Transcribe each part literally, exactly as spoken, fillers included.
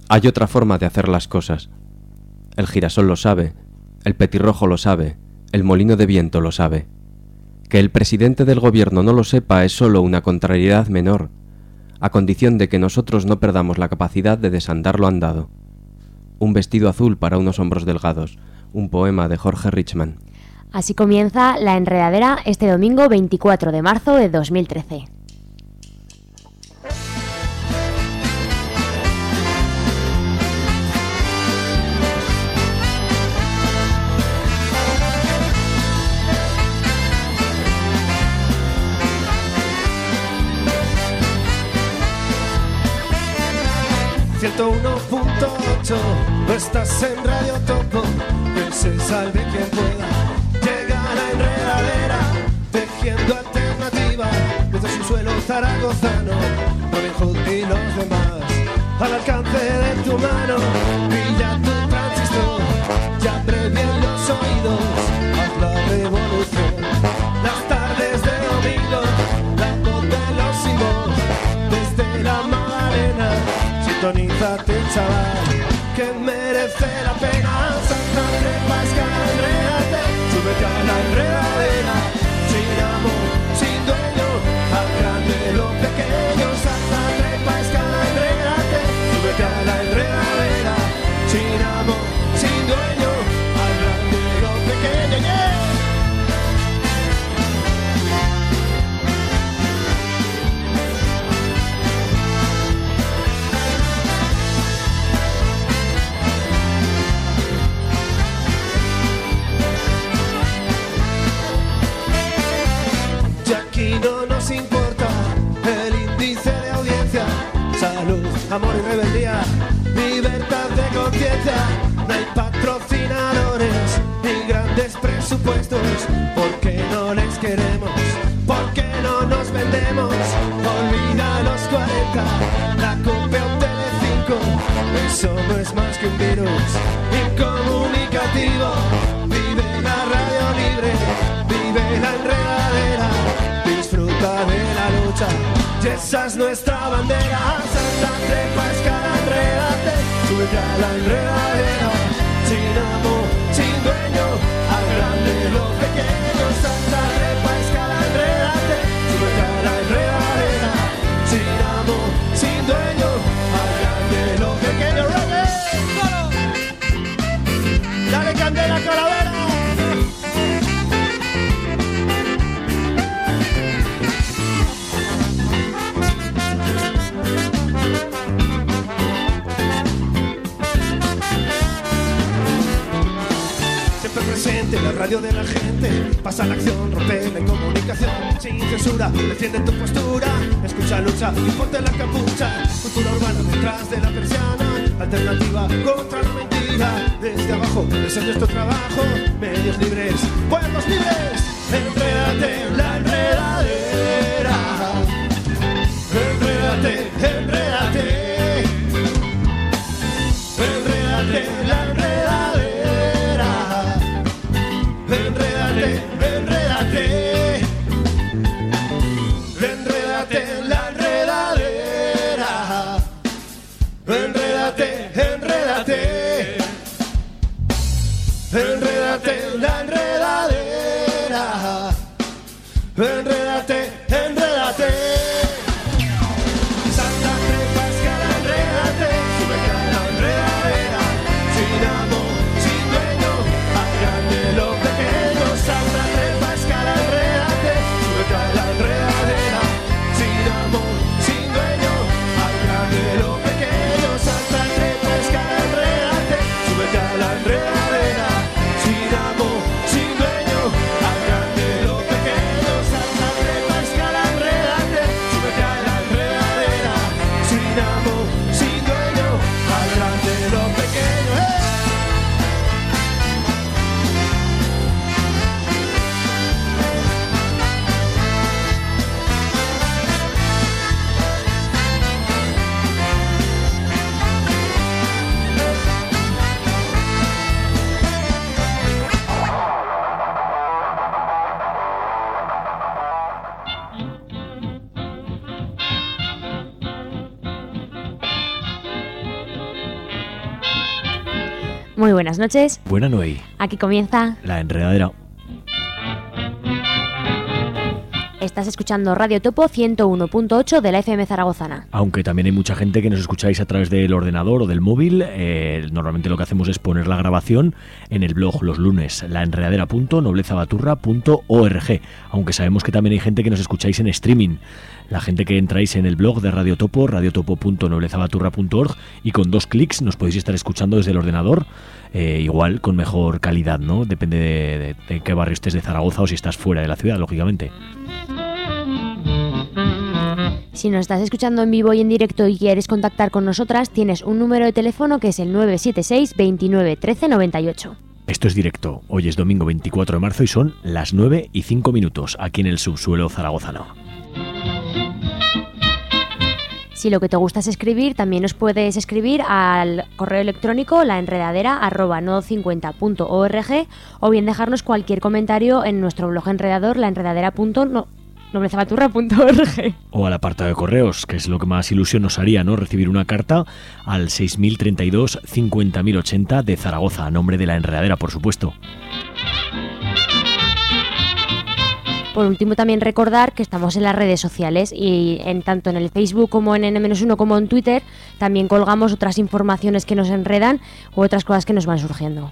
Hay otra forma de hacer las cosas. El girasol lo sabe, el petirrojo lo sabe, el molino de viento lo sabe. Que el presidente del gobierno no lo sepa es solo una contrariedad menor, a condición de que nosotros no perdamos la capacidad de desandar lo andado. Un vestido azul para unos hombros delgados, un poema de Jorge Richman. Así comienza La Enredadera este domingo veinticuatro de marzo de dos mil trece. ciento uno punto ocho, estás en Radio Topo, que se salve quien pueda. Llega la enredadera, tejiendo alternativas, desde su suelo zaragozano, Robin Hood y los demás. Al alcance de tu mano, brilla tu transistor, ya previen los oídos, haz la revolución. Las tardes de domingo, la voz de los sin voz, desde la Magdalena. Sintonízate, chaval, que merece la pena. Salta, trepa, escala, enrédate, súbete a la enredadera. Sin amor, sin dueño, al grande lo pequeño. Salta, trepa, escala, enrédate, súbete a la enredadera. Sin amor, sin dueño, al grande lo pequeño. Yeah. No nos importa el índice de audiencia, salud, amor y rebeldía, libertad de conciencia. No hay patrocinadores ni grandes presupuestos, porque no les queremos, porque no nos vendemos. Olvida los cuarenta, la COPE o Telecinco, eso no es más que un virus incomunicativo. Vive la radio libre, vive la enredadera, disfruta de la lucha, y esa es nuestra bandera. Salta, trepa, escala, enrédate, súbete a la enredadera. Sin amor, sin dueño, al grande lo pequeño. Salta, trepa, escala, enrédate, súbete a la enredadera. Sin amor, sin dueño, al grande lo pequeño. Dale candela, calavera. Presente, la radio de la gente, pasa la acción, rompe la incomunicación, sin censura, defiende tu postura, escucha, lucha y ponte la capucha. Cultura urbana detrás de la persiana, alternativa contra la mentira. Desde abajo, ese es nuestro trabajo, medios libres, pueblos libres. Enrédate en la enredadera, enrédate, enrédate, enrédate en la enredadera. Enrédate, enrédate, enrédate en la enredadera. Enrédate, enrédate, enrédate en la enredadera. Enrédate, enrédate. Salta, trepa, escala, enrédate, súbete a la enredadera. Sin amor, sin dueño, al grande lo pequeño. Salta, trepa, escala, enrédate, súbete a la enredadera. Sin amor, sin dueño, al grande lo pequeño. Salta, trepa, escala, enrédate, súbete a la enredadera. Sin amor, sin dueño, al grande lo pequeño. Salta, trepa, Muy buenas noches. Buena Noey. Aquí comienza La Enredadera. Estás escuchando Radio Topo ciento uno punto ocho de la F M zaragozana. Aunque también hay mucha gente que nos escucháis a través del ordenador o del móvil, eh, normalmente lo que hacemos es poner la grabación en el blog los lunes, laenredadera punto noblezabaturra punto org, aunque sabemos que también hay gente que nos escucháis en streaming. La gente que entráis en el blog de Radio Topo, radiotopo punto noblezabaturra punto org, y con dos clics nos podéis estar escuchando desde el ordenador, eh, igual con mejor calidad, ¿no? Depende de, de, de qué barrio estés de Zaragoza o si estás fuera de la ciudad, lógicamente. Si nos estás escuchando en vivo y en directo y quieres contactar con nosotras, tienes un número de teléfono que es el nueve siete seis veintinueve trece noventa y ocho. Esto es directo. Hoy es domingo veinticuatro de marzo y son las nueve y cinco minutos aquí en el subsuelo zaragozano. Si lo que te gusta es escribir, también nos puedes escribir al correo electrónico laenredadera arroba nodo cincuenta punto org o bien dejarnos cualquier comentario en nuestro blog enredador laenredadera punto noblezabaturra punto org. O al apartado de correos, que es lo que más ilusión nos haría, ¿no? Recibir una carta al seis mil treinta y dos cincuenta mil ochenta de Zaragoza, a nombre de La Enredadera, por supuesto. Por último, también recordar que estamos en las redes sociales y en tanto en el Facebook como en ene uno como en Twitter también colgamos otras informaciones que nos enredan u otras cosas que nos van surgiendo.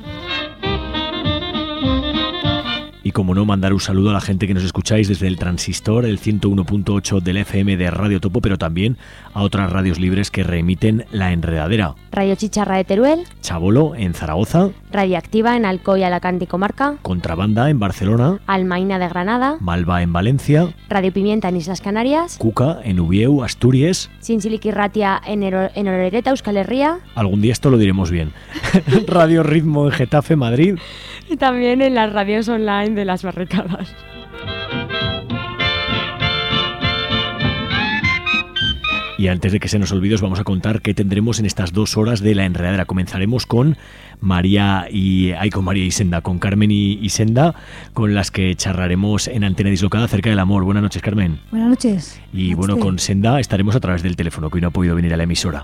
Y como no, mandar un saludo a la gente que nos escucháis desde el transistor, el ciento uno punto ocho del F M de Radio Topo, pero también a otras radios libres que reemiten La Enredadera. Radio Chicharra de Teruel, Chabolo en Zaragoza, Radioactiva en Alcoy, Alacante y Comarca, Contrabanda en Barcelona, Almaina de Granada, Malva en Valencia, Radio Pimienta en Islas Canarias, Cuca en Ubieu, Asturias, Sinchiliquirratia en, Ero- en Orereta, Euskal Herria, algún día esto lo diremos bien, Radio Ritmo en Getafe, Madrid, y también en las radios online de las barricadas. Y antes de que se nos olvide, os vamos a contar qué tendremos en estas dos horas de La Enredadera. Comenzaremos con María y ay, con María y Senda, con Carmen y, y Senda, con las que charlaremos en Antena Dislocada acerca del amor. Buenas noches, Carmen. Buenas noches. Y bueno, Estoy. con Senda estaremos a través del teléfono, que hoy no ha podido venir a la emisora.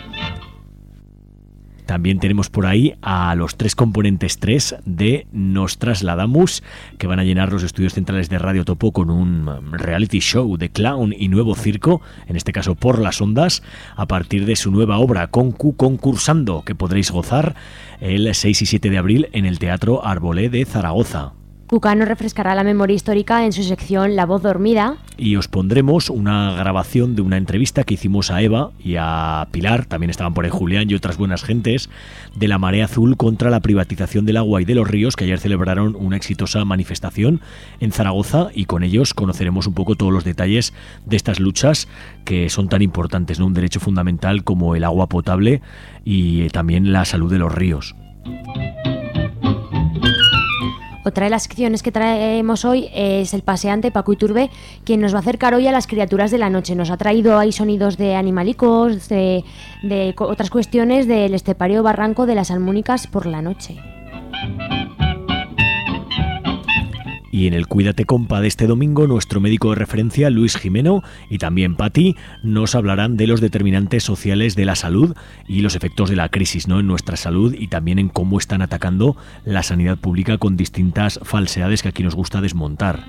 También tenemos por ahí a los tres componentes tres de Nos Trasladamos, que van a llenar los estudios centrales de Radio Topo con un reality show de clown y nuevo circo, en este caso por las ondas, a partir de su nueva obra Concu Concursando, que podréis gozar el seis y siete de abril en el Teatro Arbolé de Zaragoza. Cuca nos refrescará la memoria histórica en su sección La Voz Dormida. Y os pondremos una grabación de una entrevista que hicimos a Eva y a Pilar, también estaban por ahí Julián y otras buenas gentes, de la Marea Azul contra la privatización del agua y de los ríos, que ayer celebraron una exitosa manifestación en Zaragoza, y con ellos conoceremos un poco todos los detalles de estas luchas que son tan importantes, ¿no? Un derecho fundamental como el agua potable y también la salud de los ríos. Otra de las secciones que traemos hoy es el paseante Paco Iturbe, quien nos va a acercar hoy a las criaturas de la noche. Nos ha traído ahí sonidos de animalicos, de, de otras cuestiones del estepario barranco de las Almúnicas por la noche. Y en el Cuídate Compa de este domingo, nuestro médico de referencia, Luis Jimeno, y también Pati, nos hablarán de los determinantes sociales de la salud y los efectos de la crisis, ¿no?, en nuestra salud, y también en cómo están atacando la sanidad pública con distintas falsedades que aquí nos gusta desmontar.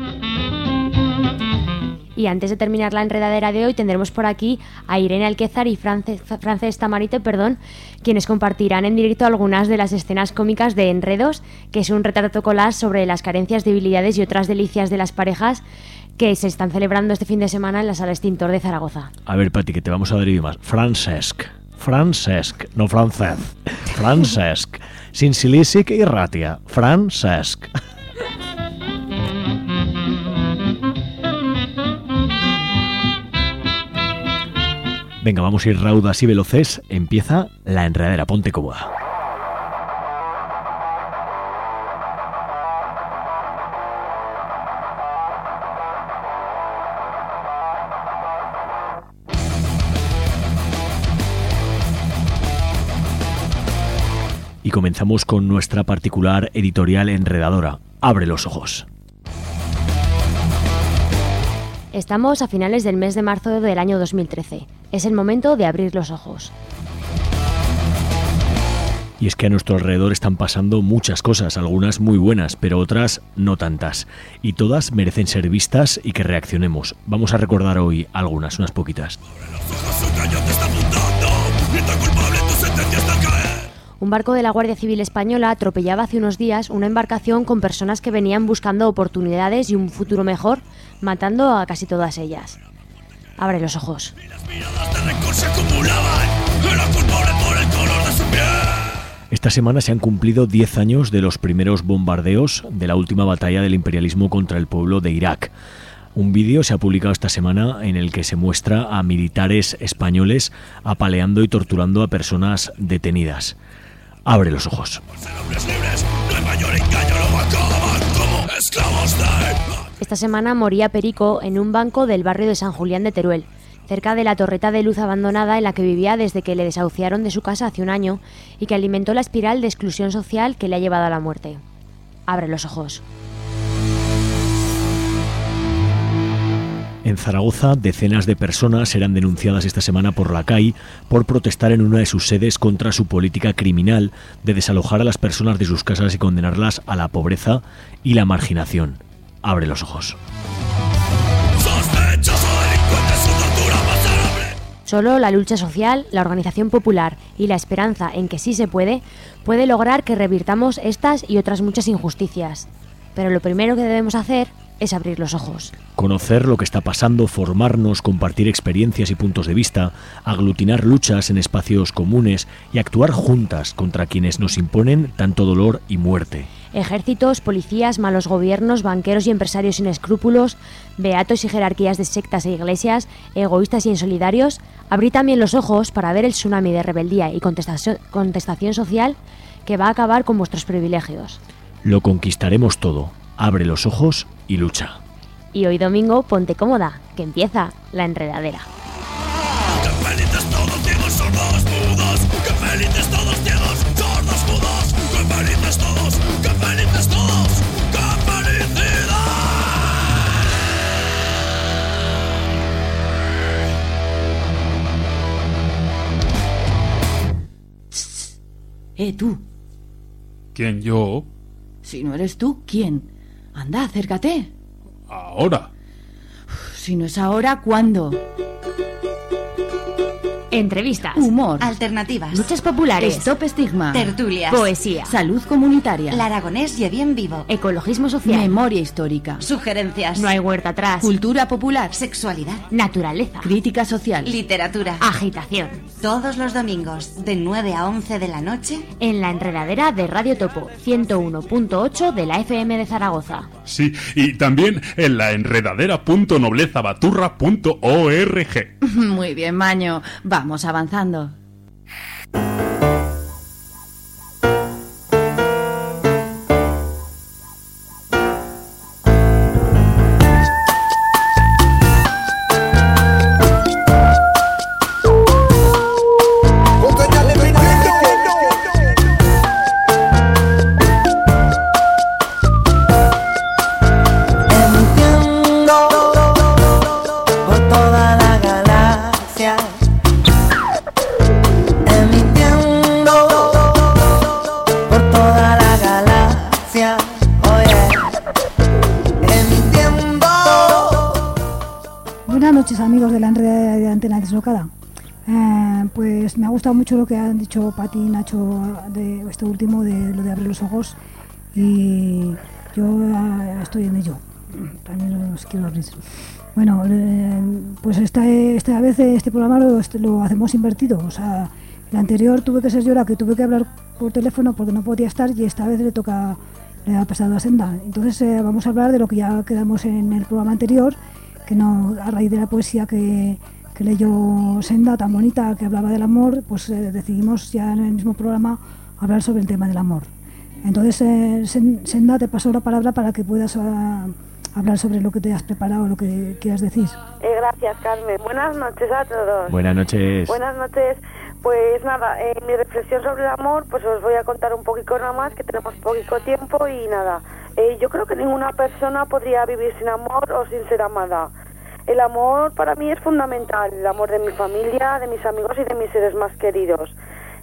Y antes de terminar la enredadera de hoy, tendremos por aquí a Irene Alquézar y Frances, Frances Tamarite, perdón, quienes compartirán en directo algunas de las escenas cómicas de Enredos, que es un retrato collage sobre las carencias, debilidades y otras delicias de las parejas que se están celebrando este fin de semana en la Sala Extintor de Zaragoza. A ver, Pati, que te vamos a dar idiomas. Francesc, Francesc, no francés, Francesc, sin silícic i ràtia, Francesc. Venga, vamos a ir raudas y veloces. Empieza La Enredadera. Ponte cómoda. Y comenzamos con nuestra particular editorial enredadora. Abre los ojos. Estamos a finales del mes de marzo del año dos mil trece. Es el momento de abrir los ojos. Y es que a nuestro alrededor están pasando muchas cosas, algunas muy buenas, pero otras no tantas. Y todas merecen ser vistas y que reaccionemos. Vamos a recordar hoy algunas, unas poquitas. Un barco de la Guardia Civil Española atropellaba hace unos días una embarcación con personas que venían buscando oportunidades y un futuro mejor, matando a casi todas ellas. Abre los ojos. Esta semana se han cumplido diez años de los primeros bombardeos de la última batalla del imperialismo contra el pueblo de Irak. Un vídeo se ha publicado esta semana en el que se muestra a militares españoles apaleando y torturando a personas detenidas. Abre los ojos. Esta semana moría Perico en un banco del barrio de San Julián de Teruel, cerca de la torreta de luz abandonada en la que vivía desde que le desahuciaron de su casa hace un año y que alimentó la espiral de exclusión social que le ha llevado a la muerte. Abre los ojos. En Zaragoza, decenas de personas eran denunciadas esta semana por la C A I por protestar en una de sus sedes contra su política criminal de desalojar a las personas de sus casas y condenarlas a la pobreza y la marginación. Abre los ojos. Solo la lucha social, la organización popular y la esperanza en que sí se puede, puede lograr que revirtamos estas y otras muchas injusticias. Pero lo primero que debemos hacer es abrir los ojos. Conocer lo que está pasando, formarnos, compartir experiencias y puntos de vista, aglutinar luchas en espacios comunes y actuar juntas contra quienes nos imponen tanto dolor y muerte. Ejércitos, policías, malos gobiernos, banqueros y empresarios sin escrúpulos, beatos y jerarquías de sectas e iglesias, egoístas y insolidarios, abrid también los ojos para ver el tsunami de rebeldía y contestación, contestación social que va a acabar con vuestros privilegios. Lo conquistaremos todo. Abre los ojos y lucha. Y hoy domingo ponte cómoda, que empieza la enredadera. ¡Qué felices todos, ciegos, sordos, mudos! ¡Qué felices todos, ciegos, sordos, mudos! ¡Qué felices todos! ¡Qué felices todos! ¡Qué felicidad! Eh, tú. ¿Quién, yo? Si no eres tú, ¿quién? Anda, acércate. Ahora. Si no es ahora, ¿cuándo? Entrevistas, Humor, Alternativas, luchas populares, Stop Estigma, tertulias, poesía, salud comunitaria, el aragonés y bien vivo, ecologismo social, memoria histórica, sugerencias, no hay huerta atrás, cultura popular, sexualidad, naturaleza, crítica social, literatura. agitación. Todos los domingos, de nueve a once de la noche, En la enredadera de Radio Topo, ciento uno punto ocho de la F M de Zaragoza. Sí, y también en la enredadera punto noblezabaturra punto org. Muy bien, Maño. Vamos avanzando. Amigos de la enredadera de Antena Dislocada, eh, pues me ha gustado mucho lo que han dicho Pati y Nacho de esto último, de lo de abrir los ojos, y yo eh, estoy en ello, también los quiero abrir. Bueno, eh, pues esta, esta vez este programa lo, lo hacemos invertido, o sea, el anterior tuve que ser yo la que tuve que hablar por teléfono porque no podía estar, y esta vez le toca, le ha pasado a Senda. Entonces eh, vamos a hablar de lo que ya quedamos en el programa anterior, que no, a raíz de la poesía que, que leyó Senda, tan bonita, que hablaba del amor, pues eh, decidimos ya en el mismo programa hablar sobre el tema del amor. Entonces, eh, Senda, te paso la palabra para que puedas uh, hablar sobre lo que te has preparado, lo que quieras decir. Eh, gracias, Carmen. Buenas noches a todos. Buenas noches. Buenas noches. Pues nada, en mi reflexión sobre el amor, pues os voy a contar un poquito nada más, que tenemos poquito tiempo y nada. Eh, yo creo que ninguna persona podría vivir sin amor o sin ser amada. El amor para mí es fundamental, el amor de mi familia, de mis amigos y de mis seres más queridos.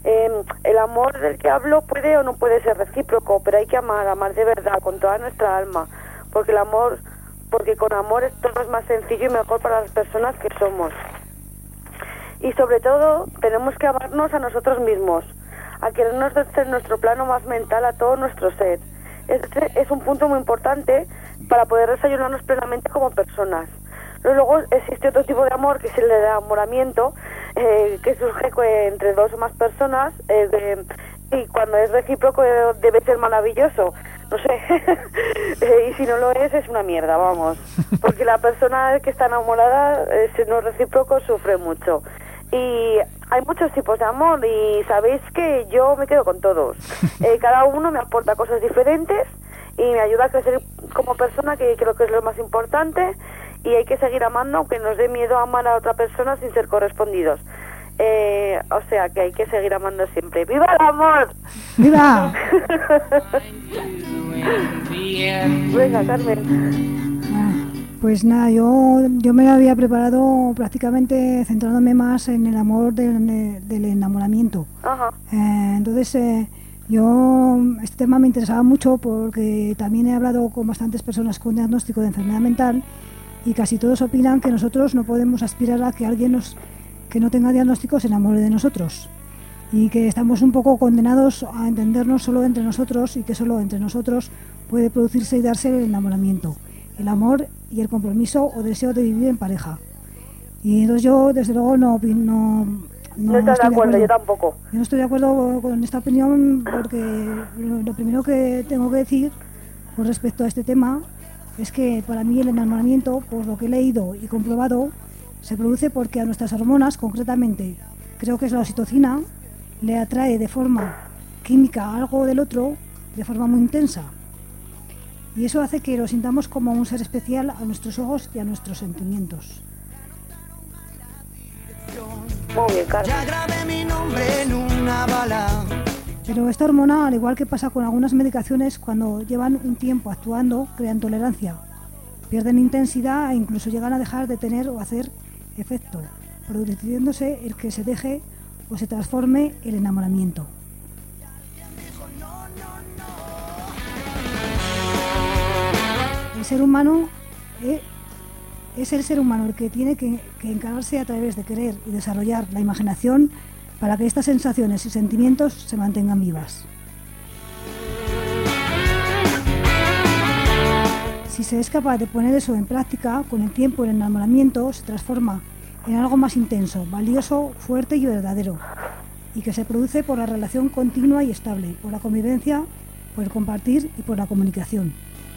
Eh, el amor del que hablo puede o no puede ser recíproco, pero hay que amar, amar de verdad, con toda nuestra alma, porque el amor, porque con amor es todo es más sencillo y mejor para las personas que somos. Y sobre todo tenemos que amarnos a nosotros mismos, a querernos desde nuestro plano más mental, a todo nuestro ser. Este es un punto muy importante para poder desarrollarnos plenamente como personas. Luego existe otro tipo de amor, que es el de enamoramiento, eh, que surge entre dos o más personas, eh, de, y cuando es recíproco eh, debe ser maravilloso, no sé, eh, y si no lo es, es una mierda, vamos, porque la persona que está enamorada, eh, si no es recíproco, sufre mucho. Y hay muchos tipos de amor y sabéis que yo me quedo con todos. Eh, cada uno me aporta cosas diferentes y me ayuda a crecer como persona, que creo que es lo más importante, y hay que seguir amando aunque nos dé miedo amar a otra persona sin ser correspondidos. Eh, o sea que hay que seguir amando siempre. ¡Viva el amor! ¡Viva! Venga, Carmen. Pues nada, yo, yo me había preparado prácticamente centrándome más en el amor del, del enamoramiento. Ajá. Eh, entonces, eh, yo, este tema me interesaba mucho porque también he hablado con bastantes personas con diagnóstico de enfermedad mental y casi todos opinan que nosotros no podemos aspirar a que alguien nos, que no tenga diagnóstico se enamore de nosotros, y que estamos un poco condenados a entendernos solo entre nosotros, y que solo entre nosotros puede producirse y darse el enamoramiento, el amor y el compromiso o deseo de vivir en pareja. Y entonces yo, desde luego, no no, no, no estás de acuerdo, yo tampoco. Yo no estoy de acuerdo con esta opinión, porque lo, lo primero que tengo que decir con respecto a este tema es que para mí el enamoramiento, por lo que he leído y comprobado, se produce porque a nuestras hormonas, concretamente, creo que es la oxitocina, le atrae de forma química algo del otro de forma muy intensa. Y eso hace que lo sintamos como un ser especial a nuestros ojos y a nuestros sentimientos. Muy bien, Carmen. Ya grabé mi nombre en una bala. Pero esta hormona, al igual que pasa con algunas medicaciones, cuando llevan un tiempo actuando, crean tolerancia, pierden intensidad e incluso llegan a dejar de tener o hacer efecto, produciéndose el que se deje o se transforme el enamoramiento. El ser humano es, es el ser humano el que tiene que, que encararse a través de querer y desarrollar la imaginación para que estas sensaciones y sentimientos se mantengan vivas. Si se es capaz de poner eso en práctica, con el tiempo el enamoramiento se transforma en algo más intenso, valioso, fuerte y verdadero, y que se produce por la relación continua y estable, por la convivencia, por el compartir y por la comunicación.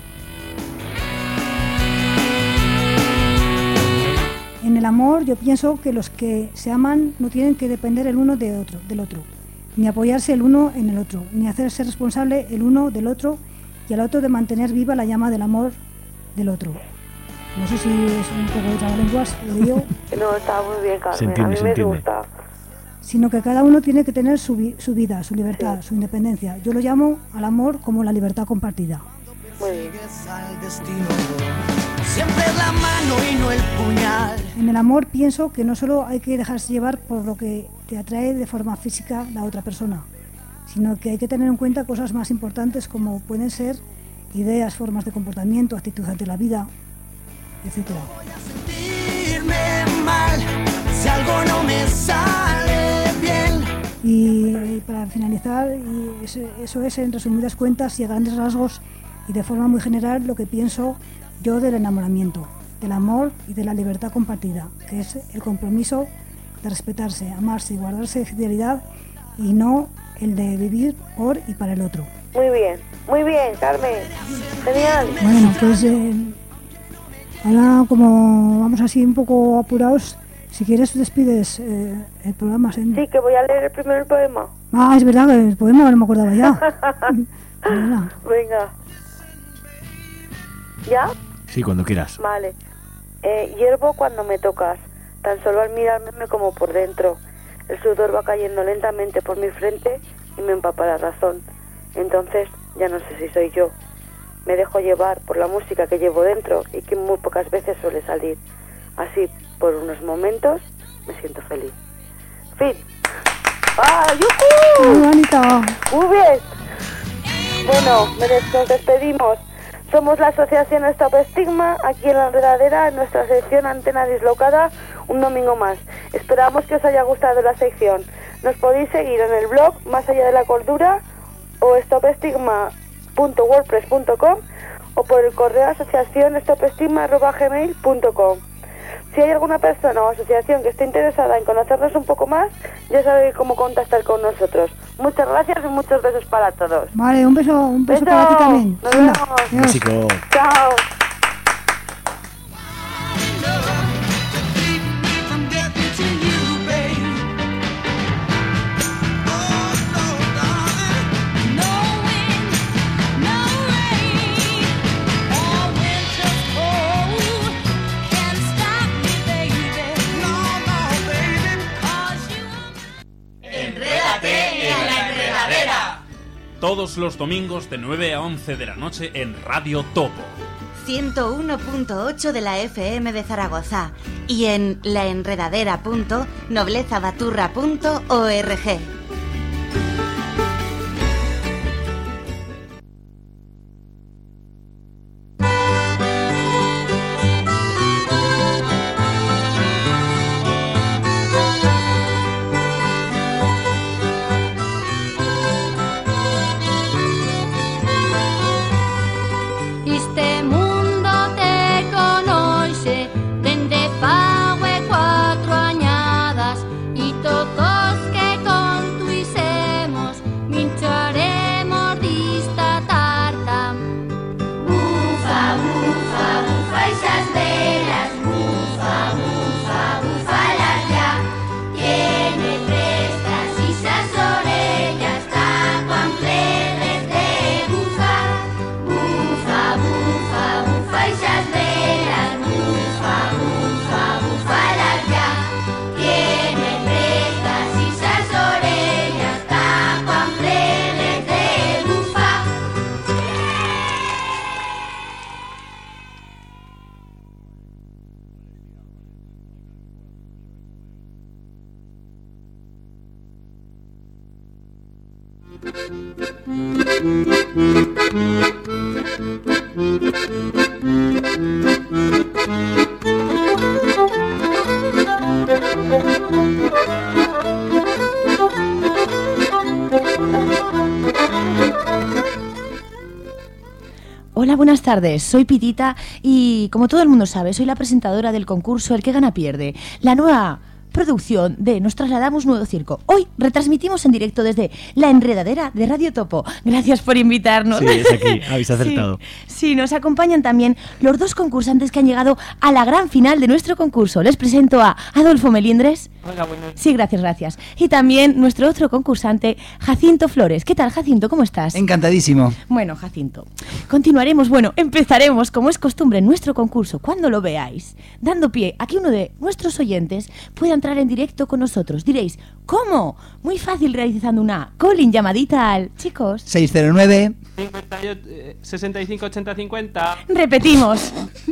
En el amor yo pienso que los que se aman no tienen que depender el uno de otro, del otro, ni apoyarse el uno en el otro, ni hacerse responsable el uno del otro y al otro de mantener viva la llama del amor del otro. No sé si es un poco de trabalenguas, lo digo. No, está muy bien, Carmen. Se entiende, a mí se me entiende. gusta. Sino que cada uno tiene que tener su, vi- su vida, su libertad, sí, su independencia. Yo lo llamo al amor como la libertad compartida. Muy bien. Al destino. Siempre es la mano y no el puñal. En el amor pienso que no solo hay que dejarse llevar por lo que te atrae de forma física la otra persona, sino que hay que tener en cuenta cosas más importantes como pueden ser ideas, formas de comportamiento, actitud ante la vida, etcétera. Voy a sentirme mal si algo no me sale bien. Y, y para finalizar, y eso, eso es en resumidas cuentas y a grandes rasgos y de forma muy general lo que pienso yo del enamoramiento, del amor y de la libertad compartida, que es el compromiso de respetarse, amarse y guardarse fidelidad, y no el de vivir por y para el otro. Muy bien, muy bien, Carmen. Genial. Bueno, pues eh, ahora como vamos así un poco apurados, si quieres despides eh, el programa. ¿Sí? Sí, que voy a leer el primero el poema. Ah, es verdad que el poema no me acordaba ya. Venga. Venga. ¿Ya? Sí, cuando quieras. Vale. Eh, hiervo cuando me tocas, tan solo al mirarme como por dentro. El sudor va cayendo lentamente por mi frente y me empapa la razón. Entonces ya no sé si soy yo. Me dejo llevar por la música que llevo dentro y que muy pocas veces suele salir. Así, por unos momentos, me siento feliz. Fin. ¡Ah, yujú! Muy bonito. Muy bien. Bueno, me des- nos despedimos. Somos la asociación Stop Estigma, aquí en la Enredadera, en nuestra sección Antena Dislocada, un domingo más. Esperamos que os haya gustado la sección. Nos podéis seguir en el blog Más Allá de la Cordura o stop estigma punto wordpress punto com o por el correo asociación stop estigma arroba gmail punto com. Si hay alguna persona o asociación que esté interesada en conocernos un poco más, ya sabe cómo contactar con nosotros. Muchas gracias y muchos besos para todos. Vale, un beso, un beso, Beso. para ti también. Nos Venga, vemos. adiós. Básico. Chao. Todos los domingos de nueve a once de la noche en Radio Topo. ciento uno punto ocho de la F M de Zaragoza y en laenredadera punto noblezabaturra punto org. Este mundo te conoce dende fague cuatro añadas y todos que con tu hicemos mincharemos dista tarta. Bufa, bufa, bufa esas velas, bufa, bufa, bufalas ya. Tiene prestas esas orellas, tapan plebes de bufar. Bufa, bufa, bufa esas velas, bufa, bufa, bufalas ya. Tiene prestas esas orellas, tapan plebes de bufar. Hola, buenas tardes. Soy Pitita y, como todo el mundo sabe, soy la presentadora del concurso El que gana pierde. La nueva producción de Nos trasladamos nuevo circo. Hoy retransmitimos en directo desde La Enredadera de Radio Topo. Gracias por invitarnos. Sí, es aquí, habéis acertado. Sí, sí, nos acompañan también los dos concursantes que han llegado a la gran final de nuestro concurso. Les presento a Adolfo Melindres. Hola, buenas. Sí, gracias, gracias. Y también nuestro otro concursante, Jacinto Flores. ¿Qué tal, Jacinto? ¿Cómo estás? Encantadísimo. Bueno, Jacinto, continuaremos, bueno, empezaremos como es costumbre en nuestro concurso, cuando lo veáis, dando pie a que uno de nuestros oyentes pueda entrar en directo con nosotros. Diréis, ¿cómo? Muy fácil, realizando una calling llamadita al, chicos, seis cero nueve cincuenta y ocho, eh, sesenta y cinco ochenta cincuenta. repetimos,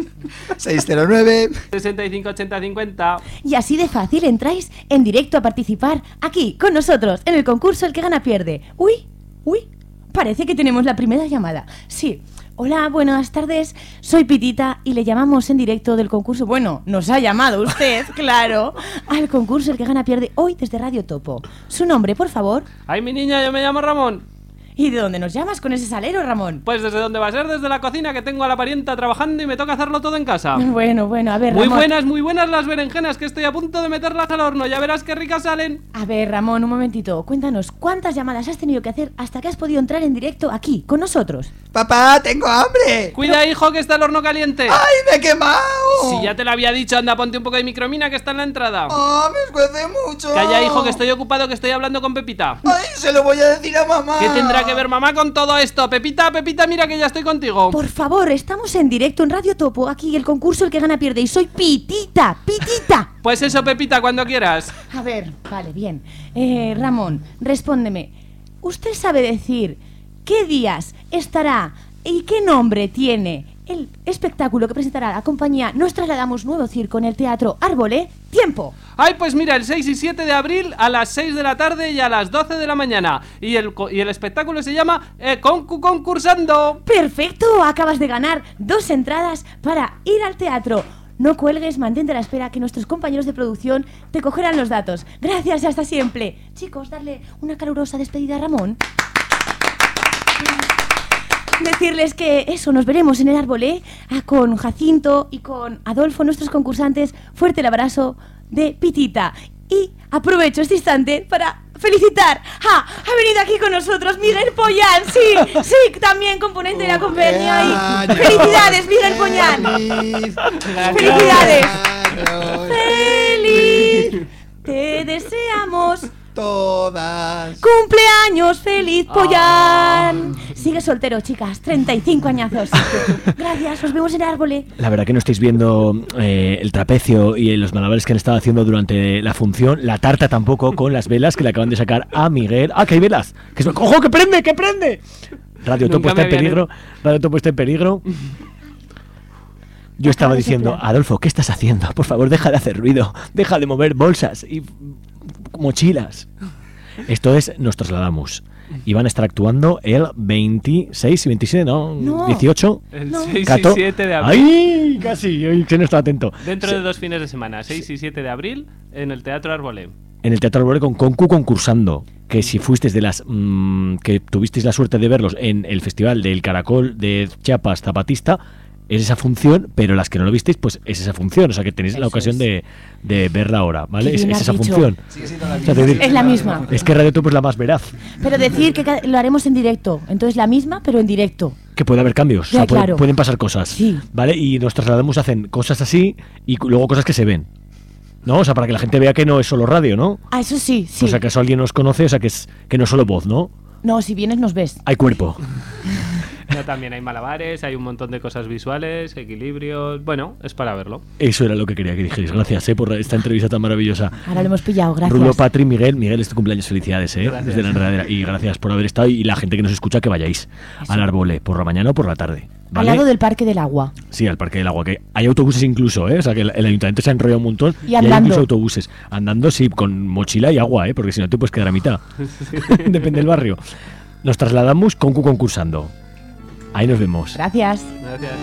seis cero nueve sesenta y cinco ochenta cincuenta. y así de fácil entráis en directo a participar aquí con nosotros en el concurso El que gana pierde. Uy, uy, parece que tenemos la primera llamada. Sí. Hola, buenas tardes, soy Pitita y le llamamos en directo del concurso. Bueno, nos ha llamado usted, claro, al concurso El que gana pierde hoy desde Radio Topo. Su nombre, por favor. Ay, mi niña, yo me llamo Ramón. ¿Y de dónde nos llamas con ese salero, Ramón? Pues desde dónde va a ser, desde la cocina, que tengo a la parienta trabajando y me toca hacerlo todo en casa. Bueno, bueno, a ver, Muy Ramón. buenas, muy buenas las berenjenas, que estoy a punto de meterlas al horno. Ya verás qué ricas salen. A ver, Ramón, un momentito. Cuéntanos, ¿cuántas llamadas has tenido que hacer hasta que has podido entrar en directo aquí, con nosotros? ¡Papá, tengo hambre! Cuida, hijo, que está el horno caliente. ¡Ay, me he quemado! Si ya te lo había dicho, anda, ponte un poco de micromina que está en la entrada. ¡Ah, me escuece mucho! Calla, hijo, que estoy ocupado, que estoy hablando con Pepita. ¡Ay, se lo voy a decir a mamá! ¿Qué tendrá que ver mamá con todo esto? Pepita, Pepita, mira que ya estoy contigo. Por favor, estamos en directo en Radio Topo, aquí el concurso El que gana pierde y soy Pitita, Pitita. Pues eso, Pepita, cuando quieras. A ver, vale, bien. Eh, Ramón, respóndeme. ¿Usted sabe decir qué días estará y qué nombre tiene el espectáculo que presentará la compañía Nos Trasladamos Nuevo Circo en el Teatro Árbolé. ¡Tiempo! Ay, pues mira, el seis y siete de abril a las seis de la tarde y a las doce de la mañana. Y el, y el espectáculo se llama eh, Concu Concursando. ¡Perfecto! Acabas de ganar dos entradas para ir al teatro. No cuelgues, mantente a la espera que nuestros compañeros de producción te cogerán los datos. Gracias, hasta siempre. Chicos, darle una calurosa despedida a Ramón. Decirles que eso, nos veremos en el Árbolé ah, con Jacinto y con Adolfo, nuestros concursantes. Fuerte el abrazo de Pitita. Y aprovecho este instante para felicitar. ¡Ah! Ha venido aquí con nosotros Miguel Pollán. Sí, sí, también componente de la compañía. Y ¡felicidades, Miguel Pollán! ¡Felicidades! ¡Feliz! Te deseamos todas. ¡Cumpleaños feliz, Pollán! Oh. Sigue soltero, chicas, treinta y cinco añazos. Gracias, nos vemos en el Árbolé. La verdad que no estáis viendo eh, el trapecio y los malabares que han estado haciendo durante la función. La tarta tampoco, con las velas que le acaban de sacar a Miguel. ¡Ah, que hay velas! Que es... ¡Ojo, que prende, que prende! Radio Topo está en peligro. Radio Topo está en peligro. Yo estaba diciendo, Adolfo, ¿qué estás haciendo? Por favor, deja de hacer ruido. Deja de mover bolsas y mochilas. Esto es Nos Trasladamos. Y van a estar actuando el veintiséis y veintisiete, ¿no? no. dieciocho. El no. seis y siete de abril. ¡Ay! Casi, ay, que no estaba atento. Dentro sí. de dos fines de semana, seis y siete de abril, en el Teatro Árbolé. En el Teatro Árbolé con Concu Concursando. Que si fuisteis de las mmm, que tuvisteis la suerte de verlos en el Festival del Caracol de Chiapas Zapatista, es esa función, pero las que no lo visteis, pues es esa función. O sea, que tenéis Eso la ocasión es. de, de verla ahora, ¿vale? Es, es esa dicho. función. Sigue siendo la o sea, decir, es la misma. Es que Radio Topo es la más veraz. Pero decir que lo haremos en directo. Entonces la misma, pero en directo. Que puede haber cambios. Ya, o sea, claro. puede, pueden pasar cosas. Sí. ¿Vale? Y Nos Trasladamos, hacen cosas así y luego cosas que se ven. ¿No? O sea, para que la gente vea que no es solo radio, ¿no? Ah, eso sí, sí. O sea, que acaso alguien nos conoce, o sea, que, es, que no es solo voz, ¿no? No, si vienes nos ves. Hay cuerpo. No, también hay malabares, hay un montón de cosas visuales, equilibrios... Bueno, es para verlo. Eso era lo que quería que dijerais. Gracias, ¿eh? Por esta entrevista tan maravillosa. Ahora lo hemos pillado, gracias. Rulo, Patri, Miguel. Miguel, este cumpleaños, felicidades, ¿eh? Gracias. Desde la enredadera. Y gracias por haber estado. Y la gente que nos escucha, que vayáis Eso. al Árbolé, por la mañana o por la tarde. ¿Vale? Al lado del Parque del Agua. Sí, al Parque del Agua, que hay autobuses incluso, ¿eh? O sea, que el, el ayuntamiento se ha enrollado un montón. Y, y hay incluso autobuses. Andando, sí, con mochila y agua, ¿eh? Porque si no te puedes quedar a mitad. Depende del barrio. Nos Trasladamos con Concu Concursando. Ahí nos vemos. Gracias. Gracias.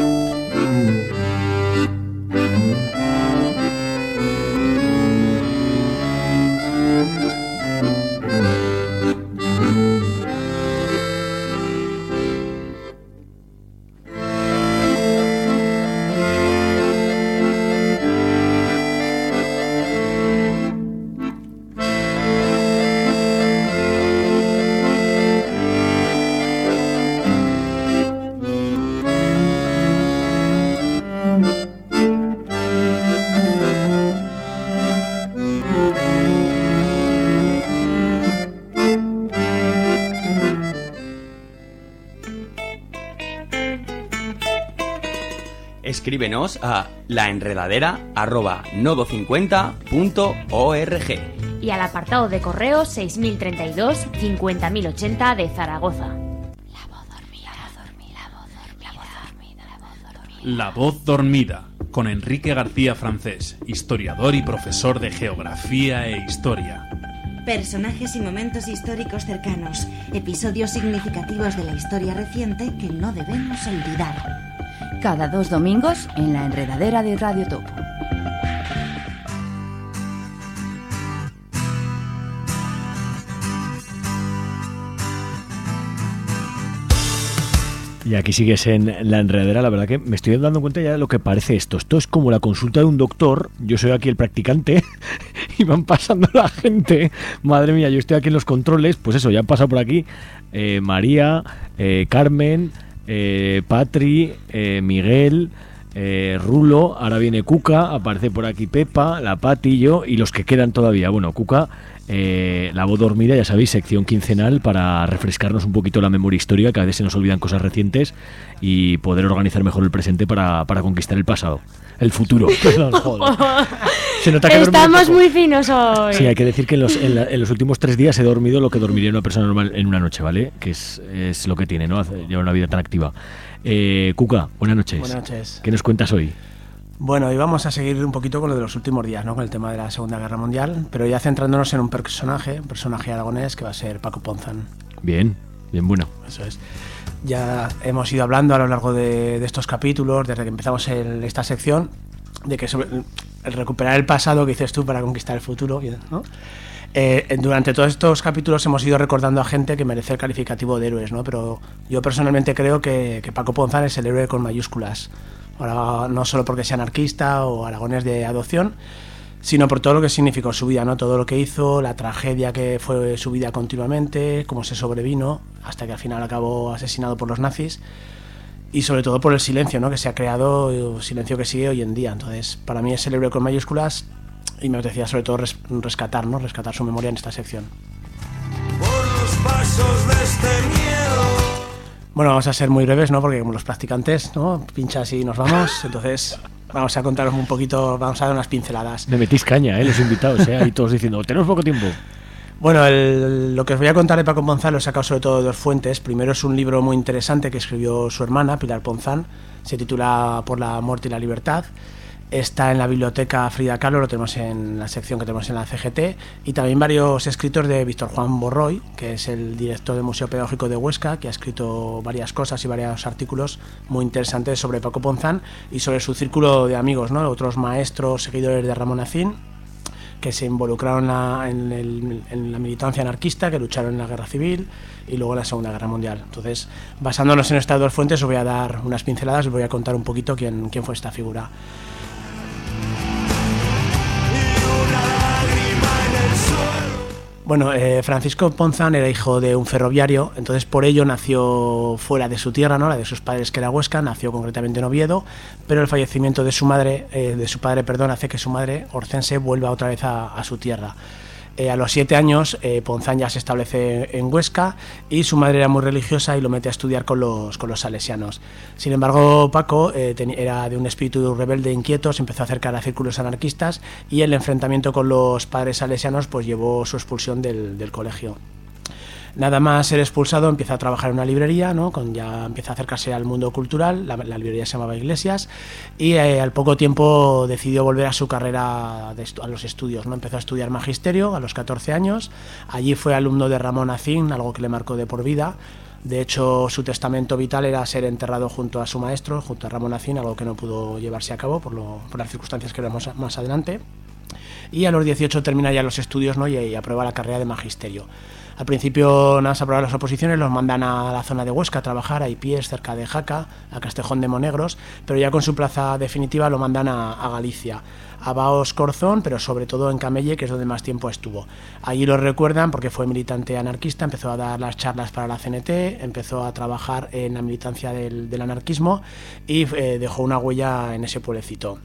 Escríbenos a laenredadera arroba nodo cincuenta punto org y al apartado de correo seis mil treinta y dos cincuenta mil ochenta de Zaragoza. La voz dormida, la dormida, la voz dormida, la voz dormida, la voz dormida. La voz dormida, con Enrique García Francés, historiador y profesor de Geografía e Historia. Personajes y momentos históricos cercanos, episodios significativos de la historia reciente que no debemos olvidar. Cada dos domingos en la enredadera de Radio Topo. Y aquí sigues en la enredadera. La verdad que me estoy dando cuenta ya de lo que parece esto. Esto es como la consulta de un doctor. Yo soy aquí el practicante y van pasando la gente. Madre mía, yo estoy aquí en los controles. Pues eso, ya han pasado por aquí eh, María, eh, Carmen... Eh, Patri, eh, Miguel, eh, Rulo, ahora viene Cuca, aparece por aquí Pepa, la Pati y yo, y los que quedan todavía. Bueno, Cuca Eh, la voz dormida, ya sabéis, sección quincenal para refrescarnos un poquito la memoria histórica, que a veces se nos olvidan cosas recientes y poder organizar mejor el presente para, para conquistar el pasado. El futuro. Perdón, joder. Se nota que estamos muy finos hoy. Sí, hay que decir que en los, en, la, en los últimos tres días he dormido lo que dormiría una persona normal en una noche, ¿vale? Que es, es lo que tiene, ¿no? Llevar una vida tan activa. Eh, Cuca, buenas noches. Buenas noches. ¿Qué nos cuentas hoy? Bueno, hoy vamos a seguir un poquito con lo de los últimos días, ¿no? Con el tema de la Segunda Guerra Mundial, pero ya centrándonos en un personaje, un personaje aragonés que va a ser Paco Ponzán. Bien, bien bueno. Eso es. Ya hemos ido hablando a lo largo de, de estos capítulos, desde que empezamos el, esta sección, de que sobre el, el recuperar el pasado que dices tú para conquistar el futuro, ¿no? Eh, durante todos estos capítulos hemos ido recordando a gente que merece el calificativo de héroes, ¿no? Pero yo personalmente creo que, que Paco Ponzán es el héroe con mayúsculas. Ahora, no solo porque sea anarquista o aragonés de adopción, sino por todo lo que significó su vida, ¿no? Todo lo que hizo, la tragedia que fue su vida continuamente, cómo se sobrevino, hasta que al final acabó asesinado por los nazis, y sobre todo por el silencio, ¿no? Que se ha creado, el silencio que sigue hoy en día. Entonces, para mí es el héroe con mayúsculas, y me apetecía sobre todo res rescatar, ¿no? Rescatar su memoria en esta sección. Por los pasos de este miedo. Bueno, vamos a ser muy breves, ¿no? Porque como los practicantes, ¿no? Pinchas y nos vamos. Entonces, vamos a contaros un poquito, vamos a dar unas pinceladas. Me metís caña, ¿eh? Los invitados, ¿eh? Ahí todos diciendo, tenemos poco tiempo. Bueno, el, lo que os voy a contar de Paco Ponzán lo he sacado sobre todo de dos fuentes. Primero es un libro muy interesante que escribió su hermana, Pilar Ponzán. Se titula Por la muerte y la libertad. Está en la biblioteca Frida Kahlo, lo tenemos en la sección que tenemos en la C G T, y también varios escritos de Víctor Juan Borroy, que es el director del Museo Pedagógico de Huesca, que ha escrito varias cosas y varios artículos muy interesantes sobre Paco Ponzán y sobre su círculo de amigos, ¿no? Otros maestros, seguidores de Ramón Acín, que se involucraron la, en, el, en la militancia anarquista, que lucharon en la Guerra Civil y luego en la Segunda Guerra Mundial. Entonces, basándonos en estas dos fuentes, os voy a dar unas pinceladas, os voy a contar un poquito quién, quién fue esta figura. Bueno, eh, Francisco Ponzán era hijo de un ferroviario, entonces por ello nació fuera de su tierra, ¿no? La de sus padres, que era Huesca, nació concretamente en Oviedo, pero el fallecimiento de su madre, eh, de su padre, perdón, hace que su madre, orcense, vuelva otra vez a, a su tierra. Eh, a los siete años, eh, Ponzán ya se establece en Huesca y su madre era muy religiosa y lo mete a estudiar con los, con los salesianos. Sin embargo, Paco eh, era de un espíritu rebelde e inquieto, se empezó a acercar a círculos anarquistas y el enfrentamiento con los padres salesianos pues llevó su expulsión del, del colegio. Nada más ser expulsado, empieza a trabajar en una librería, ¿no? Con, ya empieza a acercarse al mundo cultural, la, la librería se llamaba Iglesias, y eh, al poco tiempo decidió volver a su carrera, de a los estudios, ¿no? Empezó a estudiar magisterio a los catorce años, allí fue alumno de Ramón Acín, algo que le marcó de por vida. De hecho, su testamento vital era ser enterrado junto a su maestro, junto a Ramón Acín, algo que no pudo llevarse a cabo por, lo, por las circunstancias que veremos más adelante. Y a los dieciocho termina ya los estudios, ¿no? y, y aprueba la carrera de magisterio. Al principio, nada más aprobar las oposiciones, los mandan a la zona de Huesca a trabajar, a Ipies, cerca de Jaca, a Castejón de Monegros, pero ya con su plaza definitiva lo mandan a, a Galicia, a Baos Corzón, pero sobre todo en Camelle, que es donde más tiempo estuvo. Allí lo recuerdan porque fue militante anarquista, empezó a dar las charlas para la C N T, empezó a trabajar en la militancia del, del anarquismo y eh, dejó una huella en ese pueblecito.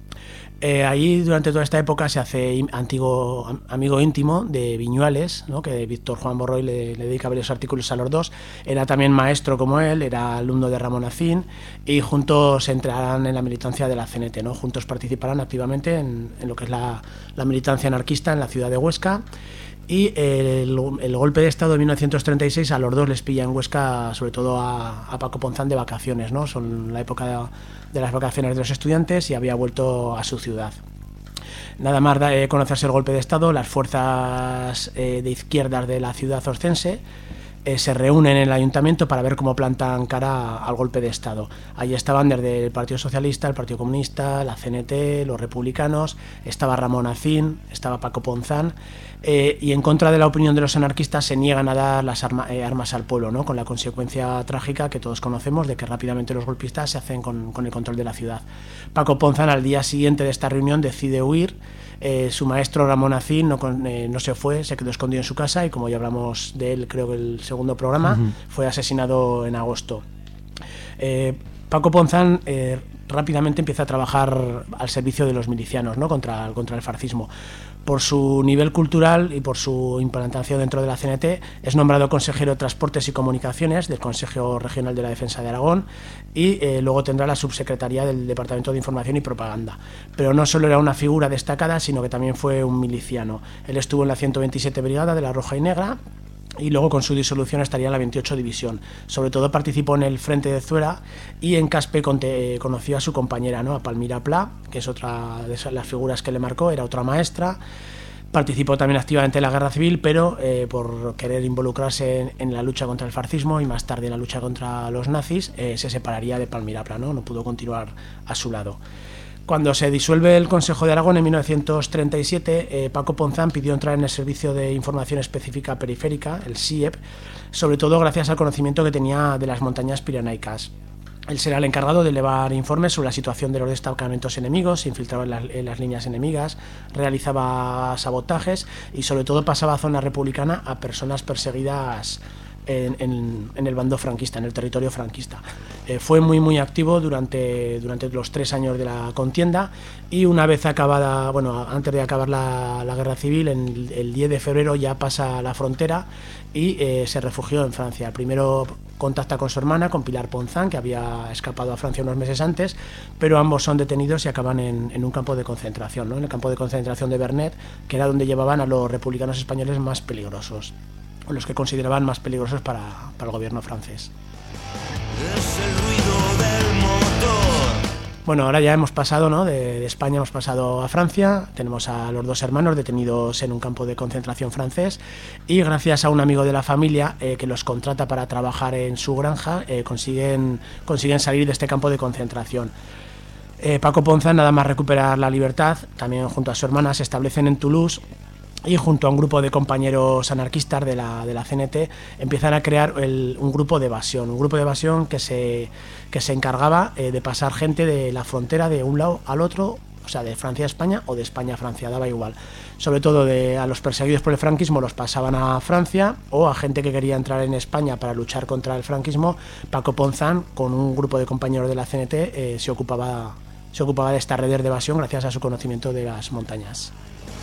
Eh, ahí durante toda esta época se hace antiguo amigo íntimo de Viñuales, ¿no? Que Víctor Juan Borroy le, le dedica varios artículos a los dos. Era también maestro como él, era alumno de Ramón Acín y juntos entrarán en la militancia de la C N T, ¿no? Juntos participarán activamente en, en lo que es la, la militancia anarquista en la ciudad de Huesca. Y el, el golpe de Estado de mil novecientos treinta y seis a los dos les pilla en Huesca, sobre todo a, a Paco Ponzán, de vacaciones, ¿no? Son la época de, de las vacaciones de los estudiantes y había vuelto a su ciudad. Nada más de conocerse el golpe de Estado, las fuerzas eh, de izquierdas de la ciudad orcense eh, se reúnen en el ayuntamiento para ver cómo plantan cara al golpe de Estado. Allí estaban desde el Partido Socialista, el Partido Comunista, la C N T, los republicanos, estaba Ramón Acín, estaba Paco Ponzán, eh, y en contra de la opinión de los anarquistas se niegan a dar las arma, eh, armas al pueblo, ¿no? Con la consecuencia trágica que todos conocemos de que rápidamente los golpistas se hacen con, con el control de la ciudad. Paco Ponzán, al día siguiente de esta reunión, decide huir. Eh, su maestro Ramón Acín no, eh, no se fue, se quedó escondido en su casa y, como ya hablamos de él, creo que el segundo programa, uh-huh. fue asesinado en agosto. Eh, Paco Ponzán eh, rápidamente empieza a trabajar al servicio de los milicianos, ¿no? contra, contra el fascismo. Por su nivel cultural y por su implantación dentro de la C N T, es nombrado consejero de Transportes y Comunicaciones del Consejo Regional de la Defensa de Aragón y eh, luego tendrá la subsecretaría del Departamento de Información y Propaganda. Pero no solo era una figura destacada, sino que también fue un miliciano. Él estuvo en la ciento veintisiete Brigada de la Roja y Negra, y luego con su disolución estaría en la veintiocho División. Sobre todo participó en el Frente de Zuera y en Caspe conte, eh, conoció a su compañera, ¿no? a Palmira Pla, que es otra de las figuras que le marcó, era otra maestra. Participó también activamente en la Guerra Civil, pero eh, por querer involucrarse en, en la lucha contra el fascismo y más tarde en la lucha contra los nazis, eh, se separaría de Palmira Pla, ¿no? no pudo continuar a su lado. Cuando se disuelve el Consejo de Aragón en mil novecientos treinta y siete, eh, Paco Ponzán pidió entrar en el Servicio de Información Específica Periférica, el S I E P, sobre todo gracias al conocimiento que tenía de las montañas pirenaicas. Él será el encargado de elevar informes sobre la situación de los destacamentos enemigos, se infiltraba en, la, en las líneas enemigas, realizaba sabotajes y sobre todo pasaba a zona republicana a personas perseguidas En, en, en el bando franquista, en el territorio franquista. Eh, fue muy muy activo durante, durante los tres años de la contienda y una vez acabada, bueno, antes de acabar la, la guerra civil, en el, el diez de febrero ya pasa la frontera y eh, se refugió en Francia. Primero contacta con su hermana, con Pilar Ponzán, que había escapado a Francia unos meses antes, pero ambos son detenidos y acaban en, en un campo de concentración, ¿no? en el campo de concentración de Vernet, que era donde llevaban a los republicanos españoles más peligrosos, o los que consideraban más peligrosos para, para el gobierno francés. Es el ruido del motor. Bueno, ahora ya hemos pasado, ¿no? de, de España hemos pasado a Francia, tenemos a los dos hermanos detenidos en un campo de concentración francés y gracias a un amigo de la familia eh, que los contrata para trabajar en su granja, eh, consiguen, consiguen salir de este campo de concentración. Eh, Paco Ponzán, nada más recuperar la libertad, también junto a su hermana se establecen en Toulouse y junto a un grupo de compañeros anarquistas de la, de la C N T empiezan a crear el, un grupo de evasión, un grupo de evasión que se, que se encargaba eh, de pasar gente de la frontera de un lado al otro, o sea, de Francia a España o de España a Francia, daba igual. Sobre todo de, a los perseguidos por el franquismo los pasaban a Francia o a gente que quería entrar en España para luchar contra el franquismo. Paco Ponzán, con un grupo de compañeros de la C N T, eh, se ocupaba, se ocupaba de esta red de evasión gracias a su conocimiento de las montañas.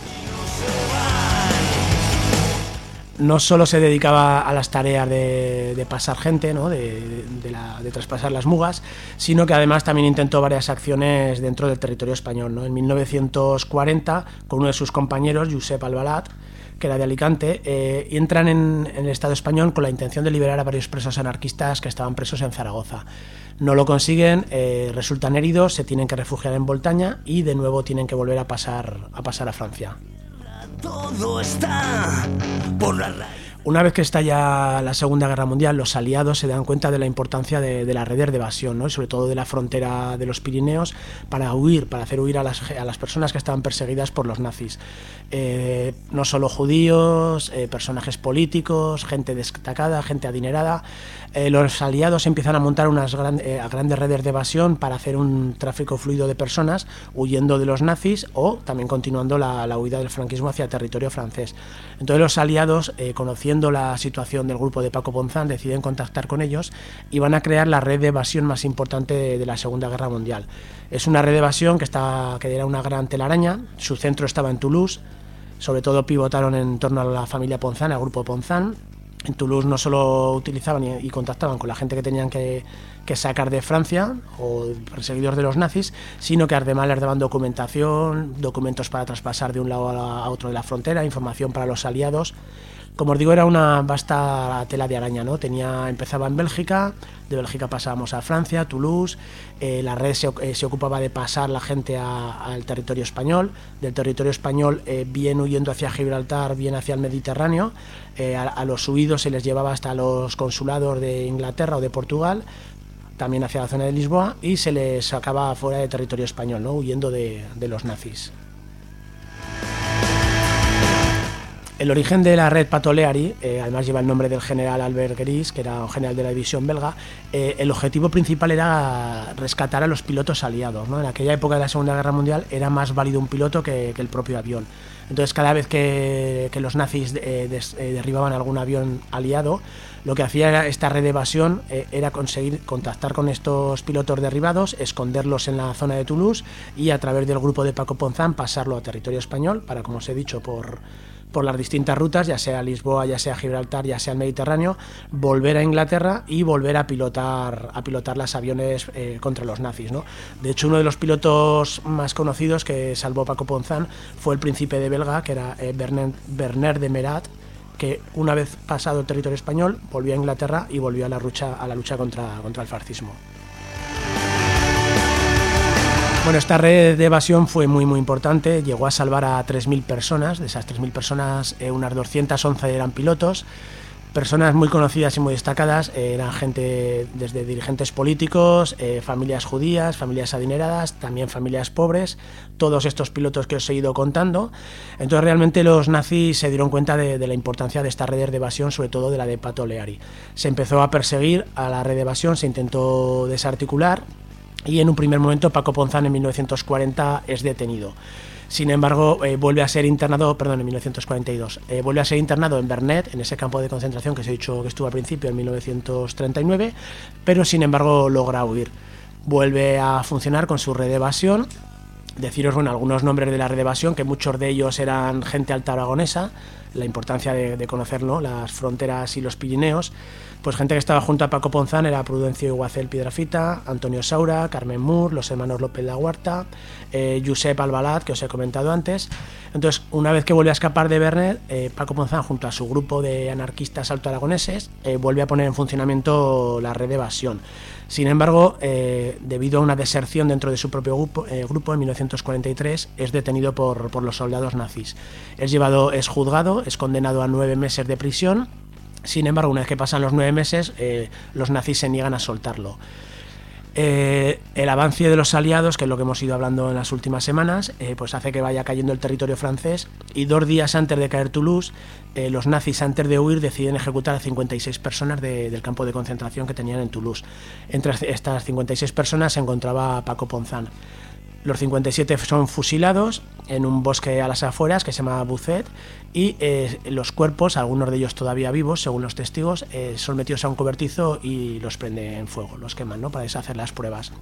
No solo se dedicaba a las tareas de, de pasar gente, ¿no? de, de, la, de traspasar las mugas, sino que además también intentó varias acciones dentro del territorio español, ¿no? En mil novecientos cuarenta, con uno de sus compañeros, Josep Albalat, que era de Alicante, eh, y entran en, en el Estado español con la intención de liberar a varios presos anarquistas que estaban presos en Zaragoza. No lo consiguen, eh, resultan heridos, se tienen que refugiar en Boltaña y de nuevo tienen que volver a pasar a, pasar a Francia. Todo está por la raíz. Una vez que estalla la Segunda Guerra Mundial, los aliados se dan cuenta de la importancia de, de las redes de evasión, ¿no? Y sobre todo de la frontera de los Pirineos, para huir, para hacer huir a las, a las personas que estaban perseguidas por los nazis. Eh, no solo judíos, eh, personajes políticos, gente destacada, gente adinerada. Eh, los aliados empiezan a montar unas gran, eh, grandes redes de evasión para hacer un tráfico fluido de personas huyendo de los nazis o también continuando la, la huida del franquismo hacia territorio francés. Entonces los aliados, eh, conociendo la situación del grupo de Paco Ponzán, deciden contactar con ellos y van a crear la red de evasión más importante de, de la Segunda Guerra Mundial. Es una red de evasión que, está, que era una gran telaraña, su centro estaba en Toulouse, sobre todo pivotaron en torno a la familia Ponzán, al grupo Ponzán. En Toulouse no solo utilizaban y, y contactaban con la gente que tenían que, que sacar de Francia o perseguidores de los nazis, sino que además les daban documentación, documentos para traspasar de un lado a otro de la frontera, información para los aliados. Como os digo, era una vasta tela de araña, ¿no? Tenía, empezaba en Bélgica, de Bélgica pasábamos a Francia, Toulouse, eh, la red se, eh, se ocupaba de pasar la gente a, al territorio español, del territorio español eh, bien huyendo hacia Gibraltar, bien hacia el Mediterráneo, eh, a, a los huidos se les llevaba hasta los consulados de Inglaterra o de Portugal, también hacia la zona de Lisboa, y se les sacaba fuera de territorio español, ¿no? Huyendo de, de los nazis. El origen de la red Patoleari, eh, además lleva el nombre del general Albert Gris, que era un general de la división belga. Eh, el objetivo principal era rescatar a los pilotos aliados, ¿no? En aquella época de la Segunda Guerra Mundial era más válido un piloto que, que el propio avión. Entonces cada vez que, que los nazis eh, des, eh, derribaban algún avión aliado, lo que hacía esta red de evasión eh, era conseguir contactar con estos pilotos derribados, esconderlos en la zona de Toulouse y a través del grupo de Paco Ponzán pasarlo a territorio español para, como os he dicho, por, por las distintas rutas, ya sea Lisboa, ya sea Gibraltar, ya sea el Mediterráneo, volver a Inglaterra y volver a pilotar a pilotar los aviones eh, contra los nazis, ¿no? De hecho, uno de los pilotos más conocidos que salvó Paco Ponzán fue el príncipe de Belga, que era eh, Bernard, Bernard de Merat, que una vez pasado el territorio español volvió a Inglaterra y volvió a la lucha, a la lucha contra, contra el fascismo. Bueno, esta red de evasión fue muy muy importante, llegó a salvar a tres mil personas, de esas tres mil personas eh, unas doscientas once eran pilotos, personas muy conocidas y muy destacadas, eh, eran gente desde dirigentes políticos, eh, familias judías, familias adineradas, también familias pobres, todos estos pilotos que os he ido contando. Entonces realmente los nazis se dieron cuenta de, de la importancia de estas redes de evasión, sobre todo de la de Pato O'Leary. Se empezó a perseguir a la red de evasión, se intentó desarticular y en un primer momento Paco Ponzán en mil novecientos cuarenta es detenido. Sin embargo, eh, vuelve a ser internado, perdón, en mil novecientos cuarenta y dos, eh, vuelve a ser internado en Vernet, en ese campo de concentración que os he dicho que estuvo al principio, en mil novecientos treinta y nueve, pero sin embargo logra huir. Vuelve a funcionar con su red de evasión. Deciros, bueno, algunos nombres de la red de evasión, que muchos de ellos eran gente alta aragonesa, la importancia de, de conocer, ¿no?, las fronteras y los Pirineos. Pues gente que estaba junto a Paco Ponzán era Prudencio Iguacel Piedrafita, Antonio Saura, Carmen Mur, los hermanos López La Huerta, eh, Josep Albalat, que os he comentado antes. Entonces, una vez que vuelve a escapar de Vernet, eh, Paco Ponzán, junto a su grupo de anarquistas altoaragoneses, eh, vuelve a poner en funcionamiento la red de evasión. Sin embargo, eh, debido a una deserción dentro de su propio grupo, eh, grupo en mil novecientos cuarenta y tres, es detenido por, por los soldados nazis. Es llevado, es juzgado, es condenado a nueve meses de prisión. Sin embargo, una vez que pasan los nueve meses, eh, los nazis se niegan a soltarlo. Eh, el avance de los aliados, que es lo que hemos ido hablando en las últimas semanas, eh, pues hace que vaya cayendo el territorio francés, y dos días antes de caer Toulouse, eh, los nazis, antes de huir, deciden ejecutar a cincuenta y seis personas de, del campo de concentración que tenían en Toulouse. Entre estas cincuenta y seis personas se encontraba Paco Ponzán. Los cincuenta y siete son fusilados en un bosque a las afueras que se llama Bucet, y eh, los cuerpos, algunos de ellos todavía vivos, según los testigos, eh, son metidos a un cobertizo y los prenden en fuego, los queman, ¿no?, para deshacer las pruebas.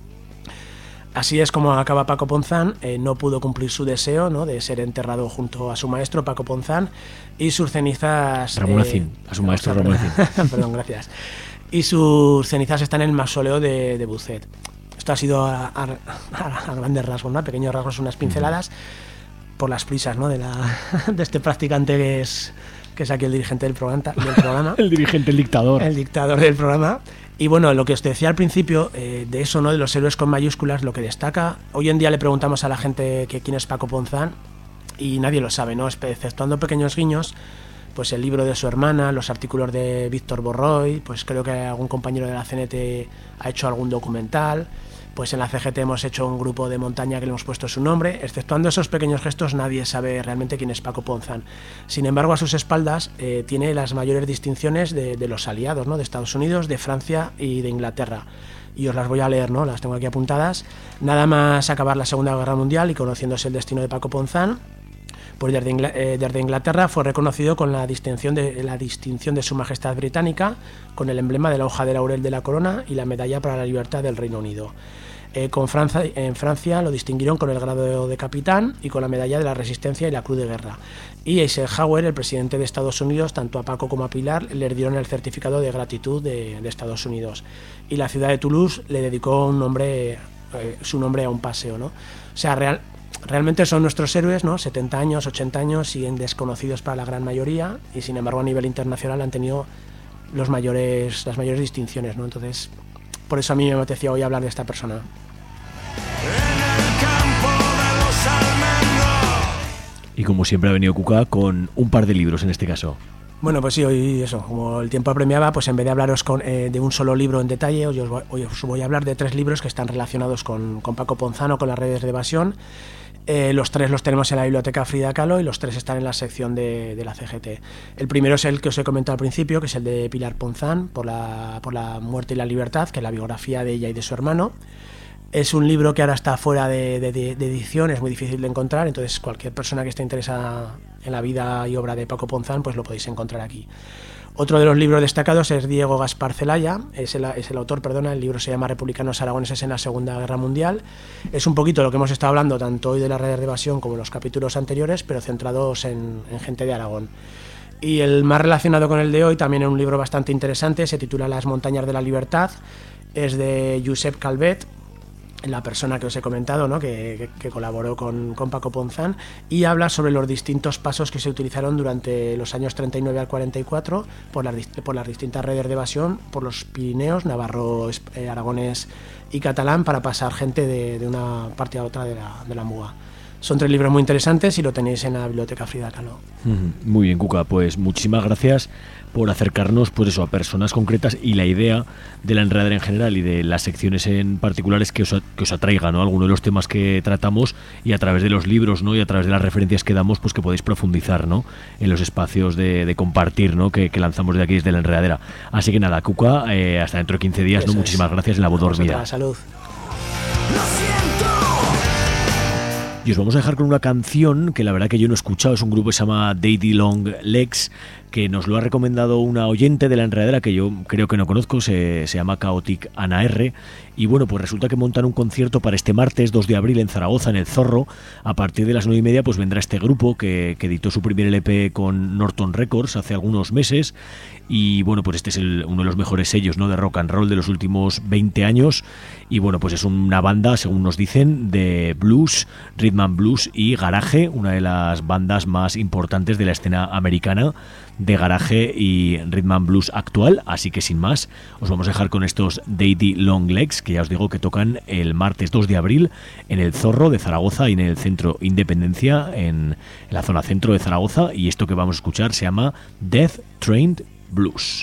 Así es como acaba Paco Ponzán. Eh, no pudo cumplir su deseo, ¿no?, de ser enterrado junto a su maestro Paco Ponzán, y sus cenizas... Ramón eh, Acín, a su maestro Ramón Acín. Perdón, gracias. Y sus cenizas están en el mausoleo de, de Bucet. Esto ha sido a, a, a grandes rasgos, ¿no?, a pequeños rasgos, unas pinceladas por las prisas, ¿no?, de, la, de este practicante que es, que es aquí el dirigente del programa. Del programa. El dirigente, el dictador. El dictador del programa. Y bueno, lo que os decía al principio, eh, de eso, ¿no?, de los héroes con mayúsculas, lo que destaca, hoy en día le preguntamos a la gente que quién es Paco Ponzán y nadie lo sabe, ¿no?, exceptuando pequeños guiños, pues el libro de su hermana, los artículos de Víctor Borroy, pues creo que algún compañero de la C N T ha hecho algún documental. Pues en la C G T hemos hecho un grupo de montaña que le hemos puesto su nombre. Exceptuando esos pequeños gestos, nadie sabe realmente quién es Paco Ponzán. Sin embargo, a sus espaldas eh, tiene las mayores distinciones de, de los aliados, ¿no?, de Estados Unidos, de Francia y de Inglaterra. Y os las voy a leer, ¿no?, las tengo aquí apuntadas. Nada más acabar la Segunda Guerra Mundial y conociéndose el destino de Paco Ponzán, pues desde, Ingl eh, desde Inglaterra fue reconocido con la distinción, de, la distinción de Su Majestad Británica, con el emblema de la hoja de laurel de la corona y la medalla para la libertad del Reino Unido. Eh, con Francia, en Francia lo distinguieron con el grado de capitán y con la medalla de la Resistencia y la Cruz de Guerra. Y Eisenhower, el presidente de Estados Unidos, tanto a Paco como a Pilar, le dieron el certificado de gratitud de, de Estados Unidos. Y la ciudad de Toulouse le dedicó un nombre, eh, su nombre a un paseo, ¿no? O sea, real, realmente son nuestros héroes, ¿no?, setenta años, ochenta años, siguen desconocidos para la gran mayoría, y sin embargo a nivel internacional han tenido los mayores, las mayores distinciones, ¿no? Entonces, por eso a mí me apetecía hoy hablar de esta persona. Y como siempre ha venido Cuca con un par de libros en este caso. Bueno, pues sí, hoy eso, como el tiempo apremiaba, pues en vez de hablaros con, eh, de un solo libro en detalle, hoy os, voy, hoy os voy a hablar de tres libros que están relacionados con, con Paco Ponzán o con las redes de evasión. Eh, los tres los tenemos en la biblioteca Frida Kahlo y los tres están en la sección de, de la C G T. El primero es el que os he comentado al principio, que es el de Pilar Ponzán, por la, por la muerte y la libertad, que es la biografía de ella y de su hermano. Es un libro que ahora está fuera de, de, de edición, es muy difícil de encontrar, entonces cualquier persona que esté interesada en la vida y obra de Paco Ponzán, pues lo podéis encontrar aquí. Otro de los libros destacados es Diego Gaspar Celaya, es el, es el autor, perdona, el libro se llama Republicanos Aragoneses en la Segunda Guerra Mundial. Es un poquito lo que hemos estado hablando tanto hoy de las redes de evasión como en los capítulos anteriores, pero centrados en, en gente de Aragón. Y el más relacionado con el de hoy, también es un libro bastante interesante, se titula Las montañas de la libertad, es de Josep Calvet, la persona que os he comentado, ¿no? que, que, que colaboró con, con Paco Ponzán, y habla sobre los distintos pasos que se utilizaron durante los años treinta y nueve al cuarenta y cuatro por las, por las distintas redes de evasión, por los Pirineos, Navarro, eh, Aragonés y Catalán, para pasar gente de, de una parte a otra de la, de la Muga. Son tres libros muy interesantes y lo tenéis en la biblioteca Frida Kahlo. Muy bien, Cuca, pues muchísimas gracias por acercarnos, pues eso, a personas concretas, y la idea de la enredadera en general y de las secciones en particulares que os, que os atraiga, ¿no? Alguno de los temas que tratamos, y a través de los libros, ¿no? Y a través de las referencias que damos, pues que podéis profundizar, ¿no? En los espacios de, de compartir, ¿no? Que, que lanzamos de aquí desde la enredadera. Así que nada, Cuca, eh, hasta dentro de quince días, ¿no? Muchísimas gracias en la voz dormida. Salud. Y os vamos a dejar con una canción que la verdad que yo no he escuchado. Es un grupo que se llama Daddy Long Legs, que nos lo ha recomendado una oyente de la enredadera que yo creo que no conozco, se, se llama Chaotic Ana R. Y bueno, pues resulta que montan un concierto para este martes dos de abril en Zaragoza, en el Zorro. A partir de las nueve y media pues vendrá este grupo que, que editó su primer L P con Norton Records hace algunos meses. Y bueno, pues este es el, uno de los mejores sellos, ¿no? de rock and roll de los últimos veinte años. Y bueno, pues es una banda, según nos dicen, de blues, rhythm and blues y garaje, una de las bandas más importantes de la escena americana de garaje y rhythm and blues actual. Así que sin más, os vamos a dejar con estos Daddy Long Legs, que ya os digo que tocan el martes dos de abril en el Zorro de Zaragoza y en el Centro Independencia, en la zona centro de Zaragoza. Y esto que vamos a escuchar se llama Death Trained Blues.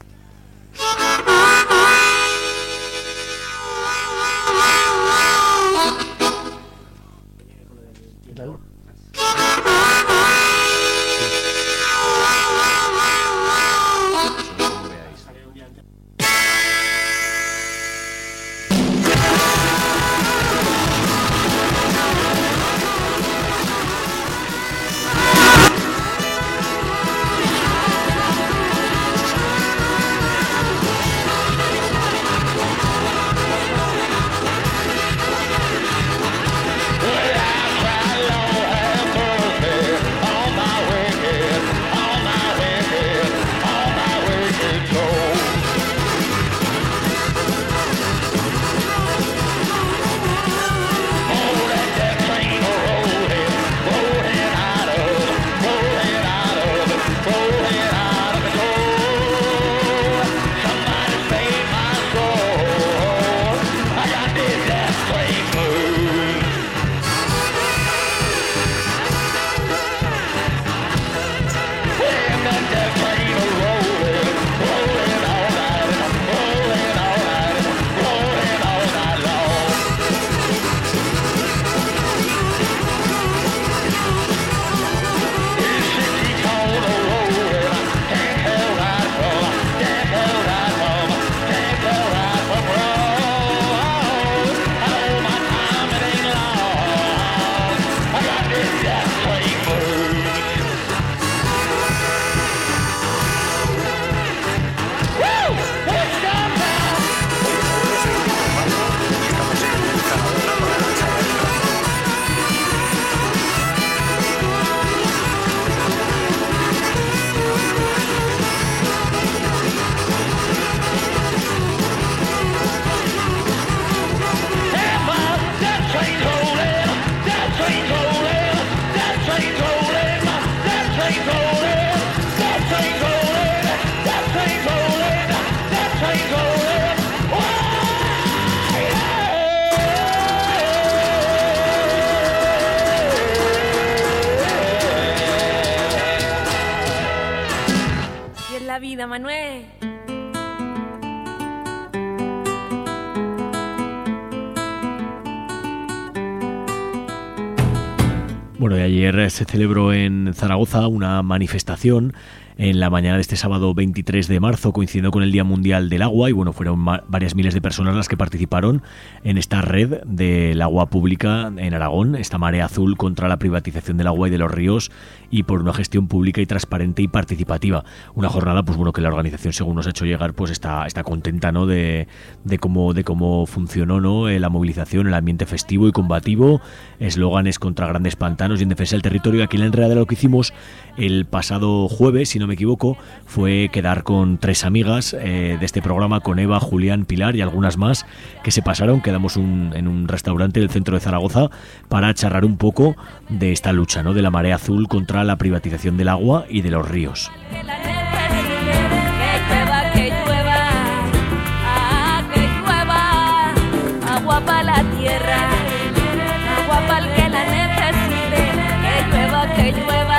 La vida, Manuel. Bueno, y ayer se celebró en Zaragoza una manifestación en la mañana de este sábado veintitrés de marzo, coincidiendo con el Día Mundial del Agua, y bueno, fueron ma- varias miles de personas las que participaron en esta red del agua pública en Aragón, esta marea azul contra la privatización del agua y de los ríos y por una gestión pública y transparente y participativa. Una jornada, pues bueno, que la organización, según nos ha hecho llegar, pues está, está contenta, ¿no?, de, de cómo, de cómo funcionó, ¿no?, eh, la movilización, el ambiente festivo y combativo, eslóganes contra grandes pantanos y en defensa del territorio. Aquí en la enredadera lo que hicimos el pasado jueves, si no me equivoco, fue quedar con tres amigas eh, de este programa, con Eva, Julián, Pilar y algunas más que se pasaron. Quedamos un, en un restaurante del centro de Zaragoza para charlar un poco de esta lucha, ¿no?, de la marea azul contra la privatización del agua y de los ríos. Que llueva, que llueva, ah, que llueva, agua para la tierra, agua para el que la necesite, que llueva, que llueva,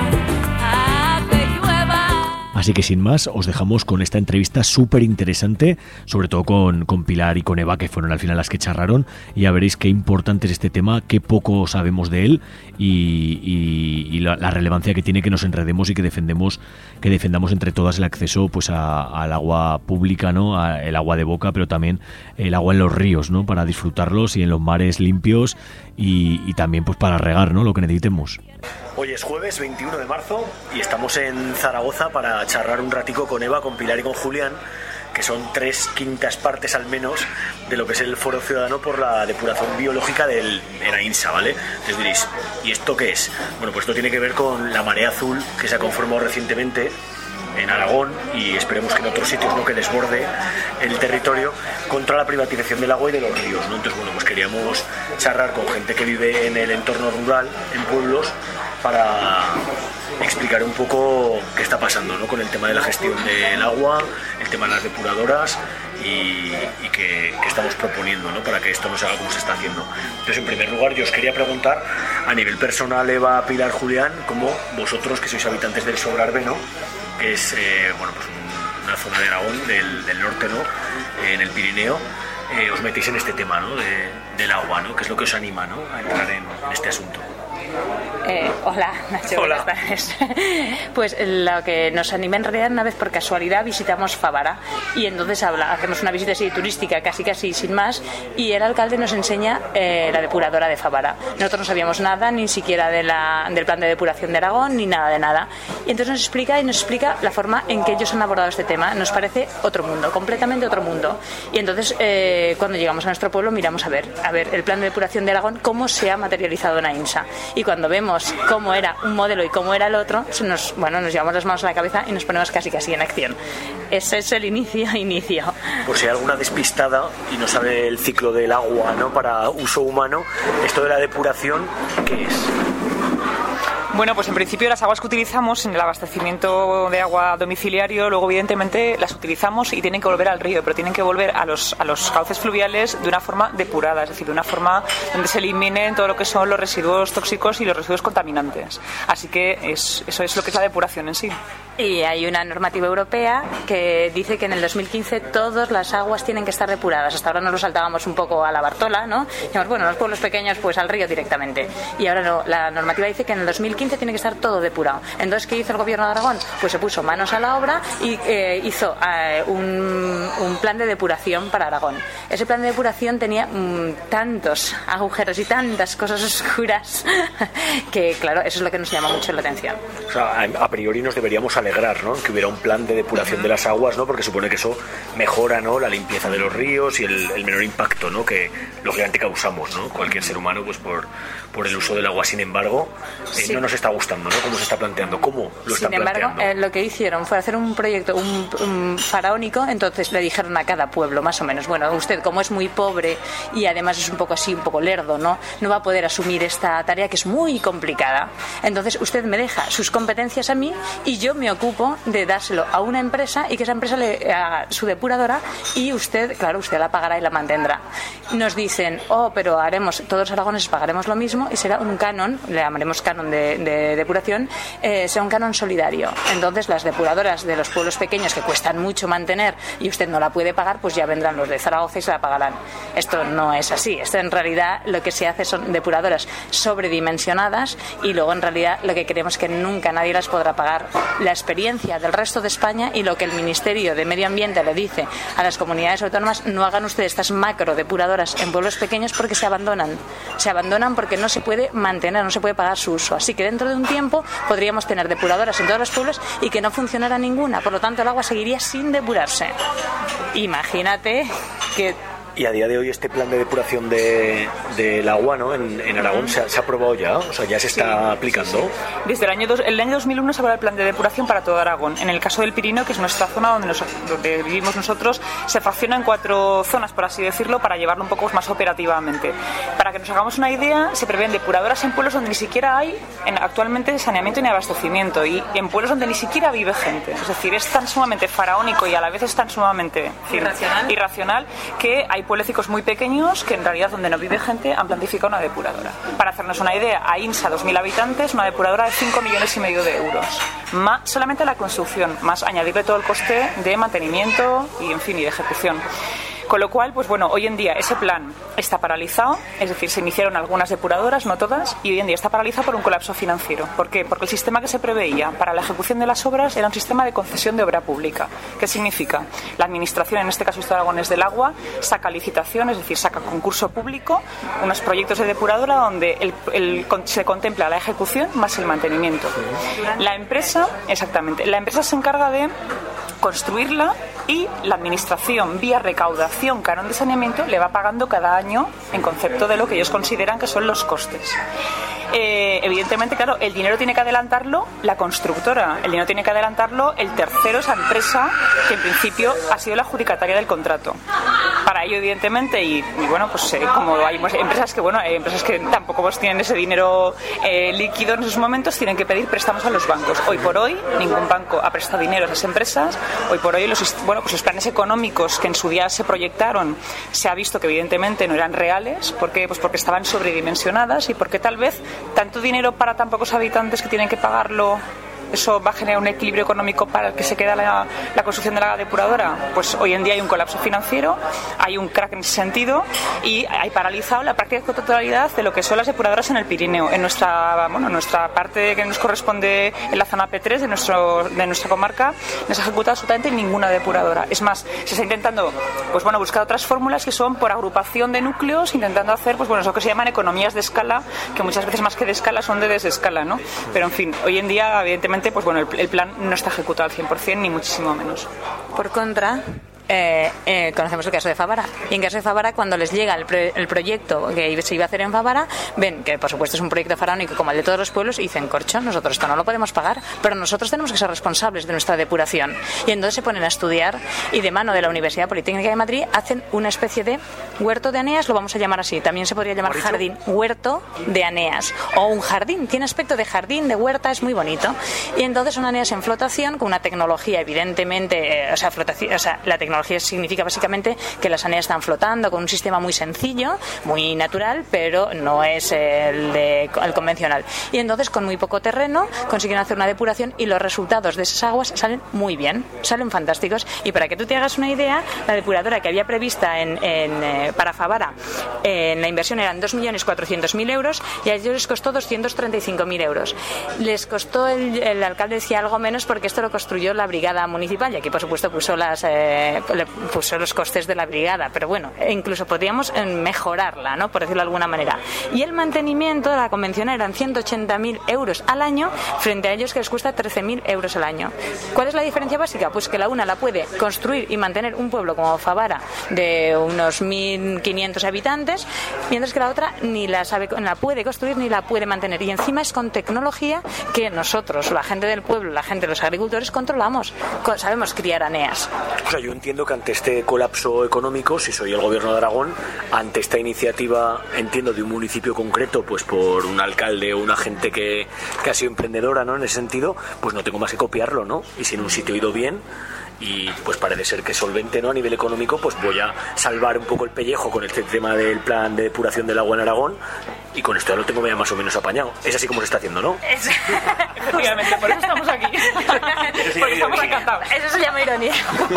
ah, que llueva. Así que sin más, os dejamos con esta entrevista súper interesante, sobre todo con, con Pilar y con Eva, que fueron al final las que charraron, y ya veréis qué importante es este tema, qué poco sabemos de él y, y, y la, la relevancia que tiene que nos enredemos y que defendemos, que defendamos entre todas el acceso pues a, al agua pública, ¿no?, a el agua de boca, pero también el agua en los ríos, ¿no?, para disfrutarlos, y en los mares limpios y, y también pues para regar, ¿no?, lo que necesitemos. Hoy es jueves veintiuno de marzo y estamos en Zaragoza para charlar un ratico con Eva, con Pilar y con Julián, que son tres quintas partes al menos de lo que es el Foro Ciudadano por la Depuración Biológica del ENAINSA, ¿vale? Entonces diréis, ¿y esto qué es? Bueno, pues esto tiene que ver con la marea azul que se ha conformado recientemente en Aragón y esperemos que en otros sitios, ¿no?, que desborde el territorio contra la privatización del agua y de los ríos, ¿no? Entonces, bueno, pues queríamos charlar con gente que vive en el entorno rural, en pueblos, para explicar un poco qué está pasando, ¿no?, con el tema de la gestión del agua, el tema de las depuradoras y, y que, que estamos proponiendo, ¿no?, para que esto no se haga como se está haciendo. Entonces, en primer lugar, yo os quería preguntar, a nivel personal, Eva, Pilar, Julián, cómo vosotros, que sois habitantes del Sobrarbeno, que es eh, bueno, pues un, una zona de Aragón, del, del norte, ¿no?, eh, en el Pirineo, eh, os metéis en este tema, ¿no?, de, del agua, ¿no?, ¿qué es lo que os anima, ¿no?, a entrar en, en este asunto? Eh, hola, Nacho, Hola. buenas tardes. Pues lo que nos anima en realidad, una vez por casualidad visitamos Favara y entonces habla, hacemos una visita así turística, casi casi sin más, y el alcalde nos enseña eh, la depuradora de Favara. Nosotros no sabíamos nada, ni siquiera de la, del plan de depuración de Aragón, ni nada de nada. Y entonces nos explica y nos explica la forma en que ellos han abordado este tema. Nos parece otro mundo, completamente otro mundo. Y entonces eh, cuando llegamos a nuestro pueblo miramos a ver, a ver el plan de depuración de Aragón, cómo se ha materializado en AINSA. Y cuando vemos cómo era un modelo y cómo era el otro, nos, bueno, nos llevamos las manos a la cabeza y nos ponemos casi casi en acción. Ese es el inicio, inicio. Por si hay alguna despistada y no sabe el ciclo del agua, ¿no?, para uso humano, esto de la depuración, ¿qué es? Bueno, pues en principio las aguas que utilizamos en el abastecimiento de agua domiciliario, luego evidentemente las utilizamos y tienen que volver al río, pero tienen que volver a los, a los cauces fluviales de una forma depurada, es decir, de una forma donde se eliminen todo lo que son los residuos tóxicos y los residuos contaminantes. Así que es, eso es lo que es la depuración en sí. Y hay una normativa europea que dice que en el dos mil quince todas las aguas tienen que estar depuradas. Hasta ahora nos lo saltábamos un poco a la Bartola, ¿no? Decíamos, bueno, los pueblos pequeños pues al río directamente. Y ahora no, la normativa dice que en el dos mil quince tiene que estar todo depurado. Entonces, ¿qué hizo el gobierno de Aragón? Pues se puso manos a la obra y eh, hizo eh, un, un plan de depuración para Aragón. Ese plan de depuración tenía mmm, tantos agujeros y tantas cosas oscuras que, claro, eso es lo que nos llama mucho la atención. O sea, a, a priori nos deberíamos alegrar, ¿no?, que hubiera un plan de depuración de las aguas, ¿no?, porque supone que eso mejora, ¿no?, la limpieza de los ríos y el, el menor impacto, ¿no?, que lógicamente causamos, ¿no?, cualquier ser humano, pues por, por el uso del agua. Sin embargo, eh, sí. no nos está gustando, ¿no?, cómo se está planteando, cómo lo están Sin embargo, planteando. Eh, lo que hicieron fue hacer un proyecto, un, un faraónico, entonces le dijeron a cada pueblo, más o menos, bueno, usted como es muy pobre y además es un poco así, un poco lerdo, ¿no?, no va a poder asumir esta tarea que es muy complicada. Entonces usted me deja sus competencias a mí y yo me ocupo de dárselo a una empresa y que esa empresa le haga su depuradora y usted, claro, usted la pagará y la mantendrá. Nos dicen, oh, pero haremos, todos los aragoneses pagaremos lo mismo y será un canon, le llamaremos canon de, de depuración, eh, será un canon solidario. Entonces las depuradoras de los pueblos pequeños que cuestan mucho mantener y usted no la puede pagar, pues ya vendrán los de Zaragoza y se la pagarán. Esto no es así. Esto en realidad lo que se hace son depuradoras sobredimensionadas y luego en realidad lo que queremos es que nunca nadie las podrá pagar. Las experiencia del resto de España y lo que el Ministerio de Medio Ambiente le dice a las comunidades autónomas: no hagan ustedes estas macro depuradoras en pueblos pequeños porque se abandonan. Se abandonan porque no se puede mantener, no se puede pagar su uso. Así que dentro de un tiempo podríamos tener depuradoras en todos los pueblos y que no funcionara ninguna. Por lo tanto, el agua seguiría sin depurarse. Imagínate que... Y a día de hoy este plan de depuración de, del agua, ¿no? en, en Aragón se ha, se ha aprobado ya, o sea, ya se está sí, aplicando. Sí, sí. Desde el año, dos, el año dos mil uno se aprobó el plan de depuración para todo Aragón. En el caso del Pirineo, que es nuestra zona donde, nos, donde vivimos nosotros, se fracciona en cuatro zonas, por así decirlo, para llevarlo un poco más operativamente. Para que nos hagamos una idea, se prevén depuradoras en pueblos donde ni siquiera hay en, actualmente saneamiento ni abastecimiento, y en pueblos donde ni siquiera vive gente. Es decir, es tan sumamente faraónico y a la vez es tan sumamente irracional, irracional que hay pueblecicos muy pequeños que en realidad donde no vive gente han planificado una depuradora. Para hacernos una idea, a INSA, dos mil habitantes, una depuradora de cinco millones y medio de euros. Más, solamente la construcción, más añadirle todo el coste de mantenimiento y, en fin, y de ejecución. Con lo cual, pues bueno, hoy en día ese plan está paralizado, es decir, se iniciaron algunas depuradoras, no todas, y hoy en día está paralizado por un colapso financiero. ¿Por qué? Porque el sistema que se preveía para la ejecución de las obras era un sistema de concesión de obra pública. ¿Qué significa? La administración, en este caso Instituto Aragonés del Agua, saca licitación, es decir, saca concurso público, unos proyectos de depuradora donde el, el, se contempla la ejecución más el mantenimiento. La empresa, exactamente, la empresa se encarga de construirla y la administración, vía recaudación, canon de saneamiento, le va pagando cada año en concepto de lo que ellos consideran que son los costes. Eh, evidentemente, claro, el dinero tiene que adelantarlo la constructora, el dinero tiene que adelantarlo el tercero, esa empresa que en principio ha sido la adjudicataria del contrato. Para ello, evidentemente, y, y bueno, pues eh, como hay empresas que, bueno, hay empresas que tampoco pues, tienen ese dinero eh, líquido en esos momentos, tienen que pedir préstamos a los bancos. Hoy por hoy, ningún banco ha prestado dinero a esas empresas. Hoy por hoy, los, bueno, pues los planes económicos que en su día se proyectaron, se ha visto que evidentemente no eran reales. ¿Por qué? Pues porque estaban sobredimensionadas y porque tal vez tanto dinero para tan pocos habitantes que tienen que pagarlo, eso va a generar un equilibrio económico para el que se queda la, la construcción de la depuradora. Pues hoy en día hay un colapso financiero, hay un crack en ese sentido y hay paralizado la práctica totalidad de lo que son las depuradoras en el Pirineo. En nuestra, bueno, nuestra parte que nos corresponde en la zona P tres de, nuestro, de nuestra comarca, no se ha ejecutado absolutamente ninguna depuradora. Es más, se está intentando pues bueno, buscar otras fórmulas que son por agrupación de núcleos, intentando hacer pues bueno, eso que se llaman economías de escala, que muchas veces más que de escala son de desescala, ¿no? Pero en fin, hoy en día evidentemente pues bueno, el, el plan no está ejecutado al cien por ciento ni muchísimo menos. Por contra, Eh, eh, conocemos el caso de Favara, y en caso de Favara, cuando les llega el, pre, el proyecto que se iba a hacer en Favara, ven que por supuesto es un proyecto faraónico como el de todos los pueblos y dicen: corcho, nosotros esto no lo podemos pagar, pero nosotros tenemos que ser responsables de nuestra depuración. Y entonces se ponen a estudiar y de mano de la Universidad Politécnica de Madrid hacen una especie de huerto de Aneas, lo vamos a llamar así, también se podría llamar jardín, huerto de Aneas, o un jardín, tiene aspecto de jardín, de huerta, es muy bonito. Y entonces son Aneas en flotación con una tecnología evidentemente, eh, o sea, flotación, o sea, la tecnología significa básicamente que las aneas están flotando con un sistema muy sencillo, muy natural, pero no es el, de, el convencional. Y entonces con muy poco terreno consiguen hacer una depuración y los resultados de esas aguas salen muy bien, salen fantásticos. Y para que tú te hagas una idea, la depuradora que había prevista en, en, eh, para Favara, eh, en la inversión eran dos millones cuatrocientos mil euros y a ellos les costó doscientos treinta y cinco mil euros. Les costó, el, el alcalde decía algo menos porque esto lo construyó la brigada municipal y aquí por supuesto puso las eh, puso los costes de la brigada, pero bueno, incluso podríamos mejorarla, ¿no? Por decirlo de alguna manera. Y el mantenimiento de la convencional eran ciento ochenta mil euros al año frente a ellos que les cuesta trece mil euros al año. ¿Cuál es la diferencia básica? Pues que la una la puede construir y mantener un pueblo como Favara de unos mil quinientos habitantes, mientras que la otra ni la sabe, la puede construir ni la puede mantener. Y encima es con tecnología que nosotros, la gente del pueblo, la gente de los agricultores, controlamos. Sabemos criar aneas. O sea, yo entiendo que ante este colapso económico, si soy el gobierno de Aragón, ante esta iniciativa, entiendo, de un municipio concreto, pues por un alcalde o una gente que, que ha sido emprendedora, ¿no? En ese sentido, pues no tengo más que copiarlo, ¿no? Y si en un sitio he ido bien y pues parece ser que solvente, ¿no? A nivel económico, pues voy a salvar un poco el pellejo con este tema del plan de depuración del agua en Aragón y con esto ya lo tengo ya más o menos apañado. Es así como se está haciendo, ¿no? Es... Efectivamente, por eso estamos aquí. Porque estamos encantados. Eso se llama ironía.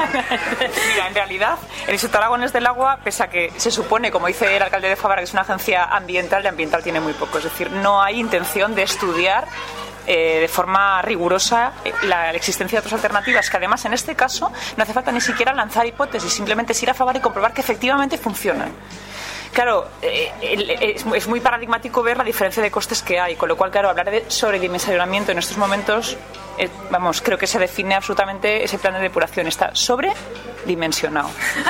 Mira, en realidad, el Instituto Aragonés del Agua, pese a que se supone, como dice el alcalde de Favara, que es una agencia ambiental, de ambiental tiene muy poco. Es decir, no hay intención de estudiar eh, de forma rigurosa eh, la, la existencia de otras alternativas, que además en este caso no hace falta ni siquiera lanzar hipótesis, simplemente es ir a Favara y comprobar que efectivamente funcionan. Claro, eh, es, es muy paradigmático ver la diferencia de costes que hay, con lo cual, claro, hablar de sobredimensionamiento en estos momentos, eh, vamos, creo que se define absolutamente ese plan de depuración, está sobredimensionado.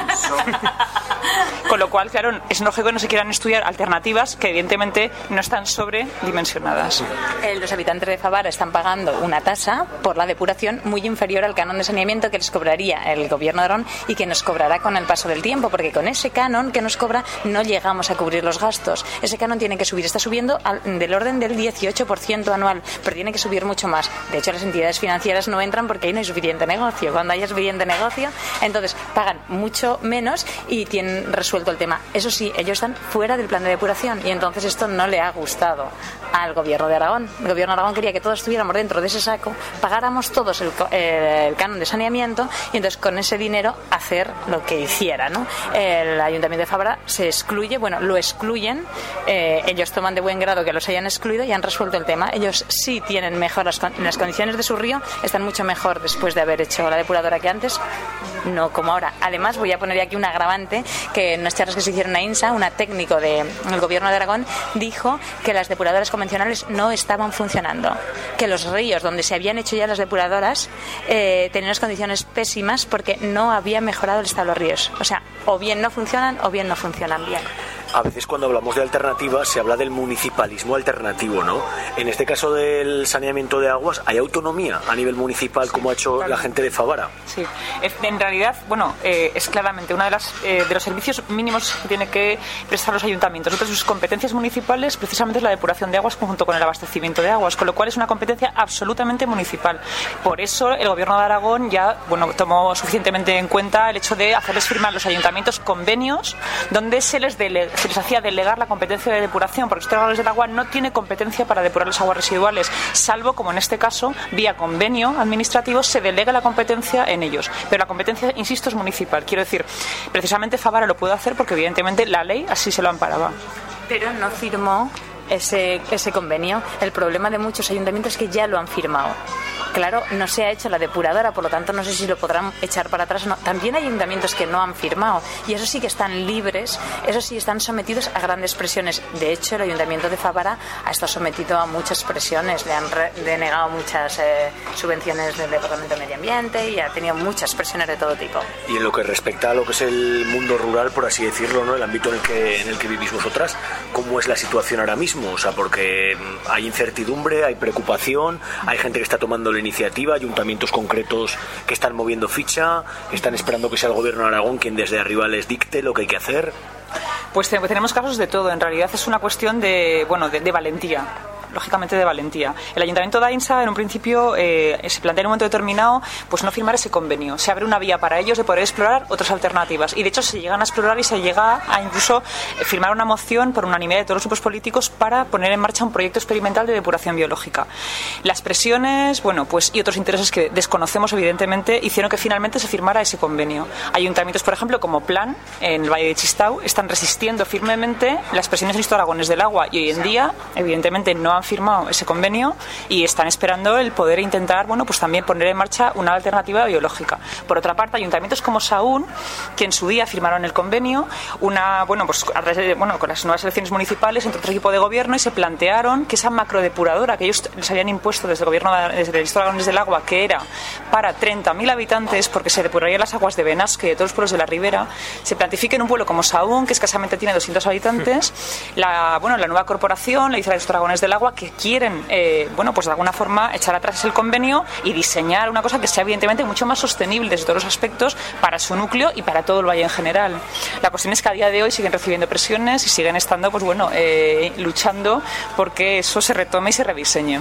Con lo cual, claro, es lógico que no se quieran estudiar alternativas que evidentemente no están sobredimensionadas. Eh, los habitantes de Favara están pagando una tasa por la depuración muy inferior al canon de saneamiento que les cobraría el gobierno de Aragón y que nos cobrará con el paso del tiempo, porque con ese canon que nos cobra no llegamos a cubrir los gastos. Ese canon tiene que subir, está subiendo al, del orden del dieciocho por ciento anual, pero tiene que subir mucho más. De hecho, las entidades financieras no entran porque ahí no hay suficiente negocio. Cuando haya suficiente negocio, entonces pagan mucho menos y tienen resuelto el tema. Eso sí, ellos están fuera del plan de depuración y entonces esto no le ha gustado al gobierno de Aragón. El gobierno de Aragón quería que todos estuviéramos dentro de ese saco, pagáramos todos el, eh, el canon de saneamiento y entonces con ese dinero hacer lo que hiciera, ¿no? El Ayuntamiento de Favara se excluye, bueno, lo excluyen, eh, ellos toman de buen grado que los hayan excluido y han resuelto el tema. Ellos sí tienen mejor las, las condiciones de su río, están mucho mejor después de haber hecho la depuradora que antes, no como ahora. Además, voy a poner aquí un agravante, que en las charlas que se hicieron a INSA, una técnico del gobierno de Aragón dijo que las depuradoras convencionales no estaban funcionando, que los ríos donde se habían hecho ya las depuradoras eh, tenían unas condiciones pésimas porque no había mejorado el estado de los ríos. O sea, o bien no funcionan o bien no funcionan bien. A veces cuando hablamos de alternativas se habla del municipalismo alternativo, ¿no? En este caso del saneamiento de aguas, ¿hay autonomía a nivel municipal como ha hecho la gente de Favara? Sí, en realidad, bueno, eh, es claramente uno de, las, eh, de los servicios mínimos que tiene que prestar los ayuntamientos. Otra de sus competencias municipales precisamente es la depuración de aguas junto con el abastecimiento de aguas, con lo cual es una competencia absolutamente municipal. Por eso el gobierno de Aragón ya, bueno, tomó suficientemente en cuenta el hecho de hacerles firmar a los ayuntamientos convenios donde se les delega, se les hacía delegar la competencia de depuración, porque los trabajadores del agua no tiene competencia para depurar las aguas residuales, salvo, como en este caso, vía convenio administrativo se delega la competencia en ellos. Pero la competencia, insisto, es municipal. Quiero decir, precisamente Favara lo puede hacer porque evidentemente la ley así se lo amparaba. Pero no firmó ese, ese convenio. El problema de muchos ayuntamientos es que ya lo han firmado. Claro, no se ha hecho la depuradora, por lo tanto no sé si lo podrán echar para atrás o no. También hay ayuntamientos que no han firmado y eso sí que están libres, eso sí están sometidos a grandes presiones. De hecho, el Ayuntamiento de Favara ha estado sometido a muchas presiones, le han re- denegado muchas eh, subvenciones del Departamento de Medio Ambiente y ha tenido muchas presiones de todo tipo. Y en lo que respecta a lo que es el mundo rural, por así decirlo, ¿no? El ámbito en el que en el que vivís vosotras, ¿cómo es la situación ahora mismo? O sea, porque hay incertidumbre, hay preocupación, hay gente que está tomando la iniciativa, ayuntamientos concretos que están moviendo ficha, que están esperando que sea el gobierno de Aragón quien desde arriba les dicte lo que hay que hacer. Pues tenemos casos de todo. En realidad es una cuestión de, bueno, de, de valentía. Lógicamente de valentía. El Ayuntamiento de Ainsa en un principio eh, se plantea en un momento determinado pues no firmar ese convenio. Se abre una vía para ellos de poder explorar otras alternativas y de hecho se llegan a explorar y se llega a incluso firmar una moción por unanimidad de todos los grupos políticos para poner en marcha un proyecto experimental de depuración biológica. Las presiones, bueno, pues y otros intereses que desconocemos evidentemente hicieron que finalmente se firmara ese convenio. Ayuntamientos, por ejemplo, como Plan en el Valle de Chistau están resistiendo firmemente las presiones de los Aragones del agua y hoy en día evidentemente no han firmado ese convenio y están esperando el poder intentar, bueno, pues también poner en marcha una alternativa biológica. Por otra parte, ayuntamientos como Sahún, que en su día firmaron el convenio, una, bueno, pues a través de, bueno, con las nuevas elecciones municipales entre otro equipo de gobierno y se plantearon que esa macrodepuradora que ellos les habían impuesto desde el gobierno de, desde el Instituto de Aragones del Agua, que era para treinta mil habitantes, porque se depurarían las aguas de Benasque y de todos los pueblos de la ribera, se plantifique en un pueblo como Sahún, que escasamente tiene doscientos habitantes, la, bueno, la nueva corporación, la Isla de los Dragones del Agua, que quieren, eh, bueno, pues de alguna forma echar atrás el convenio y diseñar una cosa que sea evidentemente mucho más sostenible desde todos los aspectos para su núcleo y para todo el valle en general. La cuestión es que a día de hoy siguen recibiendo presiones y siguen estando, pues bueno, eh, luchando porque eso se retome y se rediseñe.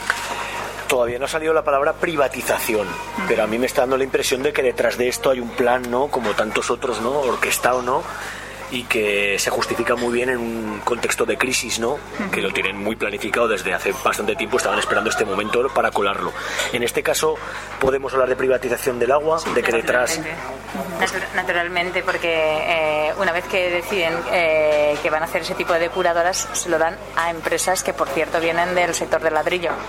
Todavía no ha salido la palabra privatización, pero a mí me está dando la impresión de que detrás de esto hay un plan, ¿no? Como tantos otros, ¿no? Orquestado, ¿no? Y que se justifica muy bien en un contexto de crisis, ¿no? Que lo tienen muy planificado desde hace bastante tiempo, estaban esperando este momento para colarlo. En este caso, ¿podemos hablar de privatización del agua? Sí, de que detrás... Naturalmente, naturalmente porque eh, una vez que deciden eh, que van a hacer ese tipo de depuradoras, se lo dan a empresas que, por cierto, vienen del sector del ladrillo.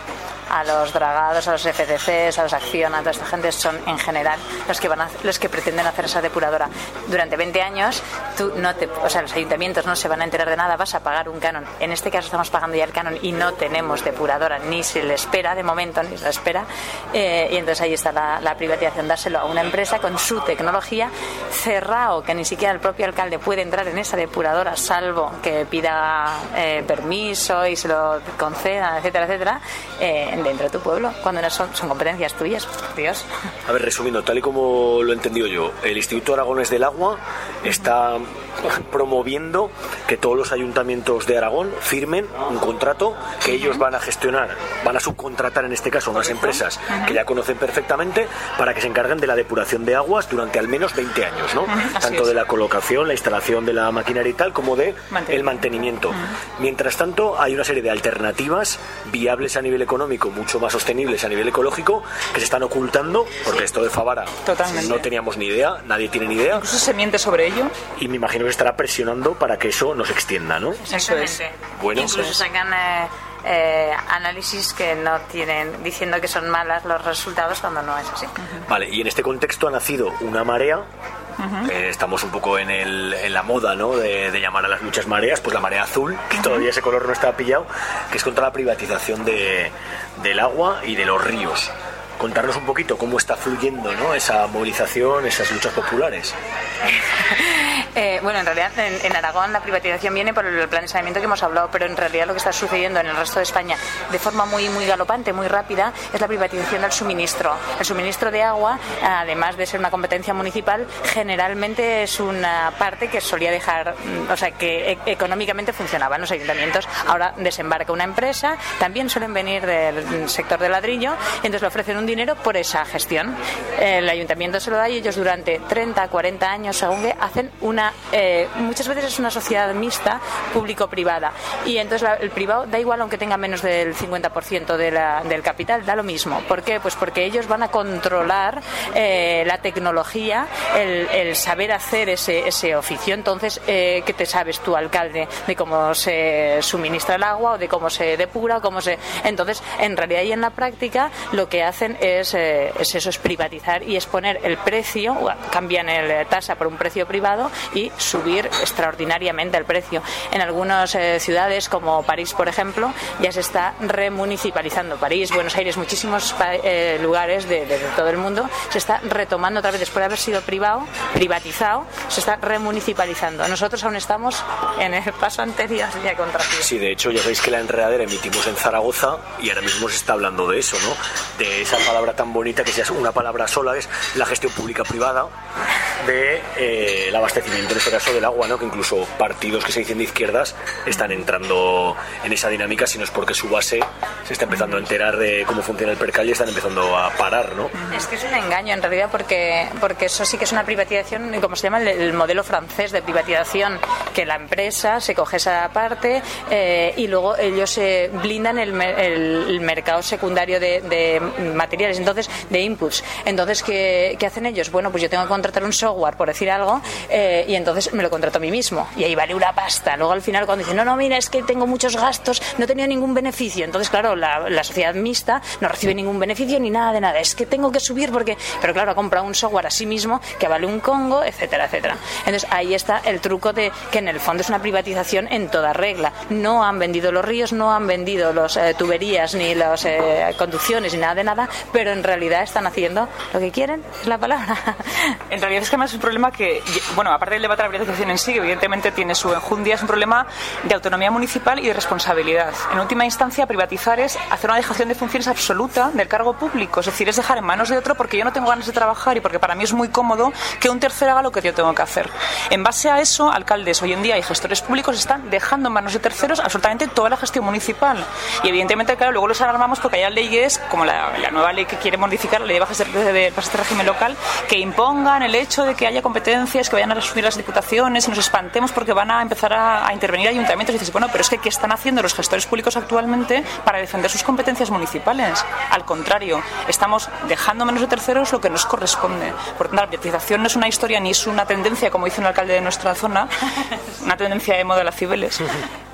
a los dragados, a los F C Cs, a los Acciona, a toda esta gente son en general los que van a, los que pretenden hacer esa depuradora. Durante veinte años, tú no te, o sea, los ayuntamientos no se van a enterar de nada, vas a pagar un canon. En este caso estamos pagando ya el canon y no tenemos depuradora, ni se le espera de momento, ni se le espera. Eh, y entonces ahí está la, la privatización, dárselo a una empresa con su tecnología, cerrado, que ni siquiera el propio alcalde puede entrar en esa depuradora, salvo que pida eh, permiso y se lo concedan, etcétera, etcétera, eh, dentro de tu pueblo, cuando no son, son competencias tuyas, Dios. A ver, resumiendo, tal y como lo he entendido yo, el Instituto Aragonés del Agua está promoviendo que todos los ayuntamientos de Aragón firmen un contrato que ellos van a gestionar, van a subcontratar en este caso a unas empresas que ya conocen perfectamente para que se encarguen de la depuración de aguas durante al menos veinte años, ¿no? Tanto de la colocación, la instalación de la maquinaria y tal, como de el mantenimiento. Mientras tanto, hay una serie de alternativas viables a nivel económico, mucho más sostenibles a nivel ecológico, que se están ocultando, porque esto de Favara Totalmente. no teníamos ni idea, nadie tiene ni idea. Incluso se miente sobre ello. Y me imagino que estará presionando para que eso no se extienda, ¿no? Eso es. Bueno, incluso sacan eh, eh, análisis que no tienen, diciendo que son malas los resultados cuando no es así. Vale, y en este contexto ha nacido una marea. Uh-huh. Eh, estamos un poco en, el, en la moda, ¿no? De, de llamar a las luchas mareas, pues la marea azul, que uh-huh. todavía ese color no está pillado, que es contra la privatización de, del agua y de los ríos. Contarnos un poquito cómo está fluyendo, ¿no? Esa movilización, esas luchas populares. Eh, bueno, en realidad en, en Aragón la privatización viene por el plan de saneamiento que hemos hablado, pero en realidad lo que está sucediendo en el resto de España de forma muy muy galopante, muy rápida, es la privatización del suministro. El suministro de agua, además de ser una competencia municipal, generalmente es una parte que solía dejar, o sea, que e- económicamente funcionaba en los ayuntamientos. Ahora desembarca una empresa, también suelen venir del sector del ladrillo, y entonces le ofrecen un dinero por esa gestión. El ayuntamiento se lo da y ellos durante treinta, cuarenta años, según que hacen una Eh, muchas veces es una sociedad mixta público-privada y entonces la, el privado da igual aunque tenga menos del cincuenta por ciento de la, del capital, da lo mismo. ¿Por qué? Pues porque ellos van a controlar eh, la tecnología, el, el saber hacer ese, ese oficio. Entonces, eh, ¿qué te sabes tú, alcalde, de cómo se suministra el agua o de cómo se depura o cómo se... Entonces, en realidad y en la práctica lo que hacen es, eh, es eso, es privatizar y es poner el precio, cambian el tasa por un precio privado y subir extraordinariamente el precio. En algunas eh, ciudades como París, por ejemplo, ya se está remunicipalizando. París, Buenos Aires, muchísimos eh, lugares de, de, de todo el mundo se está retomando otra vez después de haber sido privado, privatizado, se está remunicipalizando. Nosotros aún estamos en el paso anterior ya contra ti. Sí, de hecho ya veis que la enredadera emitimos en Zaragoza y ahora mismo se está hablando de eso, ¿no? De esa palabra tan bonita que sea una palabra sola, es la gestión pública privada de eh, el abastecimiento, en este caso del agua, ¿no? Que incluso partidos que se dicen de izquierdas están entrando en esa dinámica, si no es porque su base se está empezando a enterar de cómo funciona el percal y están empezando a parar, ¿no? Es que es un engaño en realidad, porque porque eso sí que es una privatización, como se llama el, el modelo francés de privatización, que la empresa se coge esa parte eh, y luego ellos se eh, blindan el, el, el mercado secundario de, de materiales, entonces de inputs. Entonces, ¿qué, ¿qué hacen ellos? Bueno, pues yo tengo que contratar un software, por decir algo, eh, y entonces me lo contrato a mí mismo y ahí vale una pasta. Luego al final cuando dicen, no, no, mira, es que tengo muchos gastos, no he tenido ningún beneficio. Entonces, claro, la, la sociedad mixta no recibe ningún beneficio ni nada de nada. Es que tengo que subir porque... Pero claro, ha comprado un software a sí mismo que vale un congo, etcétera, etcétera. Entonces ahí está el truco de que en el fondo es una privatización en toda regla. No han vendido los ríos, no han vendido las eh, tuberías ni las eh, conducciones ni nada de nada, pero en realidad están haciendo lo que quieren, es la palabra. En realidad es que además es un problema que, bueno, aparte del debate de la privatización en sí, que evidentemente tiene su enjundia, es un problema de autonomía municipal y de responsabilidad. En última instancia, privatizar es hacer una dejación de funciones absoluta del cargo público, es decir, es dejar en manos de otro porque yo no tengo ganas de trabajar y porque para mí es muy cómodo que un tercero haga lo que yo tengo que hacer. En base a eso, alcaldes hoy en día y gestores públicos están dejando en manos de terceros absolutamente toda la gestión municipal. Y evidentemente, claro, luego los alarmamos porque hay leyes, como la, la nueva ley que quiere modificar, la ley de bajas de, de, de este régimen local, que impongan el hecho de que haya competencias, que vayan a asumir las diputaciones y nos espantemos porque van a empezar a, a intervenir ayuntamientos. Y dices, bueno, pero es que ¿qué están haciendo los gestores públicos actualmente para defender sus competencias municipales? Al contrario, estamos dejando menos de terceros lo que nos corresponde. Por tanto, la privatización no es una historia ni es una tendencia, como dice un alcalde de nuestra zona, una tendencia de moda de las Cibeles.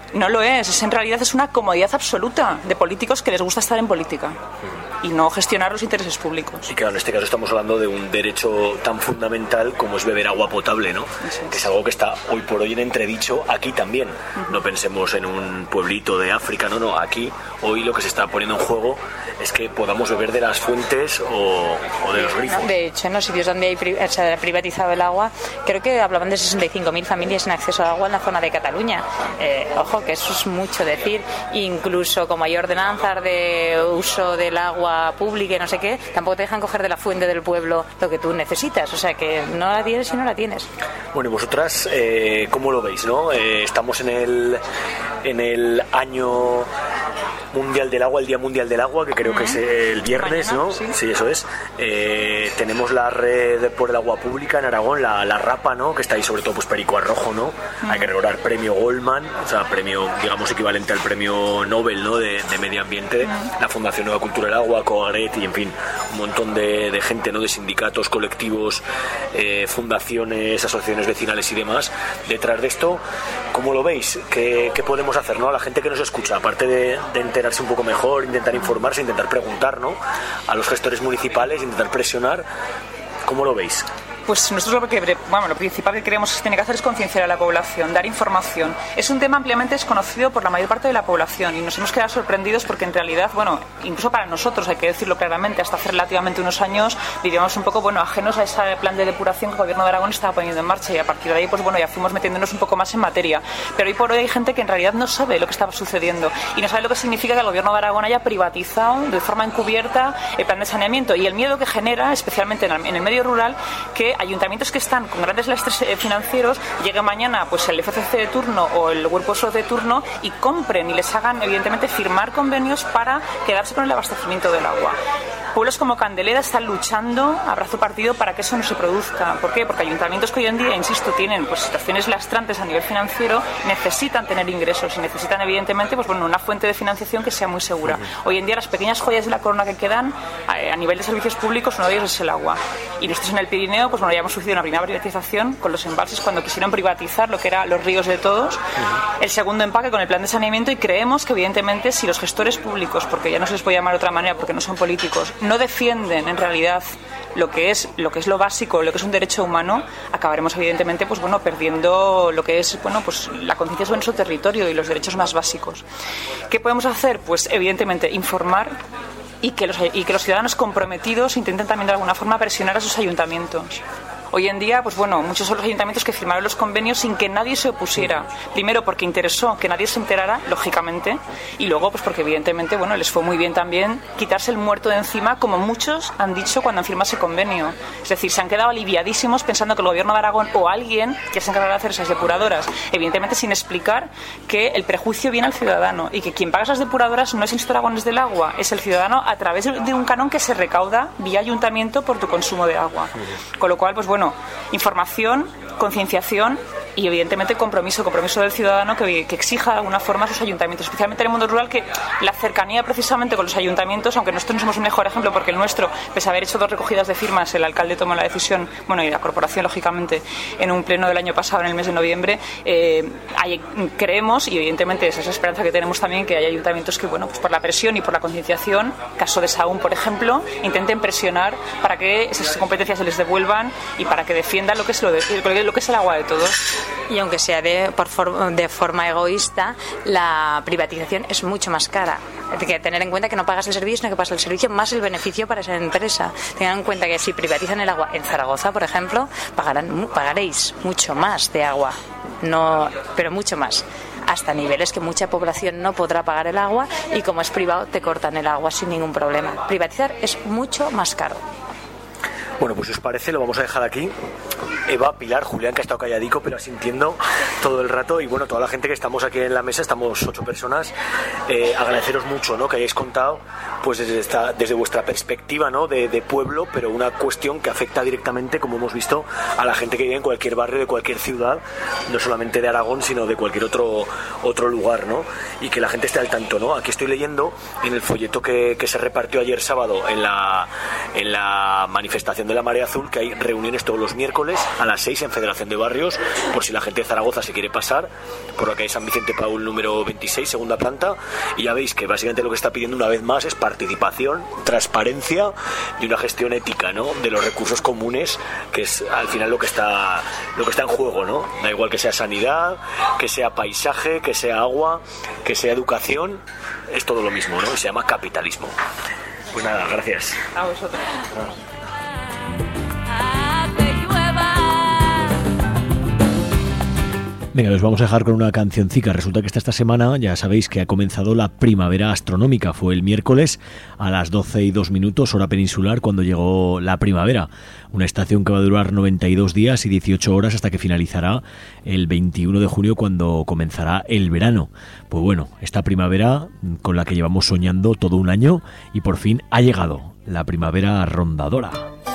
No lo es, es en realidad es una comodidad absoluta de políticos que les gusta estar en política y no gestionar los intereses públicos. Y claro, en este caso estamos hablando de un derecho tan fundamental como es beber agua potable, ¿no? Es. Que es algo que está hoy por hoy en entredicho aquí también. Uh-huh. No pensemos en un pueblito de África, no, no, aquí hoy lo que se está poniendo en juego es que podamos beber de las fuentes o, o de los grifos. De hecho, en los sitios donde hay, se ha privatizado el agua, creo que hablaban de sesenta y cinco mil familias sin acceso al agua en la zona de Cataluña. Eh, ojo, que eso es mucho decir. Incluso como hay ordenanzas de uso del agua pública y no sé qué, tampoco te dejan coger de la fuente del pueblo lo que tú necesitas. O sea que no la tienes y no la tienes. Bueno, y vosotras, eh, ¿cómo lo veis, no? Eh, estamos en el, en el año mundial del agua, el Día Mundial del Agua, que creo uh-huh. que es el viernes, mañana, ¿no? Sí. sí, eso es. Eh, tenemos la red por el agua pública en Aragón, la, la RAPA, ¿no? Que está ahí sobre todo pues Perico Arrojo, ¿no? Uh-huh. Hay que recordar premio Goldman, o sea, premio, digamos, equivalente al premio Nobel, ¿no? De, de Medio Ambiente, uh-huh. la Fundación Nueva Cultura del Agua, Coagret y, en fin, un montón de, de gente, ¿no? De sindicatos, colectivos, eh, fundaciones, asociaciones vecinales y demás. Detrás de esto, ¿cómo lo veis? ¿Qué, qué podemos hacer, no? A la gente que nos escucha, aparte de, de enterarse un poco mejor, intentar informarse, intentar preguntar, ¿no? A los gestores municipales, intentar presionar. ¿Cómo lo veis? Pues nosotros lo que, bueno, lo principal que creemos que se tiene que hacer es concienciar a la población, dar información. Es un tema ampliamente desconocido por la mayor parte de la población y nos hemos quedado sorprendidos porque en realidad, bueno, incluso para nosotros, hay que decirlo claramente, hasta hace relativamente unos años vivíamos un poco, bueno, ajenos a ese plan de depuración que el gobierno de Aragón estaba poniendo en marcha y a partir de ahí, pues bueno, ya fuimos metiéndonos un poco más en materia. Pero hoy por hoy hay gente que en realidad no sabe lo que estaba sucediendo y no sabe lo que significa que el gobierno de Aragón haya privatizado de forma encubierta el plan de saneamiento y el miedo que genera, especialmente en el medio rural, que ayuntamientos que están con grandes lastres financieros llegue mañana pues el F C C de turno o el Grupo S O C de turno y compren y les hagan evidentemente firmar convenios para quedarse con el abastecimiento del agua. Pueblos como Candelera están luchando a brazo partido para que eso no se produzca. ¿Por qué? Porque ayuntamientos que hoy en día, insisto, tienen pues situaciones lastrantes a nivel financiero, necesitan tener ingresos y necesitan evidentemente pues bueno, una fuente de financiación que sea muy segura. Hoy en día las pequeñas joyas de la corona que quedan a, a nivel de servicios públicos, uno de ellos es el agua. Y nosotros en el Pirineo, pues bueno, ya hemos sufrido una primera privatización con los embalses cuando quisieron privatizar lo que eran los ríos de todos. El segundo empaque con el plan de saneamiento y creemos que evidentemente si los gestores públicos, porque ya no se les puede llamar de otra manera porque no son políticos, no defienden en realidad lo que es lo que es lo básico, lo que es un derecho humano, acabaremos evidentemente pues bueno perdiendo lo que es bueno pues la conciencia sobre nuestro territorio y los derechos más básicos. ¿Qué podemos hacer? Pues evidentemente informar y que los y que los ciudadanos comprometidos intenten también de alguna forma presionar a sus ayuntamientos. Hoy en día, pues bueno, muchos son los ayuntamientos que firmaron los convenios sin que nadie se opusiera. Primero porque interesó que nadie se enterara, lógicamente, y luego pues porque evidentemente, bueno, les fue muy bien también quitarse el muerto de encima, como muchos han dicho cuando han firmado ese convenio. Es decir, se han quedado aliviadísimos pensando que el gobierno de Aragón o alguien ya se encargará de hacer esas depuradoras, evidentemente sin explicar que el prejuicio viene al ciudadano y que quien paga esas depuradoras no es Instituto Aragonés del Agua, es el ciudadano a través de un canon que se recauda vía ayuntamiento por tu consumo de agua. Con lo cual, pues bueno, Bueno, información, concienciación y evidentemente compromiso, compromiso del ciudadano que, que exija de alguna forma a sus ayuntamientos, especialmente en el mundo rural, que la cercanía precisamente con los ayuntamientos, aunque nosotros no somos un mejor ejemplo porque el nuestro, pese a haber hecho dos recogidas de firmas, el alcalde tomó la decisión, bueno, y la corporación lógicamente, en un pleno del año pasado, en el mes de noviembre, eh, hay, creemos, y evidentemente esa es la esperanza que tenemos también, que hay ayuntamientos que, bueno, pues por la presión y por la concienciación, caso de Sahagún, por ejemplo, intenten presionar para que esas competencias se les devuelvan y para que defiendan lo que es, lo de, lo que es el agua de todos. Y aunque sea de, por for, de forma egoísta, la privatización es mucho más cara. Hay que tener en cuenta que no pagas el servicio, sino que pagas el servicio más el beneficio para esa empresa. Tengan en cuenta que si privatizan el agua en Zaragoza, por ejemplo, pagarán, pagaréis mucho más de agua, no, pero mucho más. Hasta niveles que mucha población no podrá pagar el agua y como es privado te cortan el agua sin ningún problema. Privatizar es mucho más caro. Bueno, pues si os parece lo vamos a dejar aquí. Eva, Pilar, Julián, que ha estado calladico pero asintiendo todo el rato, y bueno, toda la gente que estamos aquí en la mesa, estamos ocho personas, eh, agradeceros mucho, ¿no?, que hayáis contado pues desde, esta, desde vuestra perspectiva, ¿no? de, de pueblo, pero una cuestión que afecta directamente, como hemos visto, a la gente que vive en cualquier barrio de cualquier ciudad, no solamente de Aragón, sino de cualquier otro, otro lugar, ¿no? Y que la gente esté al tanto, ¿no? Aquí estoy leyendo en el folleto que, que se repartió ayer sábado en la, en la manifestación de la Marea Azul, que hay reuniones todos los miércoles a las seis en Federación de Barrios, por si la gente de Zaragoza se quiere pasar, por la calle San Vicente Paúl número veintiséis, segunda planta, y ya veis que básicamente lo que está pidiendo una vez más es participación, transparencia y una gestión ética, ¿no? De los recursos comunes, que es al final lo que está lo que está en juego, ¿no? Da igual que sea sanidad, que sea paisaje, que sea agua, que sea educación, es todo lo mismo, ¿no? Y se llama capitalismo. Pues nada, gracias. A vosotros. Venga, os vamos a dejar con una cancioncica. Resulta que esta, esta semana ya sabéis que ha comenzado la primavera astronómica. Fue el miércoles a las doce y dos minutos, hora peninsular, cuando llegó la primavera. Una estación que va a durar noventa y dos días y dieciocho horas hasta que finalizará el veintiuno de junio, cuando comenzará el verano. Pues bueno, esta primavera con la que llevamos soñando todo un año, y por fin ha llegado la primavera rondadora.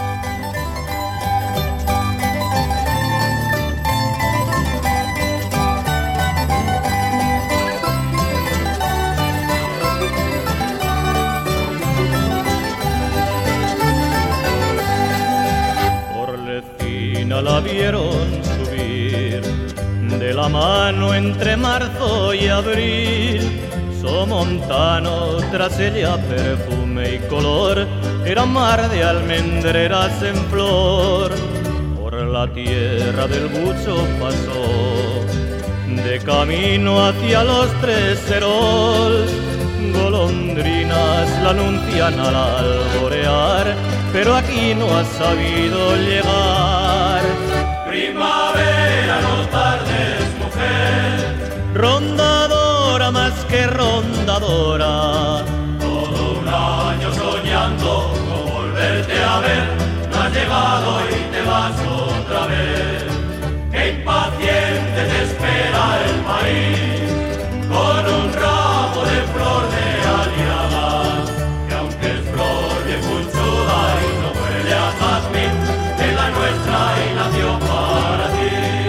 La vieron subir de la mano entre marzo y abril. Somontano, tras ella perfume y color, era mar de almendreras en flor. Por la tierra del Bucho pasó, de camino hacia los Treserol. Golondrinas la anuncian al alborear, pero aquí no ha sabido llegar. Primavera, no tardes, mujer, rondadora más que rondadora. Todo un año soñando con volverte a ver, no has llegado y te vas otra vez. Qué impaciente te espera el país, con un ramo de flor de aliaga, que aunque es flor de punchuda y no huele a jazmín, es la nuestra y nació para ti.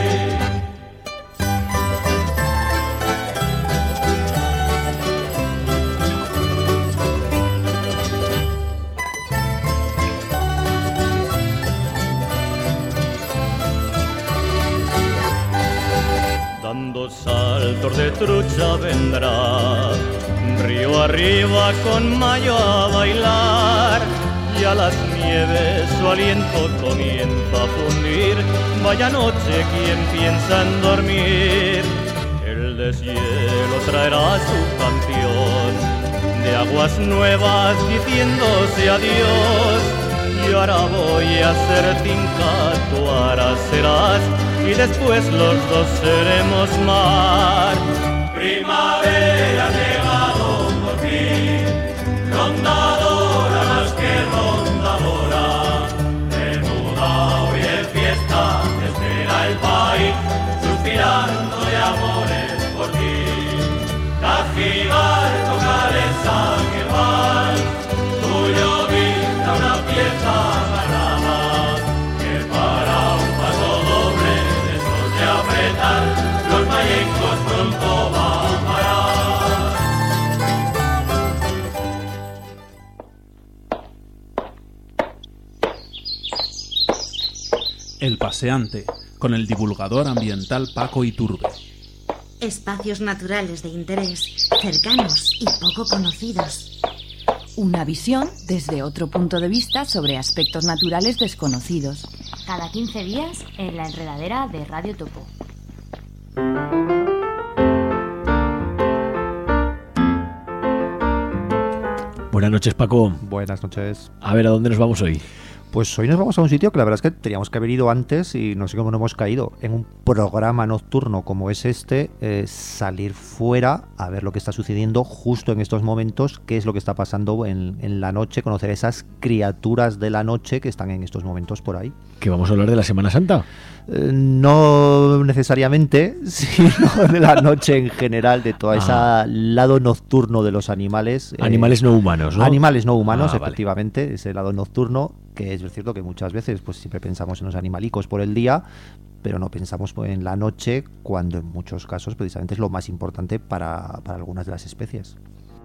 Dando saltos de trucha vendrá, río arriba con mayo a bailar, y a las nieves su aliento comienza a fundir. Vaya noche, quien piensa en dormir. El deshielo traerá su canción de aguas nuevas diciéndose adiós. Y ahora voy a ser tinca, tú ahora serás, y después los dos seremos mar. Primavera ha llegado por fin, rondadora más que rondadora. Menuda hoy en fiesta, te espera el país, suspirando de amores por ti. Cajigar, tocaresa, que vas, tuyo vista una pieza ganada, que para un paso doble de esos de apretar, los mayecos pronto va a parar. El paseante, con el divulgador ambiental Paco Iturbe. Espacios naturales de interés, cercanos y poco conocidos. Una visión desde otro punto de vista sobre aspectos naturales desconocidos. Cada quince días en la enredadera de Radio Topo. Buenas noches, Paco. Buenas noches. A ver, ¿a dónde nos vamos hoy? Pues hoy nos vamos a un sitio que la verdad es que teníamos que haber ido antes y no sé cómo no hemos caído. En un programa nocturno como es este, eh, salir fuera a ver lo que está sucediendo justo en estos momentos, qué es lo que está pasando en, en la noche, conocer esas criaturas de la noche que están en estos momentos por ahí. ¿Que vamos a hablar de la Semana Santa? Eh, no necesariamente, sino de la noche en general, de todo ese Ah. lado nocturno de los animales. Animales no humanos, ¿no? Animales no humanos, Ah, vale. efectivamente, ese lado nocturno, que es cierto que muchas veces pues siempre pensamos en los animalicos por el día, pero no pensamos pues, en la noche, cuando en muchos casos precisamente es lo más importante para, para algunas de las especies.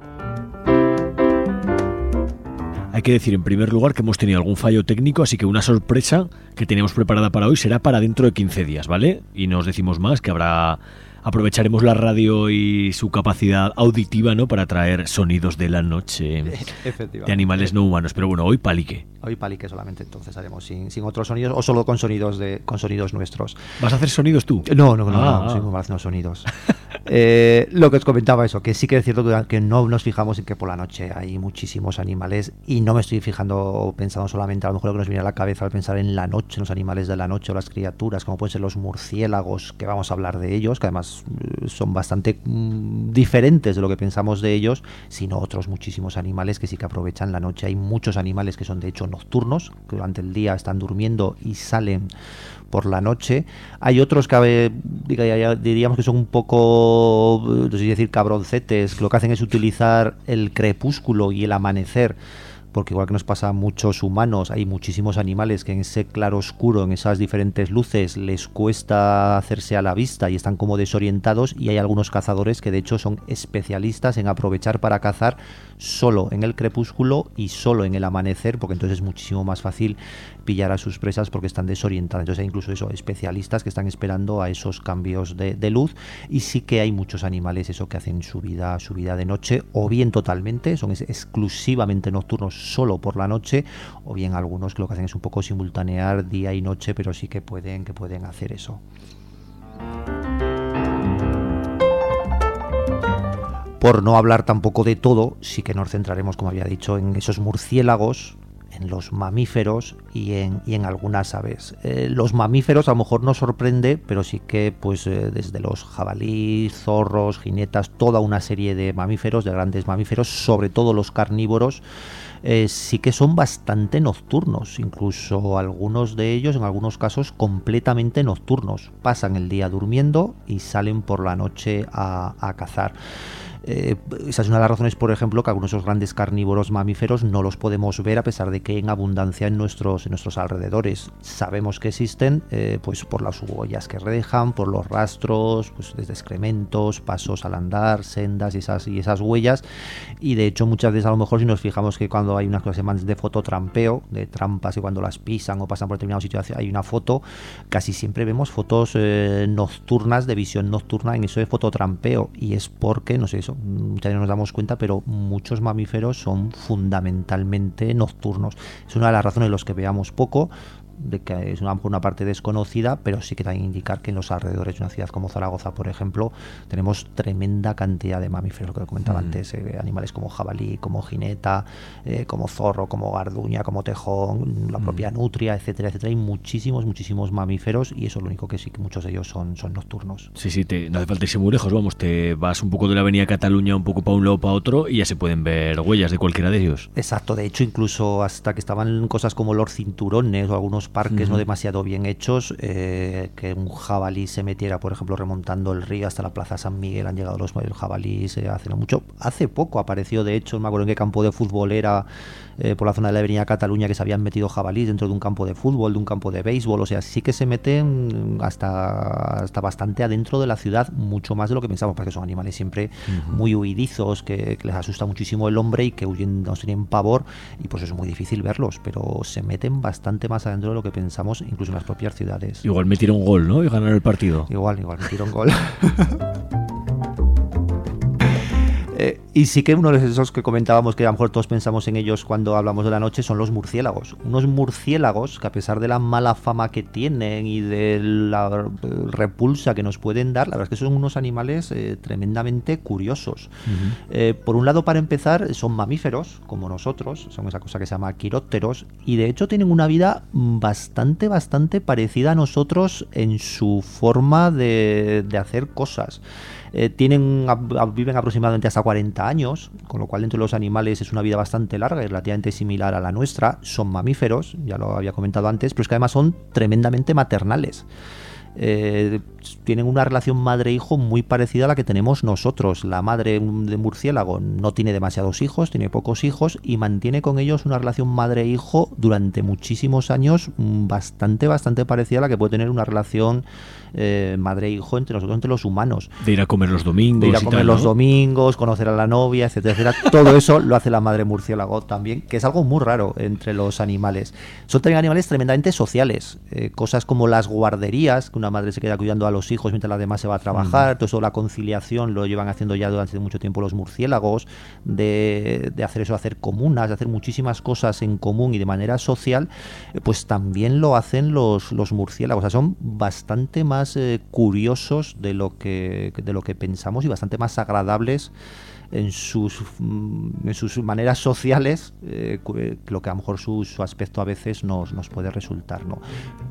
Hay que decir en primer lugar que hemos tenido algún fallo técnico, así que una sorpresa que teníamos preparada para hoy será para dentro de quince días, ¿vale? Y no os decimos más, que habrá... Aprovecharemos la radio y su capacidad auditiva, ¿no?, para traer sonidos de la noche Efectivamente. de animales no humanos. Pero bueno, hoy palique. Hoy palique solamente, entonces haremos sin, sin otros sonidos o solo con sonidos de con sonidos nuestros. ¿Vas a hacer sonidos tú? No, no, no, Ah, no, ah. soy muy malo haciendo sonidos. Eh, lo que os comentaba eso, que sí que es cierto que, que no nos fijamos en que por la noche hay muchísimos animales y no me estoy fijando o pensando solamente a lo mejor lo que nos viene a la cabeza al pensar en la noche, en los animales de la noche o las criaturas, como pueden ser los murciélagos, que vamos a hablar de ellos, que además eh, son bastante mm, diferentes de lo que pensamos de ellos, sino otros muchísimos animales que sí que aprovechan la noche. Hay muchos animales que son de hecho nocturnos, que durante el día están durmiendo y salen por la noche. Hay otros que eh, diga, ya diríamos que son un poco, no sé si decir cabroncetes, que lo que hacen es utilizar el crepúsculo y el amanecer, porque igual que nos pasa a muchos humanos, hay muchísimos animales que en ese claro oscuro, en esas diferentes luces, les cuesta hacerse a la vista y están como desorientados, y hay algunos cazadores que de hecho son especialistas en aprovechar para cazar solo en el crepúsculo y solo en el amanecer, porque entonces es muchísimo más fácil pillar a sus presas porque están desorientadas. Entonces hay incluso eso, especialistas que están esperando a esos cambios de, de luz, y sí que hay muchos animales eso que hacen su vida, su vida de noche, o bien totalmente, son es- exclusivamente nocturnos solo por la noche, o bien algunos que lo que hacen es un poco simultanear día y noche, pero sí que pueden, que pueden hacer eso. Por no hablar tampoco de todo, sí que nos centraremos, como había dicho, en esos murciélagos, en los mamíferos y en, y en algunas aves. Eh, los mamíferos a lo mejor nos sorprende, pero sí que pues eh, desde los jabalíes, zorros, jinetas, toda una serie de mamíferos, de grandes mamíferos, sobre todo los carnívoros, eh, sí que son bastante nocturnos, incluso algunos de ellos en algunos casos completamente nocturnos. Pasan el día durmiendo y salen por la noche a, a cazar. Eh, esa es una de las razones, por ejemplo, que algunos de esos grandes carnívoros mamíferos no los podemos ver a pesar de que hay en abundancia en nuestros, en nuestros alrededores. Sabemos que existen eh, pues por las huellas que dejan, por los rastros, pues desde excrementos, pasos al andar, sendas y esas, y esas huellas, y de hecho muchas veces a lo mejor si nos fijamos que cuando hay unas cosas más de fototrampeo, de trampas, y cuando las pisan o pasan por determinado sitio hay una foto, casi siempre vemos fotos eh, nocturnas, de visión nocturna en eso de fototrampeo, y es porque, no sé, eso muchas veces nos damos cuenta, pero muchos mamíferos son fundamentalmente nocturnos. Es una de las razones de los que veamos poco, de que es una, una parte desconocida, pero sí que también indicar que en los alrededores de una ciudad como Zaragoza, por ejemplo, tenemos tremenda cantidad de mamíferos, lo que comentaba Mm. antes, eh, animales como jabalí, como jineta, eh, como zorro, como garduña, como tejón, la propia nutria, etcétera, etcétera. Hay muchísimos, muchísimos mamíferos, y eso es lo único que sí que muchos de ellos son, son nocturnos. Sí, sí, te, no hace falta irse muy lejos, vamos, te vas un poco de la avenida Cataluña, un poco para un lado para otro, y ya se pueden ver huellas de cualquiera de ellos. Exacto, de hecho incluso hasta que estaban cosas como los cinturones o algunos parques Ujú. no demasiado bien hechos, eh, que un jabalí se metiera, por ejemplo, remontando el río hasta la Plaza San Miguel, han llegado los jabalíes eh, hace no mucho. Hace poco apareció, de hecho, no me acuerdo en qué campo de fútbol era, eh, por la zona de la avenida Cataluña, que se habían metido jabalíes dentro de un campo de fútbol, de un campo de béisbol, o sea, sí que se meten hasta, hasta bastante adentro de la ciudad, mucho más de lo que pensamos, porque son animales siempre Ujú. muy huidizos, que, que les asusta muchísimo el hombre y que huyen, nos tienen pavor, y pues es muy difícil verlos, pero se meten bastante más adentro de lo que pensamos, incluso en las propias ciudades. Igual metieron gol, ¿no? Y ganaron el partido. Igual, igual metieron gol. Eh, Y sí que uno de esos que comentábamos, que a lo mejor todos pensamos en ellos cuando hablamos de la noche, son los murciélagos. Unos murciélagos que, a pesar de la mala fama que tienen y de la repulsa que nos pueden dar, la verdad es que son unos animales eh, tremendamente curiosos. Uh-huh. Eh, por un lado, para empezar, son mamíferos, como nosotros, son esa cosa que se llama quirópteros, y de hecho tienen una vida bastante, bastante parecida a nosotros en su forma de, de hacer cosas. Eh, tienen viven aproximadamente hasta cuarenta años, con lo cual entre los animales es una vida bastante larga y relativamente similar a la nuestra. Son mamíferos, ya lo había comentado antes, pero es que además son tremendamente maternales. Eh, tienen una relación madre-hijo muy parecida a la que tenemos nosotros. La madre de murciélago no tiene demasiados hijos, tiene pocos hijos y mantiene con ellos una relación madre-hijo durante muchísimos años bastante, bastante parecida a la que puede tener una relación eh, madre-hijo entre nosotros, entre los humanos. De ir a comer los domingos. De ir a comer y tal, los ¿no? domingos, conocer a la novia, etcétera, etcétera. Todo eso lo hace la madre murciélago también, que es algo muy raro entre los animales. Son también animales tremendamente sociales. Eh, cosas como las guarderías, que una madre se queda cuidando a los hijos mientras la demás se va a trabajar, mm. todo eso, la conciliación lo llevan haciendo ya durante mucho tiempo los murciélagos, de, de hacer eso, hacer comunas, de hacer muchísimas cosas en común y de manera social, eh, pues también lo hacen los, los murciélagos. O sea, son bastante más eh, curiosos de lo que de lo que pensamos y bastante más agradables en sus en sus maneras sociales, eh, lo que a lo mejor su, su aspecto a veces nos, nos puede resultar, ¿no?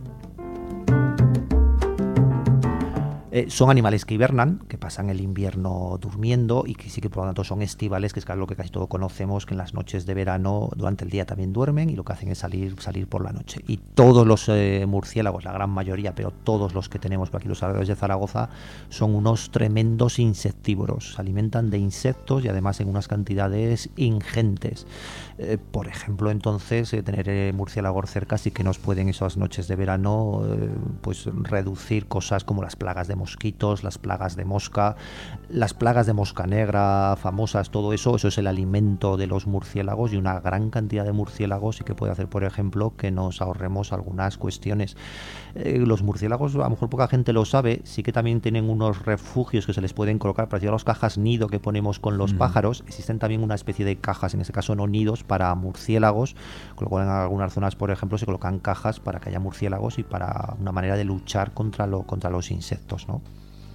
Eh, son animales que hibernan, que pasan el invierno durmiendo y que sí que por lo tanto son estivales, que es lo que casi todos conocemos, que en las noches de verano durante el día también duermen y lo que hacen es salir salir por la noche. Y todos los eh, murciélagos, la gran mayoría, pero todos los que tenemos por aquí los alrededores de Zaragoza, son unos tremendos insectívoros. Se alimentan de insectos y además en unas cantidades ingentes. Eh, por ejemplo, entonces, eh, tener eh, murciélagos cerca sí que nos pueden esas noches de verano eh, pues reducir cosas como las plagas de mosquitos, las plagas de mosca, las plagas de mosca negra famosas, todo eso, eso es el alimento de los murciélagos, y una gran cantidad de murciélagos sí que puede hacer, por ejemplo, que nos ahorremos algunas cuestiones. Eh, los murciélagos, a lo mejor poca gente lo sabe, sí que también tienen unos refugios que se les pueden colocar, parecido a las cajas nido que ponemos con los mm. pájaros. Existen también una especie de cajas, en este caso no nidos, para murciélagos, con lo cual en algunas zonas, por ejemplo, se colocan cajas para que haya murciélagos y para una manera de luchar contra, lo, contra los insectos, ¿no?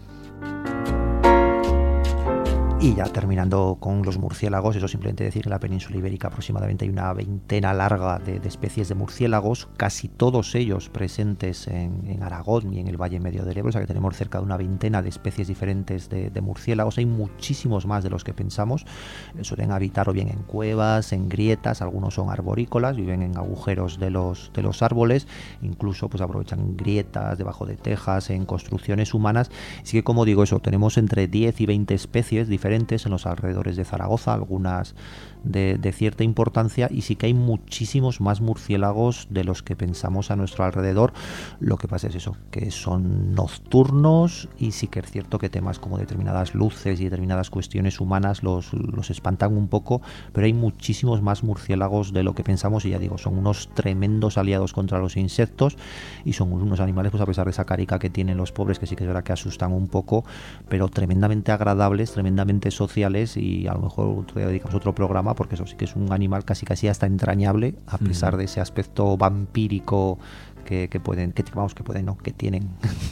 Y ya terminando con los murciélagos, eso simplemente decir que en la península ibérica aproximadamente hay una veintena larga de, de especies de murciélagos, casi todos ellos presentes en, en Aragón y en el Valle Medio del Ebro, o sea que tenemos cerca de una veintena de especies diferentes de, de murciélagos. Hay muchísimos más de los que pensamos. Suelen habitar o bien en cuevas, en grietas, algunos son arborícolas, viven en agujeros de los, de los árboles, incluso pues aprovechan grietas debajo de tejas, en construcciones humanas. Así que, como digo, eso, tenemos entre diez y veinte especies diferentes en los alrededores de Zaragoza, algunas de, de cierta importancia, y sí que hay muchísimos más murciélagos de los que pensamos a nuestro alrededor. Lo que pasa es eso, que son nocturnos, y sí que es cierto que temas como determinadas luces y determinadas cuestiones humanas los, los espantan un poco, pero hay muchísimos más murciélagos de lo que pensamos, y ya digo, son unos tremendos aliados contra los insectos, y son unos animales, pues a pesar de esa carica que tienen los pobres, que sí que es verdad que asustan un poco, pero tremendamente agradables, tremendamente sociales, y a lo mejor todavía dedicamos otro programa, porque eso sí que es un animal casi casi hasta entrañable, a pesar mm. de ese aspecto vampírico que, que pueden, que vamos, que pueden, no, que tienen.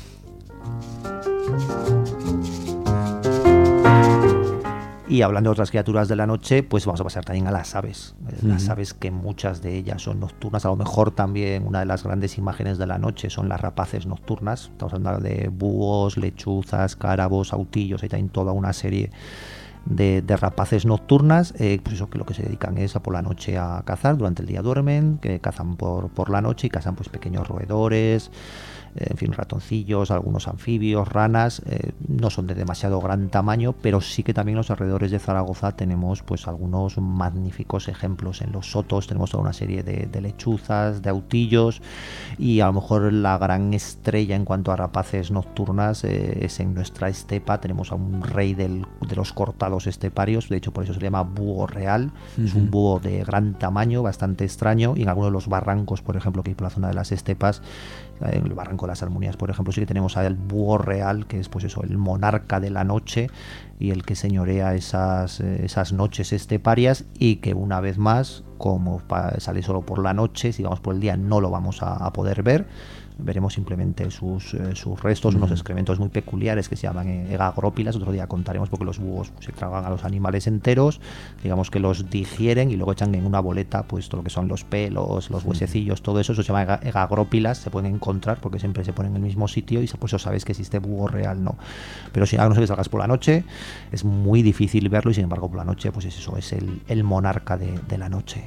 Y hablando de otras criaturas de la noche, pues vamos a pasar también a las aves. Las uh-huh. aves, que muchas de ellas son nocturnas. A lo mejor también una de las grandes imágenes de la noche son las rapaces nocturnas. Estamos hablando de búhos, lechuzas, cárabos, autillos. Hay también toda una serie de, de rapaces nocturnas, eh, pues eso, que lo que se dedican es a por la noche a cazar. Durante el día duermen, que cazan por, por la noche, y cazan pues pequeños roedores, en fin, ratoncillos, algunos anfibios, ranas. Eh, no son de demasiado gran tamaño, pero sí que también en los alrededores de Zaragoza tenemos pues algunos magníficos ejemplos. En los sotos tenemos toda una serie de, de lechuzas, de autillos, y a lo mejor la gran estrella en cuanto a rapaces nocturnas eh, es en nuestra estepa. Tenemos a un rey del, de los cortados esteparios, de hecho por eso se le llama búho real. Uh-huh. Es un búho de gran tamaño, bastante extraño, y en algunos de los barrancos, por ejemplo, que hay por la zona de las estepas, En el Barranco de las Armonías, por ejemplo, sí que tenemos al búho real, que es pues eso, el monarca de la noche y el que señorea esas, esas noches esteparias, y que una vez más, como pa- sale solo por la noche, si vamos por el día no lo vamos a, a poder ver. Veremos simplemente sus, eh, sus restos, unos excrementos muy peculiares que se llaman eh, egagrópilas. Otro día contaremos, porque los búhos se tragan a los animales enteros, digamos que los digieren y luego echan en una boleta pues todo lo que son los pelos, los huesecillos, todo eso, eso se llama ega- egagrópilas. Se pueden encontrar porque siempre se ponen en el mismo sitio y por eso sabéis que existe búho real, ¿no? Pero si no se salgas por la noche, es muy difícil verlo, y sin embargo por la noche pues es eso, es el, el monarca de, de la noche.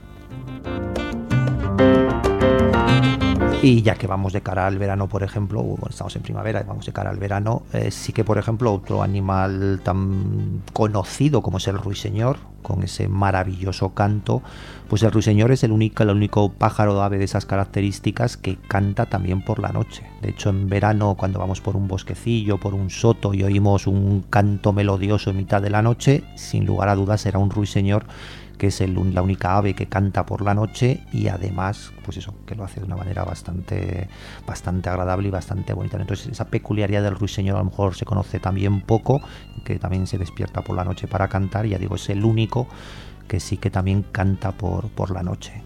Y ya que vamos de cara al verano, por ejemplo, bueno, estamos en primavera y vamos de cara al verano, eh, sí que, por ejemplo, otro animal tan conocido como es el ruiseñor, con ese maravilloso canto, pues el ruiseñor es el único, el único pájaro ave de esas características que canta también por la noche. De hecho, en verano, cuando vamos por un bosquecillo, por un soto y oímos un canto melodioso en mitad de la noche, sin lugar a dudas será un ruiseñor, que es el, la única ave que canta por la noche, y además, pues eso, que lo hace de una manera bastante, bastante agradable y bastante bonita. Entonces, esa peculiaridad del ruiseñor a lo mejor se conoce también poco, que también se despierta por la noche para cantar, y ya digo, es el único que sí que también canta por, por la noche.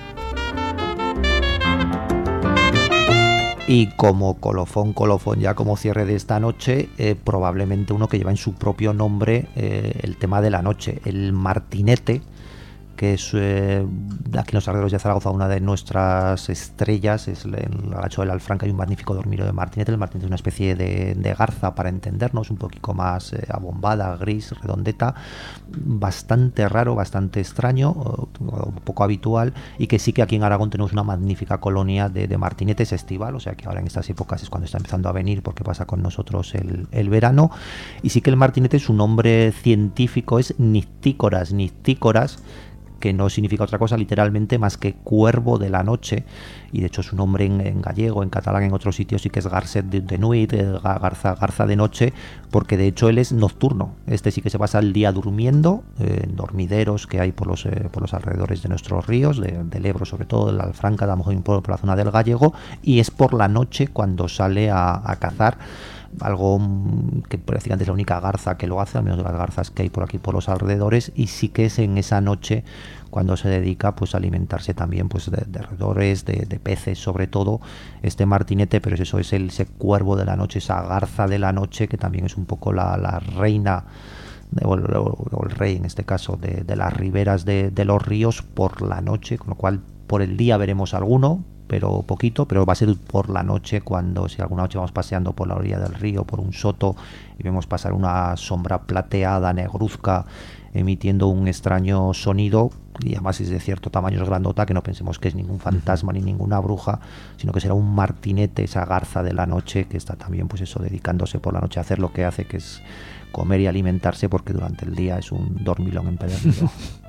Y como colofón, colofón, ya como cierre de esta noche, eh, probablemente uno que lleva en su propio nombre eh, el tema de la noche, el martinete, que es eh, aquí en los alrededores de Zaragoza una de nuestras estrellas, es en el Agacho del Alfranca hay un magnífico dormiro de martinete. El martinete es una especie de, de garza, para entendernos, un poquito más eh, abombada, gris, redondeta, bastante raro, bastante extraño, un poco habitual, y que sí que aquí en Aragón tenemos una magnífica colonia de, de martinetes estival, o sea que ahora en estas épocas es cuando está empezando a venir, porque pasa con nosotros el, el verano. Y sí que el martinete, su nombre científico es Nycticoras, Nycticoras, que no significa otra cosa literalmente más que cuervo de la noche, y de hecho su nombre en, en gallego, en catalán, en otros sitios sí que es garcet de, de nuit, eh, garza, garza de noche, porque de hecho él es nocturno. Este sí que se pasa el día durmiendo eh, en dormideros que hay por los, eh, por los alrededores de nuestros ríos, de, del Ebro sobre todo, de la Alfranca, a lo mejor por, por la zona del Gallego, y es por la noche cuando sale a, a cazar. Algo que prácticamente es la única garza que lo hace, al menos de las garzas que hay por aquí por los alrededores, y sí que es en esa noche cuando se dedica pues a alimentarse también pues de, de roedores, de, de peces sobre todo, este martinete. Pero eso es el, ese cuervo de la noche, esa garza de la noche, que también es un poco la, la reina de, o, el, o el rey en este caso de, de las riberas de, de los ríos por la noche, con lo cual por el día veremos alguno, pero poquito, pero va a ser por la noche, cuando si alguna noche vamos paseando por la orilla del río, por un soto, y vemos pasar una sombra plateada, negruzca, emitiendo un extraño sonido, y además es de cierto tamaño, es grandota, que no pensemos que es ningún fantasma ni ninguna bruja, sino que será un martinete, esa garza de la noche, que está también pues eso, dedicándose por la noche a hacer lo que hace, que es comer y alimentarse, porque durante el día es un dormilón empedernido.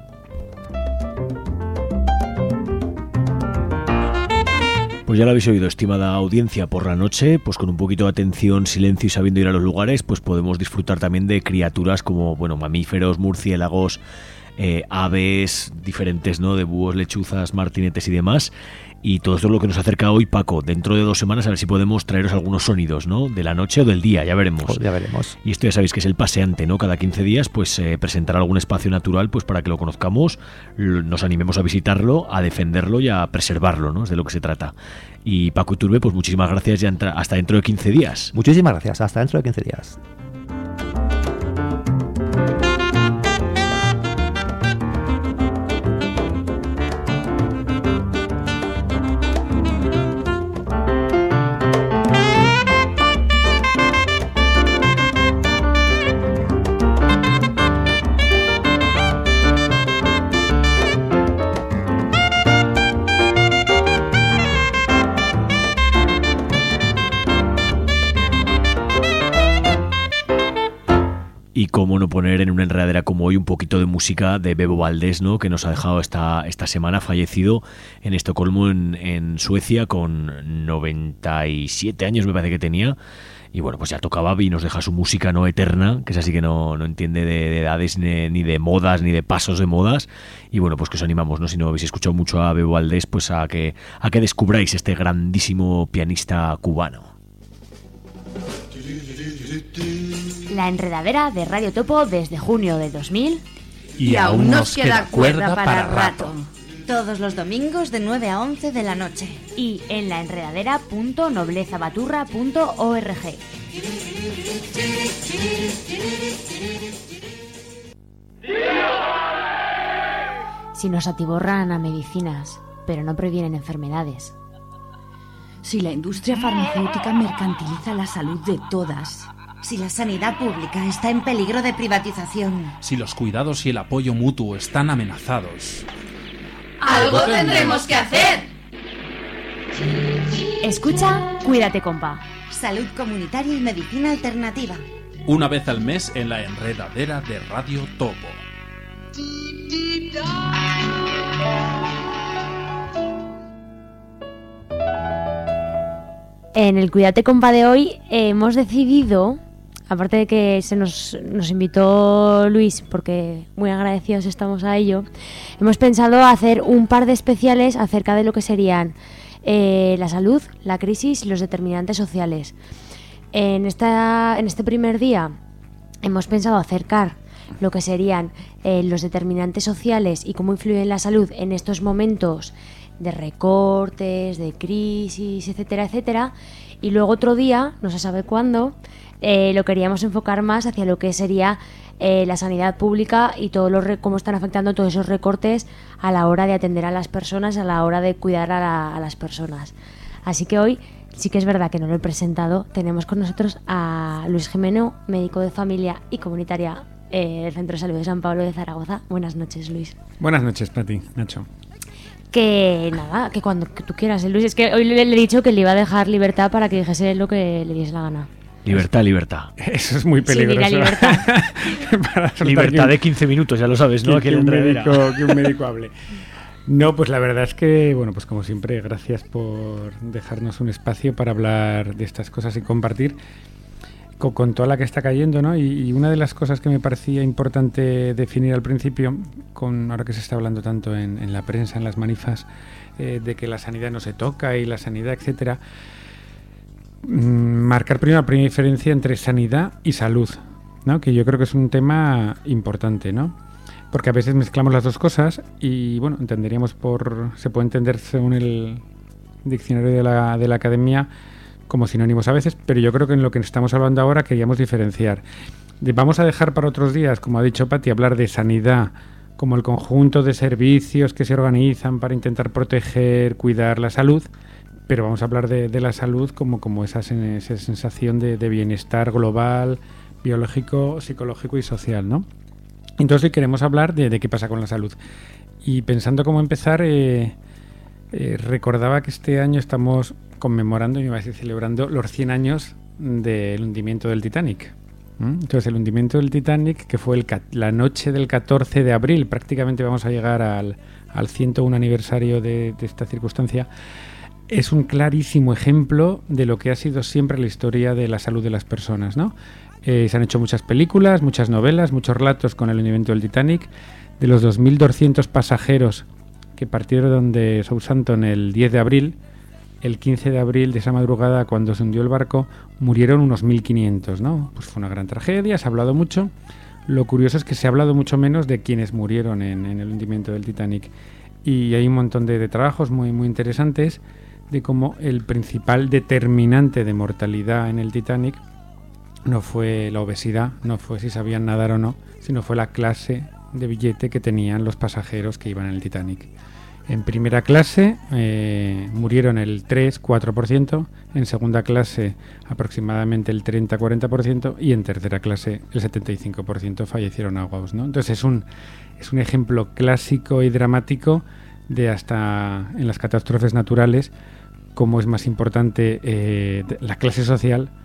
Pues ya lo habéis oído, estimada audiencia, por la noche, pues con un poquito de atención, silencio y sabiendo ir a los lugares, pues podemos disfrutar también de criaturas como, bueno, mamíferos, murciélagos, eh, aves diferentes, ¿no? De búhos, lechuzas, martinetes y demás. Y todo esto es lo que nos acerca hoy, Paco. Dentro de dos semanas a ver si podemos traeros algunos sonidos, ¿no? De la noche o del día, ya veremos. Pues ya veremos. Y esto ya sabéis que es el paseante, ¿no? Cada quince días pues eh, presentará algún espacio natural pues para que lo conozcamos, nos animemos a visitarlo, a defenderlo y a preservarlo, ¿no? Es de lo que se trata. Y Paco Iturbe, pues muchísimas gracias, ya entra, hasta dentro de quince días. Muchísimas gracias, hasta dentro de quince días. Y cómo no poner en una enredadera como hoy un poquito de música de Bebo Valdés, ¿no? Que nos ha dejado esta, esta semana, fallecido en Estocolmo, en, en Suecia, con noventa y siete años me parece que tenía. Y bueno, pues ya tocaba y nos deja su música no eterna, que es así que no, no entiende de, de edades ni, ni de modas, ni de pasos de modas. Y bueno, pues que os animamos, ¿no? Si no habéis escuchado mucho a Bebo Valdés, pues a que, a que descubráis este grandísimo pianista cubano. La enredadera de Radio Topo desde junio de dos mil. Y, y aún nos queda cuerda para rato. Todos los domingos de nueve a once de la noche. Y en laenredadera punto noblezabaturra punto org. Si nos atiborran a medicinas, pero no previenen enfermedades. Si la industria farmacéutica mercantiliza la salud de todas. Si la sanidad pública está en peligro de privatización. Si los cuidados y el apoyo mutuo están amenazados. ¡Algo tendremos que hacer! Escucha, cuídate, compa. Salud comunitaria y medicina alternativa. Una vez al mes en la enredadera de Radio Topo. En el Cuídate, compa de hoy eh, hemos decidido, aparte de que se nos, nos invitó Luis, porque muy agradecidos estamos a ello, hemos pensado hacer un par de especiales acerca de lo que serían eh, la salud, la crisis y los determinantes sociales. En, esta, en este primer día hemos pensado acercar lo que serían eh, los determinantes sociales y cómo influyen la salud en estos momentos de recortes, de crisis, etcétera, etcétera. Y luego otro día, no se sabe cuándo, eh, lo queríamos enfocar más hacia lo que sería eh, la sanidad pública y todo lo re- cómo están afectando todos esos recortes a la hora de atender a las personas, a la hora de cuidar a, la, a las personas. Así que hoy sí que es verdad que no lo he presentado. Tenemos con nosotros a Luis Jimeno, médico de familia y comunitaria eh, del Centro de Salud de San Pablo de Zaragoza. Buenas noches, Luis. Buenas noches para ti, Nacho. Que nada, que cuando que tú quieras, ¿eh, Luis? Es que hoy le, le he dicho que le iba a dejar libertad para que dijese lo que le diese la gana. Libertad, libertad. Eso es muy peligroso. Sí, libertad. Libertad de quince minutos, ya lo sabes, ¿no? Que, que, un médico, que un médico hable. No, pues la verdad es que, bueno, pues como siempre, gracias por dejarnos un espacio para hablar de estas cosas y compartir con, con toda la que está cayendo, ¿no? Y, y una de las cosas que me parecía importante definir al principio, con ahora que se está hablando tanto en, en la prensa, en las manifas, eh, de que la sanidad no se toca y la sanidad, etcétera, marcar primero la primera diferencia entre sanidad y salud, ¿no? Que yo creo que es un tema importante, ¿no? Porque a veces mezclamos las dos cosas y, bueno, entenderíamos por... se puede entender según el diccionario de la, de la academia como sinónimos a veces, pero yo creo que en lo que estamos hablando ahora queríamos diferenciar. De, vamos a dejar para otros días, como ha dicho Pati, hablar de sanidad como el conjunto de servicios que se organizan para intentar proteger, cuidar la salud, pero vamos a hablar de, de la salud como, como esa, esa sensación de, de bienestar global, biológico, psicológico y social, ¿no? Entonces hoy queremos hablar de, de qué pasa con la salud. Y pensando cómo empezar, eh, eh, recordaba que este año estamos conmemorando, y me iba a decir celebrando, los cien años del hundimiento del Titanic. ¿Mm? Entonces el hundimiento del Titanic, que fue el, la noche del catorce de abril, prácticamente vamos a llegar al, al ciento uno aniversario de, de esta circunstancia, es un clarísimo ejemplo de lo que ha sido siempre la historia de la salud de las personas, ¿no? Eh, se han hecho muchas películas, muchas novelas, muchos relatos con el hundimiento del Titanic. De los dos mil doscientos pasajeros que partieron de Southampton el diez de abril, el quince de abril de esa madrugada, cuando se hundió el barco, murieron unos mil quinientos, ¿no? Pues fue una gran tragedia, se ha hablado mucho. Lo curioso es que se ha hablado mucho menos de quienes murieron en, en el hundimiento del Titanic. Y hay un montón de, de trabajos muy, muy interesantes de cómo el principal determinante de mortalidad en el Titanic no fue la obesidad, no fue si sabían nadar o no, sino fue la clase de billete que tenían los pasajeros que iban en el Titanic. En primera clase eh, murieron el tres a cuatro por ciento, en segunda clase aproximadamente el treinta a cuarenta por ciento y en tercera clase el setenta y cinco por ciento fallecieron ahogados, ¿no? Entonces es un, es un ejemplo clásico y dramático de hasta en las catástrofes naturales cómo es más importante eh, la clase social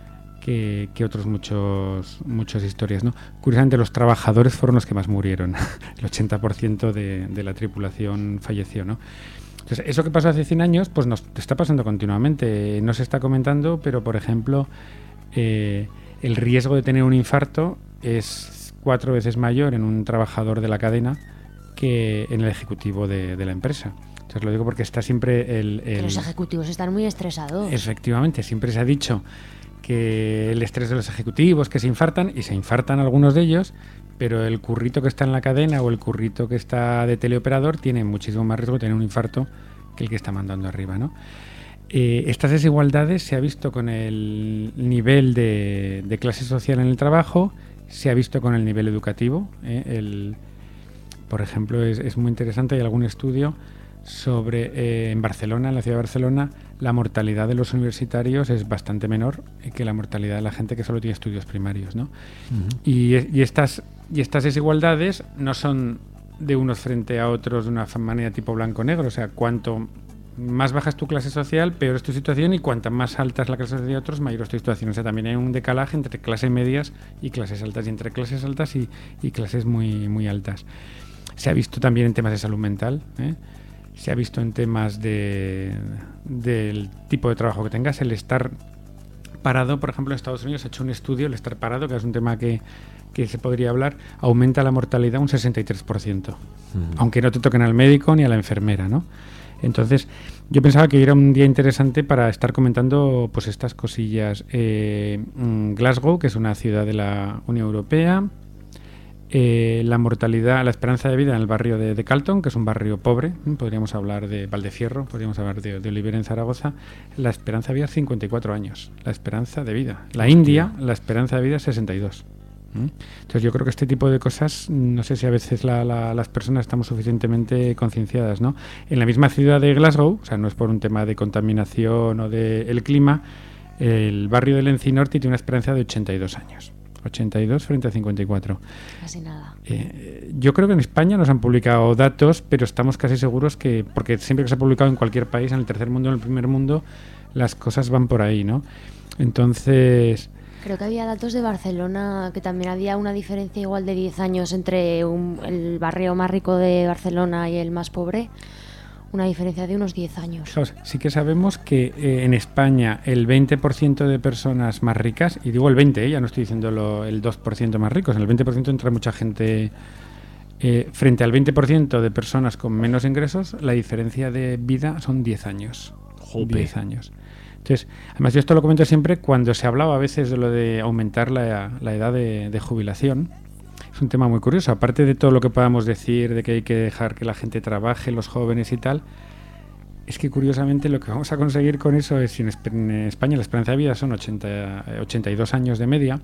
que, que otros muchos muchas historias, ¿no? Curiosamente, los trabajadores fueron los que más murieron. El ochenta por ciento de, de la tripulación falleció, ¿no? Entonces, eso que pasó hace cien años, pues nos está pasando continuamente. No se está comentando, pero, por ejemplo, eh, el riesgo de tener un infarto es cuatro veces mayor en un trabajador de la cadena que en el ejecutivo de, de la empresa. Entonces, lo digo porque está siempre el... el... Los ejecutivos están muy estresados. Efectivamente, siempre se ha dicho que el estrés de los ejecutivos, que se infartan, y se infartan algunos de ellos, pero el currito que está en la cadena o el currito que está de teleoperador tiene muchísimo más riesgo de tener un infarto que el que está mandando arriba, ¿no? Eh, estas desigualdades se ha visto con el nivel de, de clase social en el trabajo, se ha visto con el nivel educativo. ¿eh? El, por ejemplo, es, es muy interesante, hay algún estudio sobre, eh, en Barcelona, en la ciudad de Barcelona, la mortalidad de los universitarios es bastante menor que la mortalidad de la gente que solo tiene estudios primarios, ¿no? Uh-huh. y, y, estas, y estas desigualdades no son de unos frente a otros de una manera tipo blanco-negro, o sea, cuanto más baja es tu clase social, peor es tu situación, y cuanta más alta es la clase social de otros, mayor es tu situación. O sea, también hay un decalaje entre clases medias y clases altas, y entre clases altas y, y clases muy, muy altas. Se ha visto también en temas de salud mental, ¿eh? Se ha visto en temas de del tipo de trabajo que tengas, el estar parado. Por ejemplo, en Estados Unidos se ha hecho un estudio, el estar parado, que es un tema que, que se podría hablar, aumenta la mortalidad un sesenta y tres por ciento, mm. aunque no te toquen al médico ni a la enfermera, ¿no? Entonces, yo pensaba que era un día interesante para estar comentando pues estas cosillas. Eh, Glasgow, que es una ciudad de la Unión Europea, eh, la mortalidad, la esperanza de vida en el barrio de, de Calton, que es un barrio pobre, podríamos hablar de Valdefierro, podríamos hablar de, de Olivera en Zaragoza, la esperanza de vida es cincuenta y cuatro años, la esperanza de vida. La India, la esperanza de vida es sesenta y dos. Entonces yo creo que este tipo de cosas, no sé si a veces la, la, las personas estamos suficientemente concienciadas, ¿no? En la misma ciudad de Glasgow, o sea, no es por un tema de contaminación o del clima, el barrio del Encinnorte tiene una esperanza de ochenta y dos años. ochenta y dos frente a cincuenta y cuatro. Casi nada. Eh, yo creo que en España nos han publicado datos, pero estamos casi seguros que, porque siempre que se ha publicado en cualquier país, en el tercer mundo, en el primer mundo, las cosas van por ahí, ¿no? Entonces... Creo que había datos de Barcelona, que también había una diferencia igual de diez años entre un, el barrio más rico de Barcelona y el más pobre. Una diferencia de unos diez años. Claro, sí que sabemos que eh, en España el veinte por ciento de personas más ricas, y digo el veinte, eh, ya no estoy diciendo lo, el dos por ciento más ricos, en el veinte por ciento entra mucha gente, eh, frente al veinte por ciento de personas con menos ingresos, la diferencia de vida son diez años. Jope. diez años. Entonces, además yo esto lo comento siempre cuando se hablaba a veces de lo de aumentar la, la edad de, de jubilación. Es un tema muy curioso, aparte de todo lo que podamos decir de que hay que dejar que la gente trabaje, los jóvenes y tal, es que curiosamente lo que vamos a conseguir con eso es, si en España la esperanza de vida son ochenta, ochenta y dos años de media,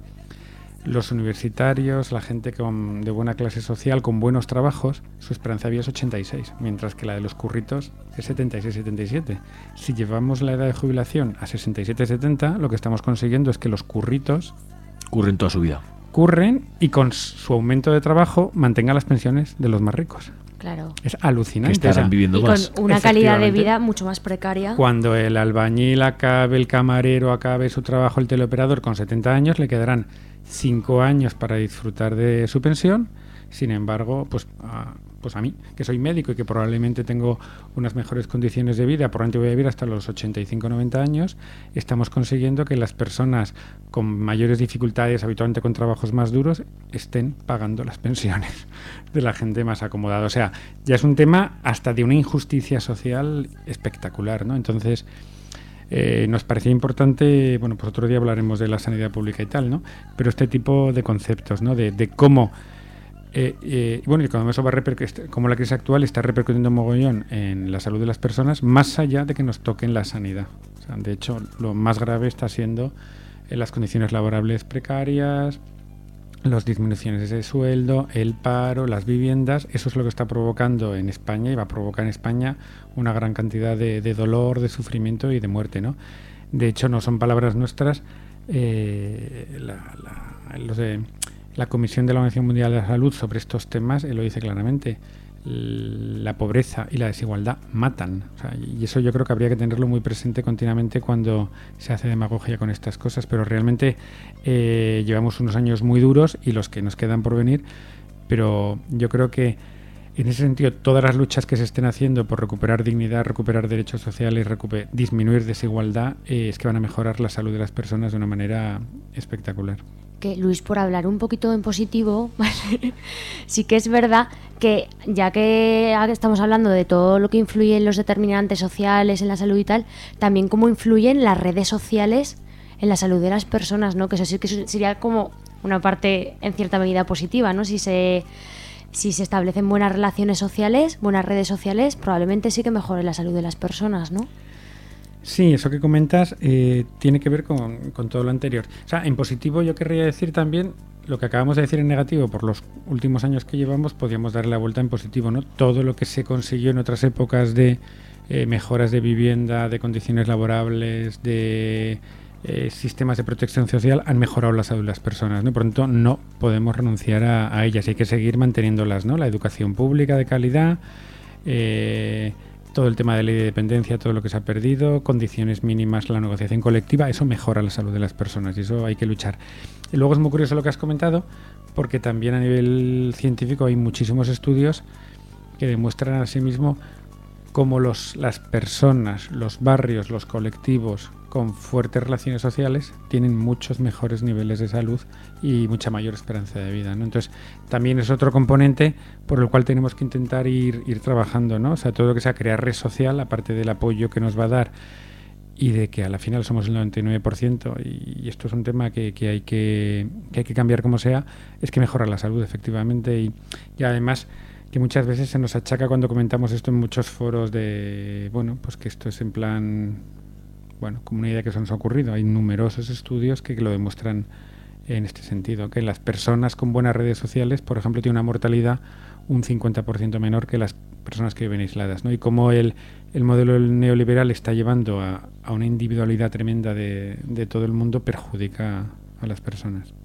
los universitarios, la gente con, de buena clase social, con buenos trabajos, su esperanza de vida es ochenta y seis, mientras que la de los curritos es setenta y seis setenta y siete. Si llevamos la edad de jubilación a sesenta y siete setenta, lo que estamos consiguiendo es que los curritos... Curren toda su vida. Curren y con su aumento de trabajo mantengan las pensiones de los más ricos. Claro. Es alucinante. Que estarán viviendo y más. Con una calidad de vida mucho más precaria. Cuando el albañil acabe, el camarero acabe su trabajo, el teleoperador con setenta años, le quedarán cinco años para disfrutar de su pensión. Sin embargo, pues a, pues a mí, que soy médico y que probablemente tengo unas mejores condiciones de vida, probablemente voy a vivir hasta los ochenta y cinco noventa años, estamos consiguiendo que las personas con mayores dificultades, habitualmente con trabajos más duros, estén pagando las pensiones de la gente más acomodada. O sea, ya es un tema hasta de una injusticia social espectacular, ¿no? Entonces... Eh, nos parecía importante, bueno, pues otro día hablaremos de la sanidad pública y tal, ¿no? Pero este tipo de conceptos, ¿no? De, de cómo, eh, eh, bueno, y cómo eso va a repercutir, cómo la crisis actual está repercutiendo mogollón en la salud de las personas, más allá de que nos toquen la sanidad. O sea, de hecho, lo más grave está siendo en las condiciones laborables precarias, las disminuciones de sueldo, el paro, las viviendas. Eso es lo que está provocando en España y va a provocar en España una gran cantidad de, de dolor, de sufrimiento y de muerte, ¿no? De hecho, no son palabras nuestras. Eh, la, la, los de, la Comisión de la Organización Mundial de la Salud sobre estos temas eh, lo dice claramente. la pobreza y la desigualdad matan. O sea, y eso yo creo que habría que tenerlo muy presente continuamente cuando se hace demagogia con estas cosas, pero realmente eh, llevamos unos años muy duros y los que nos quedan por venir, pero yo creo que en ese sentido todas las luchas que se estén haciendo por recuperar dignidad, recuperar derechos sociales, recuper- disminuir desigualdad, eh, es que van a mejorar la salud de las personas de una manera espectacular. Que Luis, por hablar un poquito en positivo, sí que es verdad que ya que estamos hablando de todo lo que influye en los determinantes sociales, en la salud y tal, también cómo influyen las redes sociales en la salud de las personas, ¿no? Que eso sí que sería como una parte en cierta medida positiva, ¿no? Si se, si se establecen buenas relaciones sociales, buenas redes sociales, probablemente sí que mejore la salud de las personas, ¿no? Sí, eso que comentas eh, tiene que ver con, con todo lo anterior. O sea, en positivo yo querría decir también lo que acabamos de decir en negativo por los últimos años que llevamos, podríamos darle la vuelta en positivo, ¿no? Todo lo que se consiguió en otras épocas de eh, mejoras de vivienda, de condiciones laborables, de eh, sistemas de protección social han mejorado la salud de las personas, ¿no? Por lo tanto, no podemos renunciar a, a ellas, hay que seguir manteniéndolas, ¿no? La educación pública de calidad, eh, todo el tema de ley de dependencia, todo lo que se ha perdido, condiciones mínimas, la negociación colectiva, eso mejora la salud de las personas y eso hay que luchar. Y luego es muy curioso lo que has comentado, porque también a nivel científico hay muchísimos estudios que demuestran asimismo cómo los, las personas, los barrios, los colectivos con fuertes relaciones sociales tienen muchos mejores niveles de salud y mucha mayor esperanza de vida, ¿no? Entonces, también es otro componente por el cual tenemos que intentar ir, ir trabajando, ¿no? O sea, todo lo que sea crear red social, aparte del apoyo que nos va a dar y de que a la final somos el noventa y nueve por ciento y, y esto es un tema que, que, hay que, que hay que cambiar como sea, es que mejora la salud, efectivamente, y, y además que muchas veces se nos achaca cuando comentamos esto en muchos foros de, bueno, pues que esto es en plan, bueno, como una idea que se nos ha ocurrido. Hay numerosos estudios que, que lo demuestran en este sentido, que las personas con buenas redes sociales, por ejemplo, tienen una mortalidad un cincuenta por ciento menor que las personas que viven aisladas, ¿no? Y cómo el, el modelo neoliberal está llevando a, a una individualidad tremenda de, de todo el mundo, perjudica a las personas.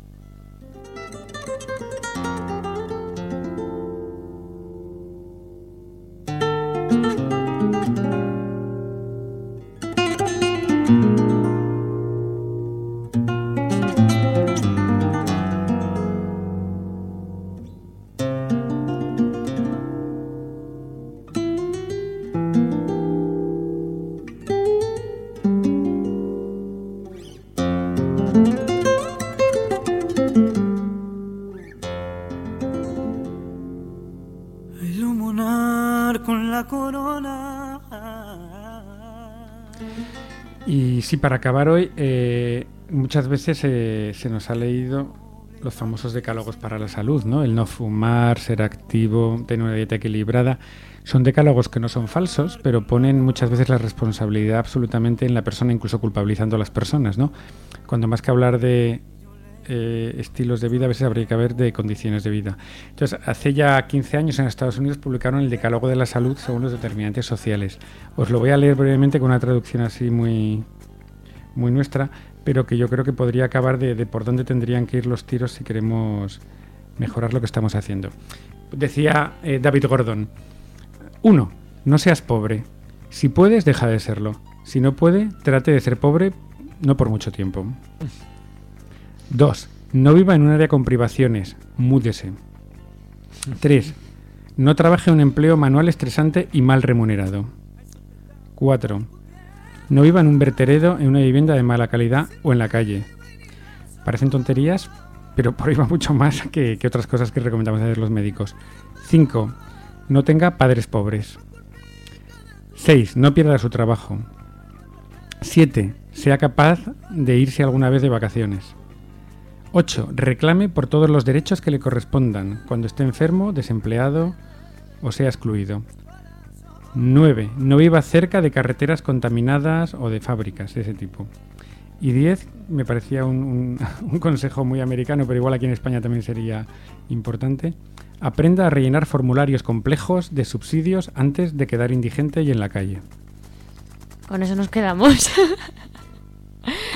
Y sí, para acabar hoy, eh, muchas veces eh, se nos ha leído los famosos decálogos para la salud, ¿no? El no fumar, ser activo, tener una dieta equilibrada. Son decálogos que no son falsos, pero ponen muchas veces la responsabilidad absolutamente en la persona, incluso culpabilizando a las personas, ¿no? Cuando más que hablar de eh, estilos de vida, a veces habría que hablar de condiciones de vida. Entonces, hace ya quince años en Estados Unidos publicaron el Decálogo de la Salud según los determinantes sociales. Os lo voy a leer brevemente con una traducción así muy, muy nuestra, pero que yo creo que podría acabar de, de por dónde tendrían que ir los tiros si queremos mejorar lo que estamos haciendo. Decía eh, David Gordon: uno, no seas pobre. Si puedes, deja de serlo. Si no puede, trate de ser pobre, no por mucho tiempo. Dos, no viva en un área con privaciones. Múdese. Tres, no trabaje en un empleo manual estresante y mal remunerado. Cuatro, no viva en un vertedero, en una vivienda de mala calidad o en la calle. Parecen tonterías, pero por ahí va mucho más que, que otras cosas que recomendamos hacer los médicos. Cinco, no tenga padres pobres. Seis, no pierda su trabajo. Siete, sea capaz de irse alguna vez de vacaciones. Ocho, reclame por todos los derechos que le correspondan cuando esté enfermo, desempleado o sea excluido. Nueve, no viva cerca de carreteras contaminadas o de fábricas de ese tipo. Y diez, me parecía un, un, un consejo muy americano, pero igual aquí en España también sería importante: aprenda a rellenar formularios complejos de subsidios antes de quedar indigente y en la calle. Con eso nos quedamos.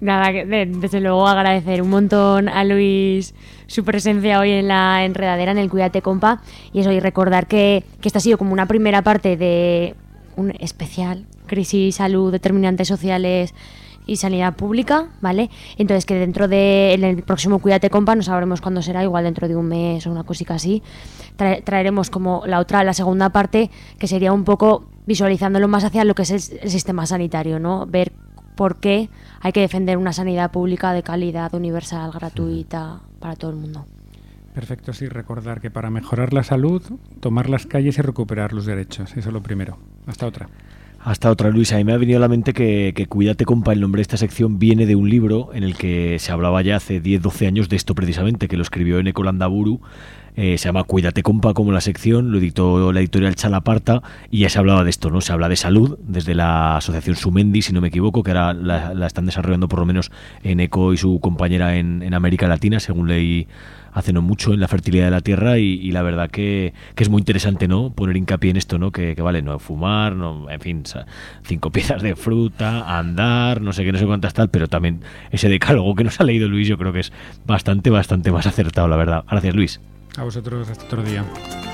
Nada, de, desde luego agradecer un montón a Luis su presencia hoy en la enredadera, en el Cuídate Compa, y eso, y recordar que, que esta ha sido como una primera parte de un especial crisis, salud, determinantes sociales y sanidad pública, ¿vale? Entonces que dentro de en el próximo Cuídate Compa, no sabremos cuándo será, igual dentro de un mes o una cosita así, trae, traeremos como la otra, la segunda parte, que sería un poco visualizándolo más hacia lo que es el, el sistema sanitario, ¿no? Ver por qué hay que defender una sanidad pública de calidad, universal, gratuita, para todo el mundo. Perfecto, sí, recordar que para mejorar la salud, tomar las calles y recuperar los derechos. Eso es lo primero. Hasta otra. Hasta otra, Luis. A mí me ha venido a la mente que, que Cuídate Compa, el nombre de esta sección, viene de un libro en el que se hablaba ya hace diez doce años de esto precisamente, que lo escribió Eneko Landaburu. Eh, se llama Cuídate Compa como la sección, lo editó la editorial Chalaparta, y ya se hablaba de esto, ¿no? Se habla de salud desde la asociación Sumendi, si no me equivoco, que ahora la, la están desarrollando por lo menos Eneko y su compañera en, en América Latina, según leí hace no mucho, en la fertilidad de la tierra, y, y la verdad que, que es muy interesante, ¿no? Poner hincapié en esto, ¿no? Que, que vale, no fumar, no, en fin, cinco piezas de fruta, andar, no sé qué, no sé cuántas tal, pero también ese decálogo que nos ha leído Luis, yo creo que es bastante, bastante más acertado, la verdad. Gracias, Luis. A vosotros, hasta otro día.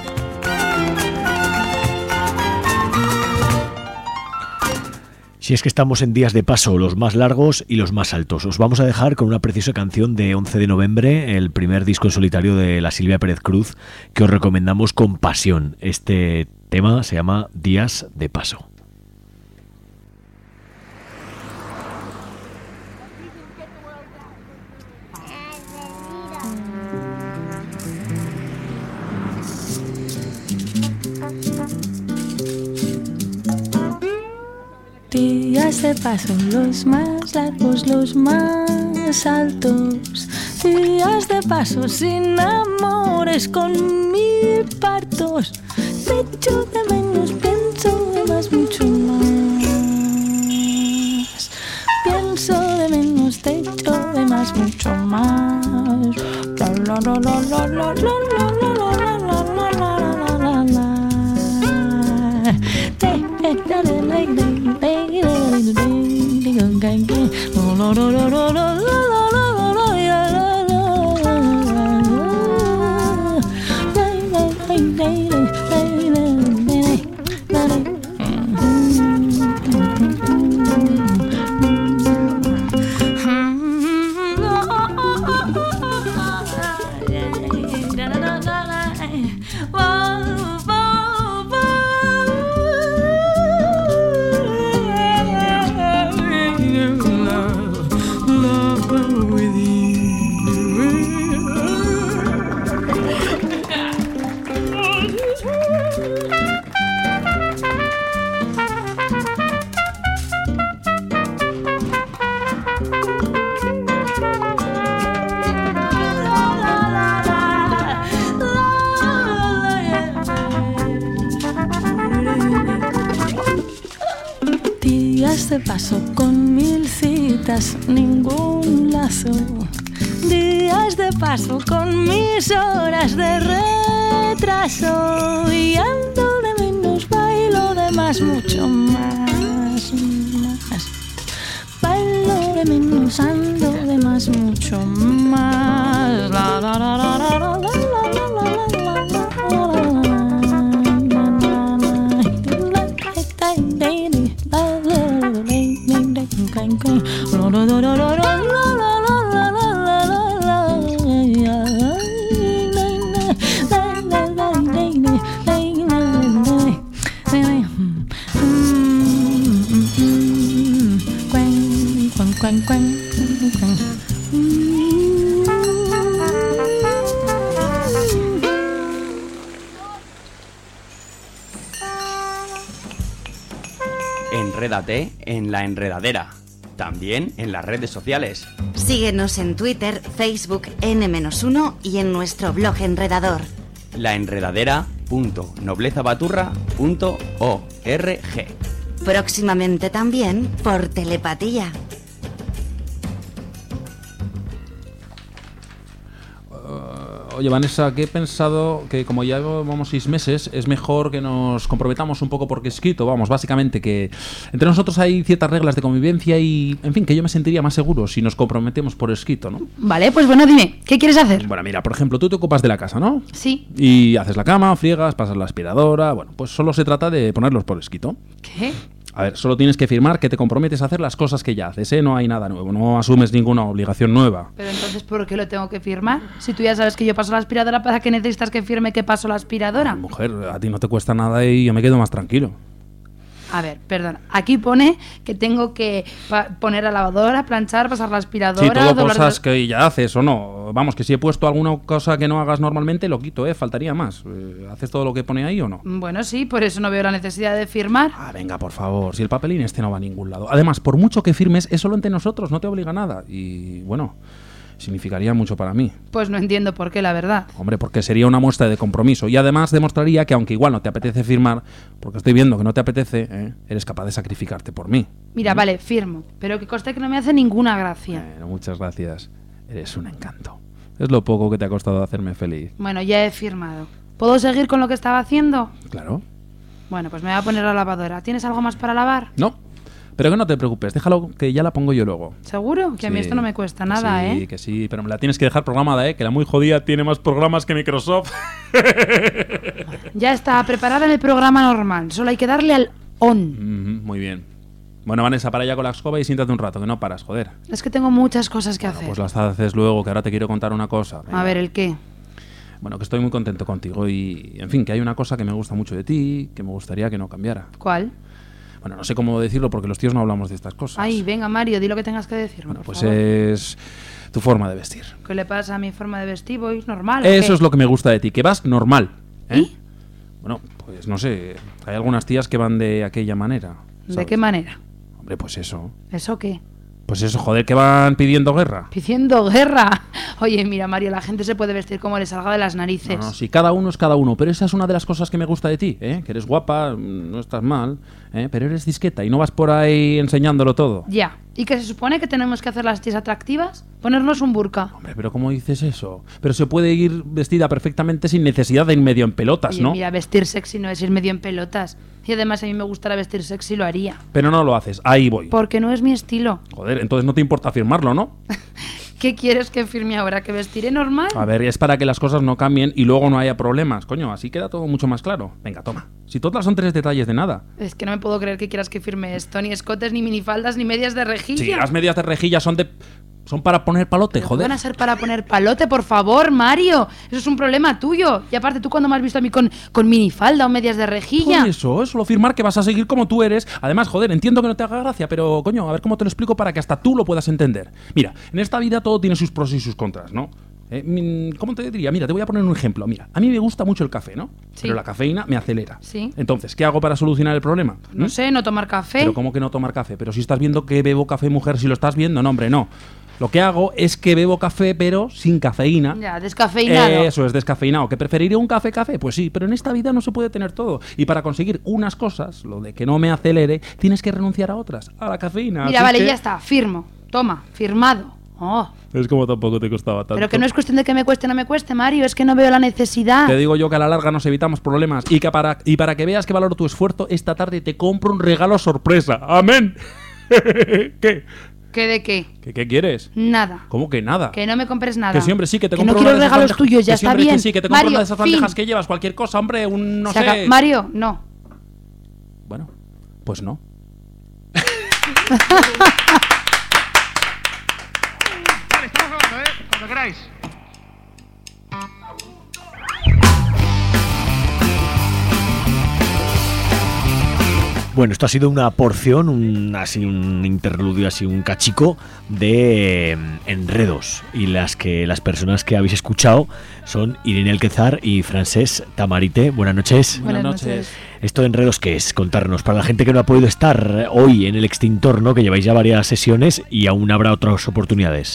Si es que estamos en días de paso, los más largos y los más altos. Os vamos a dejar con una preciosa canción de once de noviembre, el primer disco en solitario de la Silvia Pérez Cruz, que os recomendamos con pasión. Este tema se llama Días de paso. Días de paso, los más largos, los más altos. Días de paso, sin amores, con mil partos. Te echo de menos, pienso de más, mucho más. Pienso de menos, te echo de más, mucho más. La la la la la la la la la la la la la la. De paso, con mil citas, ningún lazo. Días de paso, con mis horas de retraso. Y ando de menos, bailo de más, mucho más, más. Bailo de menos, ando de más, mucho más. La, la, la, la, la, la, la, la, Enrédate en La Enredadera, también en las redes sociales. Síguenos en Twitter, Facebook, ene uno y en nuestro blog enredador. laenredadera punto noblezabaturra punto org. Próximamente también por telepatía. Oye, Vanessa, que he pensado que como ya llevamos seis meses, es mejor que nos comprometamos un poco por escrito. Vamos, básicamente que entre nosotros hay ciertas reglas de convivencia y, en fin, que yo me sentiría más seguro si nos comprometemos por escrito, ¿no? Vale, pues bueno, dime, ¿qué quieres hacer? Bueno, mira, por ejemplo, tú te ocupas de la casa, ¿no? Sí. Y haces la cama, friegas, pasas la aspiradora. Bueno, pues solo se trata de ponerlos por escrito. ¿Qué? A ver, solo tienes que firmar que te comprometes a hacer las cosas que ya haces, ¿eh? No hay nada nuevo, no asumes ninguna obligación nueva. Pero entonces, ¿por qué lo tengo que firmar? Si tú ya sabes que yo paso la aspiradora, ¿para qué necesitas que firme que paso la aspiradora? Mujer, a ti no te cuesta nada y yo me quedo más tranquilo. A ver, perdona. Aquí pone que tengo que poner la lavadora, planchar, pasar la aspiradora... Sí, todo doblar cosas de... que ya haces o no. Vamos, que si he puesto alguna cosa que no hagas normalmente, lo quito, ¿eh? Faltaría más. Eh, ¿Haces todo lo que pone ahí o no? Bueno, sí, por eso no veo la necesidad de firmar. Ah, venga, por favor. Si el papelín este no va a ningún lado. Además, por mucho que firmes, es solo entre nosotros, no te obliga a nada. Y, bueno... significaría mucho para mí. Pues no entiendo por qué, la verdad. Hombre, porque sería una muestra de compromiso y además demostraría que aunque igual no te apetece firmar, porque estoy viendo que no te apetece, ¿eh? Eres capaz de sacrificarte por mí. Mira, ¿Mm? vale, firmo, pero que conste que no me hace ninguna gracia. Bueno, muchas gracias. Eres un encanto. Es lo poco que te ha costado hacerme feliz. Bueno, ya he firmado. ¿Puedo seguir con lo que estaba haciendo? Claro. Bueno, pues me voy a poner la lavadora. ¿Tienes algo más para lavar? No. Pero que no te preocupes, déjalo que ya la pongo yo luego. ¿Seguro? Que sí, a mí esto no me cuesta nada, sí, ¿eh? Sí, que sí, pero me la tienes que dejar programada, ¿eh? Que la muy jodida tiene más programas que Microsoft. Ya está, preparada en el programa normal. Solo hay que darle al on. Mm-hmm, muy bien. Bueno, Vanessa, para allá con la escoba y siéntate un rato, que no paras, joder. Es que tengo muchas cosas que Bueno, hacer. Pues las haces luego, que ahora te quiero contar una cosa. Venga. A ver, ¿el qué? Bueno, que estoy muy contento contigo y, en fin, que hay una cosa que me gusta mucho de ti, que me gustaría que no cambiara. ¿Cuál? Bueno, no sé cómo decirlo porque los tíos no hablamos de estas cosas. Ay, venga, Mario, di lo que tengas que decir. Bueno, pues favor. es tu forma de vestir. ¿Qué le pasa a mi forma de vestir? ¿Voy normal? Eso ¿o qué? es lo que me gusta de ti, que vas normal. ¿eh? ¿Y? Bueno, pues no sé, hay algunas tías que van de aquella manera. ¿De ¿sabes? qué manera? Hombre, pues eso. ¿Eso qué? Pues eso, joder, que van pidiendo guerra. Pidiendo guerra. Oye, mira, Mario, la gente se puede vestir como le salga de las narices. No, no, sí, cada uno es cada uno, pero esa es una de las cosas que me gusta de ti, ¿eh? Que eres guapa, no estás mal, ¿eh? Pero eres discreta y no vas por ahí enseñándolo todo. Ya. ¿Y que se supone que tenemos que hacer las tías atractivas? Ponernos un burka. Hombre, pero ¿cómo dices eso? Pero se puede ir vestida perfectamente sin necesidad de ir medio en pelotas, Oye, ¿no? mira, vestir sexy no es ir medio en pelotas. Y además a mí me gustara vestir sexy, lo haría. Pero no lo haces, ahí voy. Porque no es mi estilo. Joder, entonces no te importa firmarlo, ¿no? ¿Qué quieres que firme ahora? ¿Que vestiré normal? A ver, es para que las cosas no cambien y luego no haya problemas. Coño, así queda todo mucho más claro. Venga, toma. Si todas son tres detalles de nada. Es que no me puedo creer que quieras que firme esto. Ni escotes, ni minifaldas, ni medias de rejilla. Sí, las medias de rejilla son de... son para poner palote, ¿Pero joder. van a ser para poner palote, por favor, Mario? Eso es un problema tuyo. Y aparte, ¿tú cuándo me has visto a mí con, con minifalda o medias de rejilla? Por eso, es solo firmar que vas a seguir como tú eres. Además, joder, entiendo que no te haga gracia, pero coño, a ver cómo te lo explico para que hasta tú lo puedas entender. Mira, en esta vida todo tiene sus pros y sus contras, ¿no? Eh, ¿Cómo te diría? Mira, te voy a poner un ejemplo. Mira, a mí me gusta mucho el café, ¿no? Sí. Pero la cafeína me acelera. Sí. Entonces, ¿qué hago para solucionar el problema? No ¿Mm? sé, no tomar café. Pero ¿cómo que no tomar café? Pero si estás viendo que bebo café, mujer, si lo estás viendo, no, hombre, no. Lo que hago es que bebo café, pero sin cafeína. Ya, descafeinado. Eso es, descafeinado. ¿Que preferiría un café café? Pues sí, pero en esta vida no se puede tener todo. Y para conseguir unas cosas, lo de que no me acelere, tienes que renunciar a otras, a la cafeína. Mira, Así vale, que... ya está, firmo. Toma, firmado. Oh. Es como tampoco te costaba tanto. Pero que no es cuestión de que me cueste o no me cueste, Mario, es que no veo la necesidad. Te digo yo que a la larga nos evitamos problemas y que para, y para que veas que valoro tu esfuerzo, esta tarde te compro un regalo sorpresa. ¡Amén! ¿Qué? ¿Qué de qué? ¿Qué, ¿Qué quieres? Nada. ¿Cómo que nada? Que no me compres nada. Que siempre sí, que te que compro no quiero una de esas regalos bandejas- tuyos, ya que está siempre bien. Que sí, que te compro Mario, una de esas fin. bandejas que llevas, cualquier cosa, hombre, un no Se acaba- sé. Mario, no. Bueno, pues no. Vale, estamos grabando, ¿eh? Cuando queráis. Bueno, esto ha sido una porción, un, así un interludio, así un cachico de eh, enredos. Y las que las personas que habéis escuchado son Irene Alquezar y Francesc Tamarite. Buenas noches. Buenas noches. ¿Esto de enredos qué es? Contarnos. Para la gente que no ha podido estar hoy en el extintor, ¿no? Que lleváis ya varias sesiones y aún habrá otras oportunidades.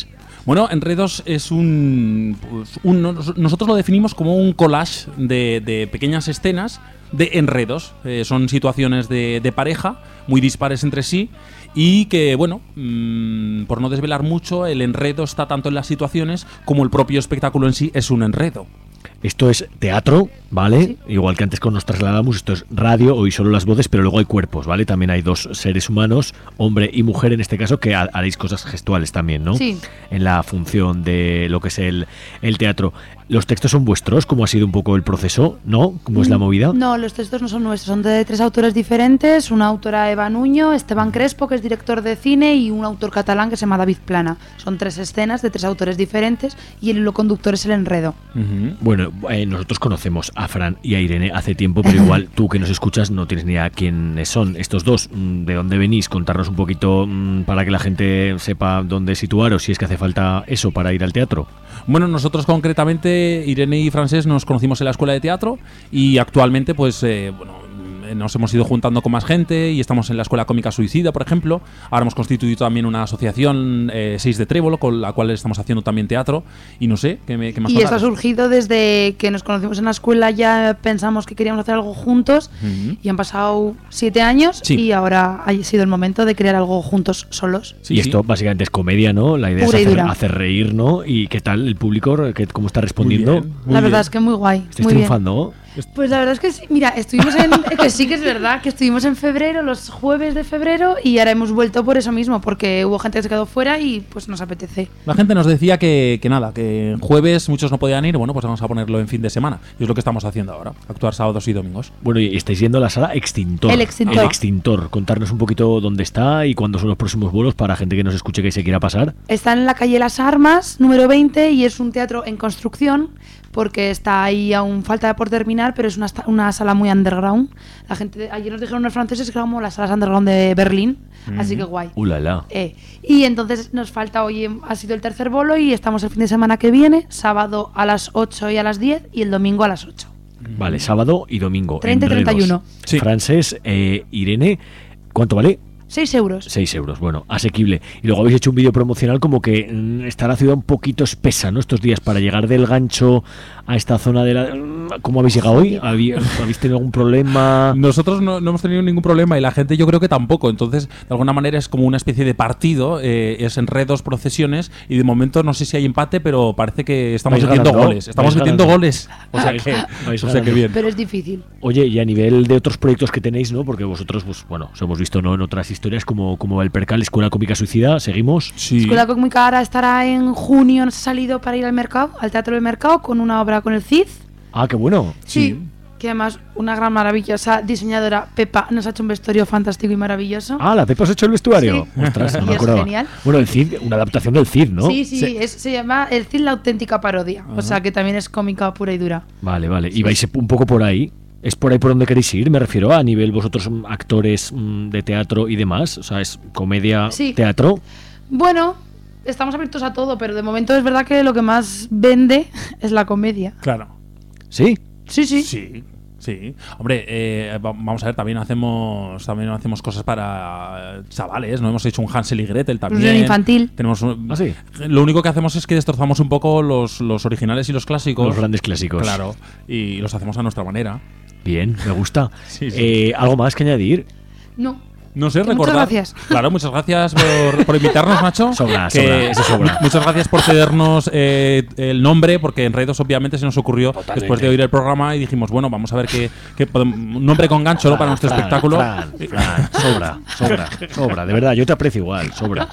Bueno, Enredos es un, pues, un... Nosotros lo definimos como un collage de, de pequeñas escenas de enredos. Eh, son situaciones de, de pareja muy dispares entre sí y que, bueno, mmm, por no desvelar mucho, el enredo está tanto en las situaciones como el propio espectáculo en sí es un enredo. Esto es teatro, ¿vale? Sí. Igual que antes cuando nos trasladamos, esto es radio, hoy solo las voces, pero luego hay cuerpos, ¿vale? También hay dos seres humanos, hombre y mujer en este caso, que haréis cosas gestuales también, ¿no? Sí. En la función de lo que es el, el teatro. ¿Los textos son vuestros? ¿Cómo ha sido un poco el proceso? ¿No? ¿Cómo es la movida? No, los textos no son nuestros, son de tres autores diferentes, una autora Eva Nuño, Esteban Crespo, que es director de cine, y un autor catalán que se llama David Plana. Son tres escenas de tres autores diferentes y el hilo conductor es el enredo. Uh-huh. Bueno, eh, nosotros conocemos a Fran y a Irene hace tiempo, pero igual tú que nos escuchas no tienes ni idea quiénes son estos dos. ¿De dónde venís? Contarnos un poquito mmm, para que la gente sepa dónde situaros, si es que hace falta eso para ir al teatro. Bueno, nosotros concretamente, Irene y Francés, nos conocimos en la escuela de teatro y actualmente, pues, eh, bueno, nos hemos ido juntando con más gente y estamos en la Escuela Cómica Suicida, por ejemplo. Ahora hemos constituido también una asociación, eh, seis de Trébolo, con la cual estamos haciendo también teatro. Y no sé, ¿qué, me, qué más? Y esto ha surgido desde que nos conocimos en la escuela, ya pensamos que queríamos hacer algo juntos, uh-huh. y han pasado siete años, sí. y ahora ha sido el momento de crear algo juntos, solos. Sí, y esto sí. básicamente es comedia, ¿no? La idea Pura es hacer, hacer reír, ¿no? ¿Y qué tal el público? ¿Qué, ¿Cómo está respondiendo? Muy bien, muy la verdad bien. es que muy guay. ¿Estáis muy triunfando? Bien. Pues la verdad es que sí. Mira, estuvimos en... que sí que es verdad, que estuvimos en febrero, los jueves de febrero, y ahora hemos vuelto por eso mismo, porque hubo gente que se quedó fuera y pues nos apetece. La gente nos decía que, que nada, que jueves muchos no podían ir, bueno, pues vamos a ponerlo en fin de semana. Y es lo que estamos haciendo ahora, actuar sábados y domingos. Bueno, y estáis yendo a la sala Extintor. El Extintor. El Extintor. Contarnos un poquito dónde está y cuándo son los próximos vuelos para gente que nos escuche que se quiera pasar. Está en la calle Las Armas, número veinte, y es un teatro en construcción, porque está ahí aún falta por terminar, pero es una, una sala muy underground. La gente, ayer nos dijeron los franceses que era como las salas underground de Berlín, mm. así que guay. Uh, la, la. Eh, y entonces nos falta hoy, ha sido el tercer bolo y estamos el fin de semana que viene, sábado a las ocho y a las diez y el domingo a las ocho. Vale, sábado y domingo. treinta y treinta y uno. Sí. Francés, eh, Irene, ¿cuánto vale? seis euros. seis euros, bueno, asequible. Y luego habéis hecho un vídeo promocional como que mm, está la ciudad un poquito espesa, ¿no? Estos días para llegar del Gancho a esta zona de la... ¿Cómo habéis llegado hoy? ¿Habéis, ¿habéis tenido algún problema? Nosotros no, no hemos tenido ningún problema y la gente yo creo que tampoco. Entonces, de alguna manera es como una especie de partido, eh, es enredos, procesiones, y de momento no sé si hay empate, pero parece que estamos metiendo ganando, goles. Estamos metiendo ganando. goles. O sea que, o sea que bien. Pero es difícil. Oye, y a nivel de otros proyectos que tenéis, ¿no? Porque vosotros, pues bueno, os hemos visto, ¿no? En otras historias como, como el Percal, Escuela Cómica Suicida, ¿seguimos? Sí. Escuela Cómica ahora estará en junio, nos ha salido para ir al mercado, al Teatro del Mercado, con una obra con el Cid. Ah, qué bueno. Sí. sí. Que además una gran maravillosa diseñadora, Pepa, nos ha hecho un vestuario fantástico y maravilloso. Ah, la Pepa os ha hecho el vestuario. Sí. Ostras, no y me es acordaba. Genial. Bueno, el Cid, una adaptación del Cid, ¿no? Sí, sí, sí. Es, se llama El Cid, la auténtica parodia. Uh-huh. O sea que también es cómica pura y dura. Vale, vale. Y sí. vais un poco por ahí. ¿Es por ahí por donde queréis ir? Me refiero a nivel vosotros actores de teatro y demás. O sea, es comedia, sí. teatro. Bueno, estamos abiertos a todo, pero de momento es verdad que lo que más vende es la comedia. Claro. ¿Sí? Sí, sí. Sí. Sí, hombre, eh, vamos a ver, también hacemos también hacemos cosas para chavales, ¿no? Hemos hecho un Hansel y Gretel también. Un infantil. Tenemos un, ¿Ah, sí? Lo único que hacemos es que destrozamos un poco los, los originales y los clásicos. Los grandes clásicos. Claro, y los hacemos a nuestra manera. Bien, me gusta. sí, sí. Eh, ¿Algo más que añadir? No. No sé, que recordar. Muchas gracias. Claro, muchas gracias por, por invitarnos, Nacho. Sobra, que, sobra, eso sobra. Muchas gracias por cedernos eh, el nombre, porque en Enredos obviamente se nos ocurrió Totalmente. después de oír el programa y dijimos, bueno, vamos a ver qué, qué un nombre con gancho Fran, para nuestro Fran, espectáculo. Fran, Fran, sobra, sobra, sobra. De verdad, yo te aprecio igual, sobra.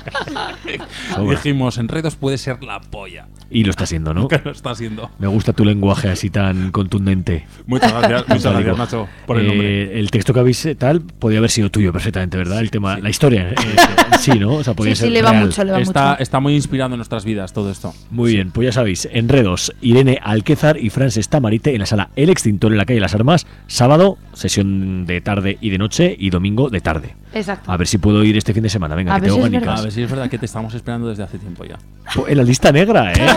sobra. Dijimos, Enredos puede ser la polla. Y lo está siendo, ¿no? Que lo está siendo. Me gusta tu lenguaje así tan contundente. Muchas gracias, muchas gracias, Nacho, por el nombre. Eh, el texto que habéis eh, tal podría haber sido tuyo perfectamente, ¿verdad? El tema, sí. la historia, eh, sí, ¿no? O sea, podría sí, ser sí, le va real. mucho, le va está, mucho. Está muy inspirado en nuestras vidas todo esto. Muy sí. bien, pues ya sabéis, Enredos, Irene Alquézar y Frances Tamarite en la sala El Extintor en la calle Las Armas, sábado, sesión de tarde y de noche, y domingo de tarde. Exacto. A ver si puedo ir este fin de semana, venga, a que tengo si ganicas. A ver si es verdad que te estamos esperando desde hace tiempo ya. En la lista negra, ¿eh?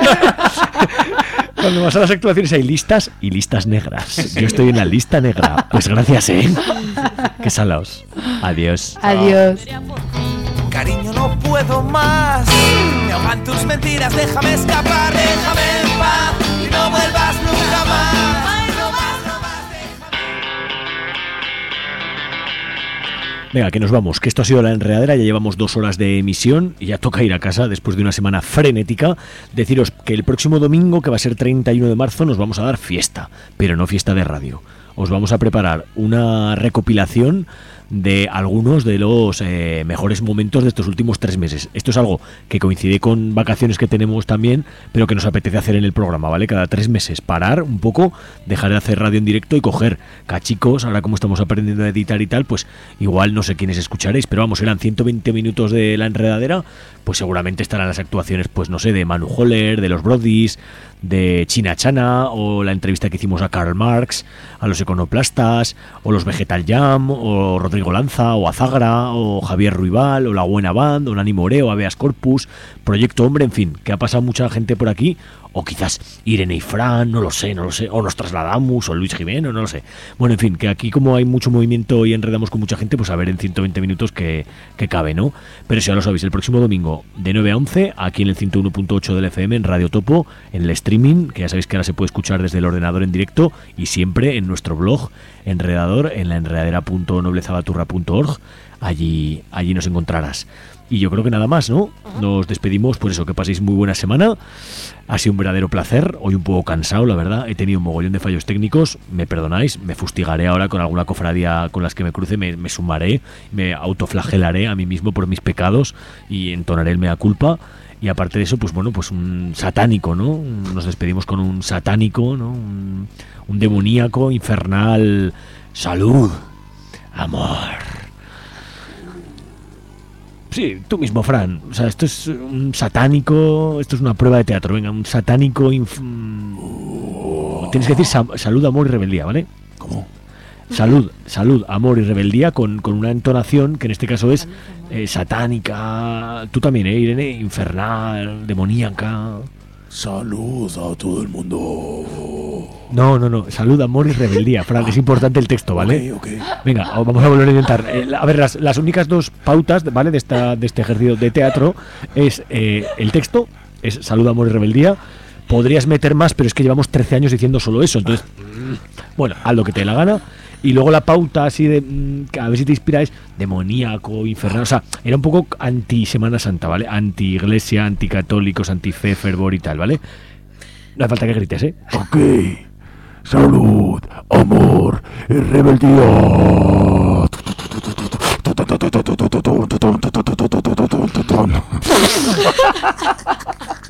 Cuando vas a las actuaciones hay listas y listas negras. Yo estoy en la lista negra. Pues gracias, ¿eh? Qué salaos. Adiós. Adiós. Cariño, no puedo más. Me ahogan tus mentiras, déjame escapar, déjame en paz y no vuelvas nunca más. Ay, no más, no más, Venga, que nos vamos, que esto ha sido La Enredadera, ya llevamos dos horas de emisión y ya toca ir a casa después de una semana frenética. Deciros que el próximo domingo, que va a ser treinta y uno de marzo, nos vamos a dar fiesta, pero no fiesta de radio. Os vamos a preparar una recopilación de algunos de los eh, mejores momentos de estos últimos tres meses. Esto es algo que coincide con vacaciones que tenemos también, pero que nos apetece hacer en el programa, ¿vale? Cada tres meses parar un poco, dejar de hacer radio en directo y coger cachicos. Ahora como estamos aprendiendo a editar y tal, pues igual no sé quiénes escucharéis, pero vamos, eran ciento veinte minutos de La Enredadera, pues seguramente estarán las actuaciones, pues no sé, de Manu Holler, de los Brodies, de China Chana, o la entrevista que hicimos a Karl Marx, a los Econoplastas, o los Vegetal Jam, o Rodrigo Lanza, o Azagra, o Javier Ruibal, o La Buena Band, o Nani Moreo, o Habeas Corpus, Proyecto Hombre, en fin, que ha pasado mucha gente por aquí, o quizás Irene y Fran, no lo sé, no lo sé, o nos trasladamos, o Luis Jimeno, no lo sé. Bueno, en fin, que aquí como hay mucho movimiento y enredamos con mucha gente, pues a ver en ciento veinte minutos que, que cabe, ¿no? Pero si ya lo sabéis, el próximo domingo de nueve a once, aquí en el ciento uno punto ocho del F M, en Radio Topo, en el streaming, que ya sabéis que ahora se puede escuchar desde el ordenador en directo, y siempre en nuestro blog Enredador, en la enredadera punto noblezabaturra punto org, allí, allí nos encontrarás. Y yo creo que nada más, ¿no? Nos despedimos, pues eso, que paséis muy buena semana. Ha sido un verdadero placer, hoy un poco cansado, la verdad. He tenido un mogollón de fallos técnicos, me perdonáis, me fustigaré ahora con alguna cofradía con las que me cruce, me, me sumaré, me autoflagelaré a mí mismo por mis pecados y entonaré el mea culpa. Y aparte de eso, pues bueno, pues un satánico, ¿no? Nos despedimos con un satánico, ¿no? Un, un demoníaco, infernal. Salud, amor. Sí, tú mismo, Fran. O sea, esto es un satánico, esto es una prueba de teatro. Venga, un satánico... Inf... Tienes que decir sa- salud, amor y rebeldía, ¿vale? ¿Cómo? Salud, salud, amor y rebeldía con, con una entonación que en este caso es eh, satánica. Tú también, ¿eh, Irene? Infernal, demoníaca. Salud a todo el mundo. No, no, no. Salud, amor y rebeldía, Fran. Es importante el texto, ¿vale? Ok, ok. Venga, vamos a volver a intentar. Eh, a ver, las, las únicas dos pautas, ¿vale? De, esta, de este ejercicio de teatro es eh, el texto, es salud, amor y rebeldía. Podrías meter más, pero es que llevamos trece años diciendo solo eso. Entonces, bueno, haz lo que te dé la gana. Y luego la pauta así de, que a ver si te inspiráis, demoníaco, infernal. O sea, era un poco anti-Semana Santa, ¿vale? Anti-iglesia, anti-católicos, anti-fe, fervor y tal, ¿vale? No hace falta que grites, ¿eh? Ok. Salud, amor y rebeldía.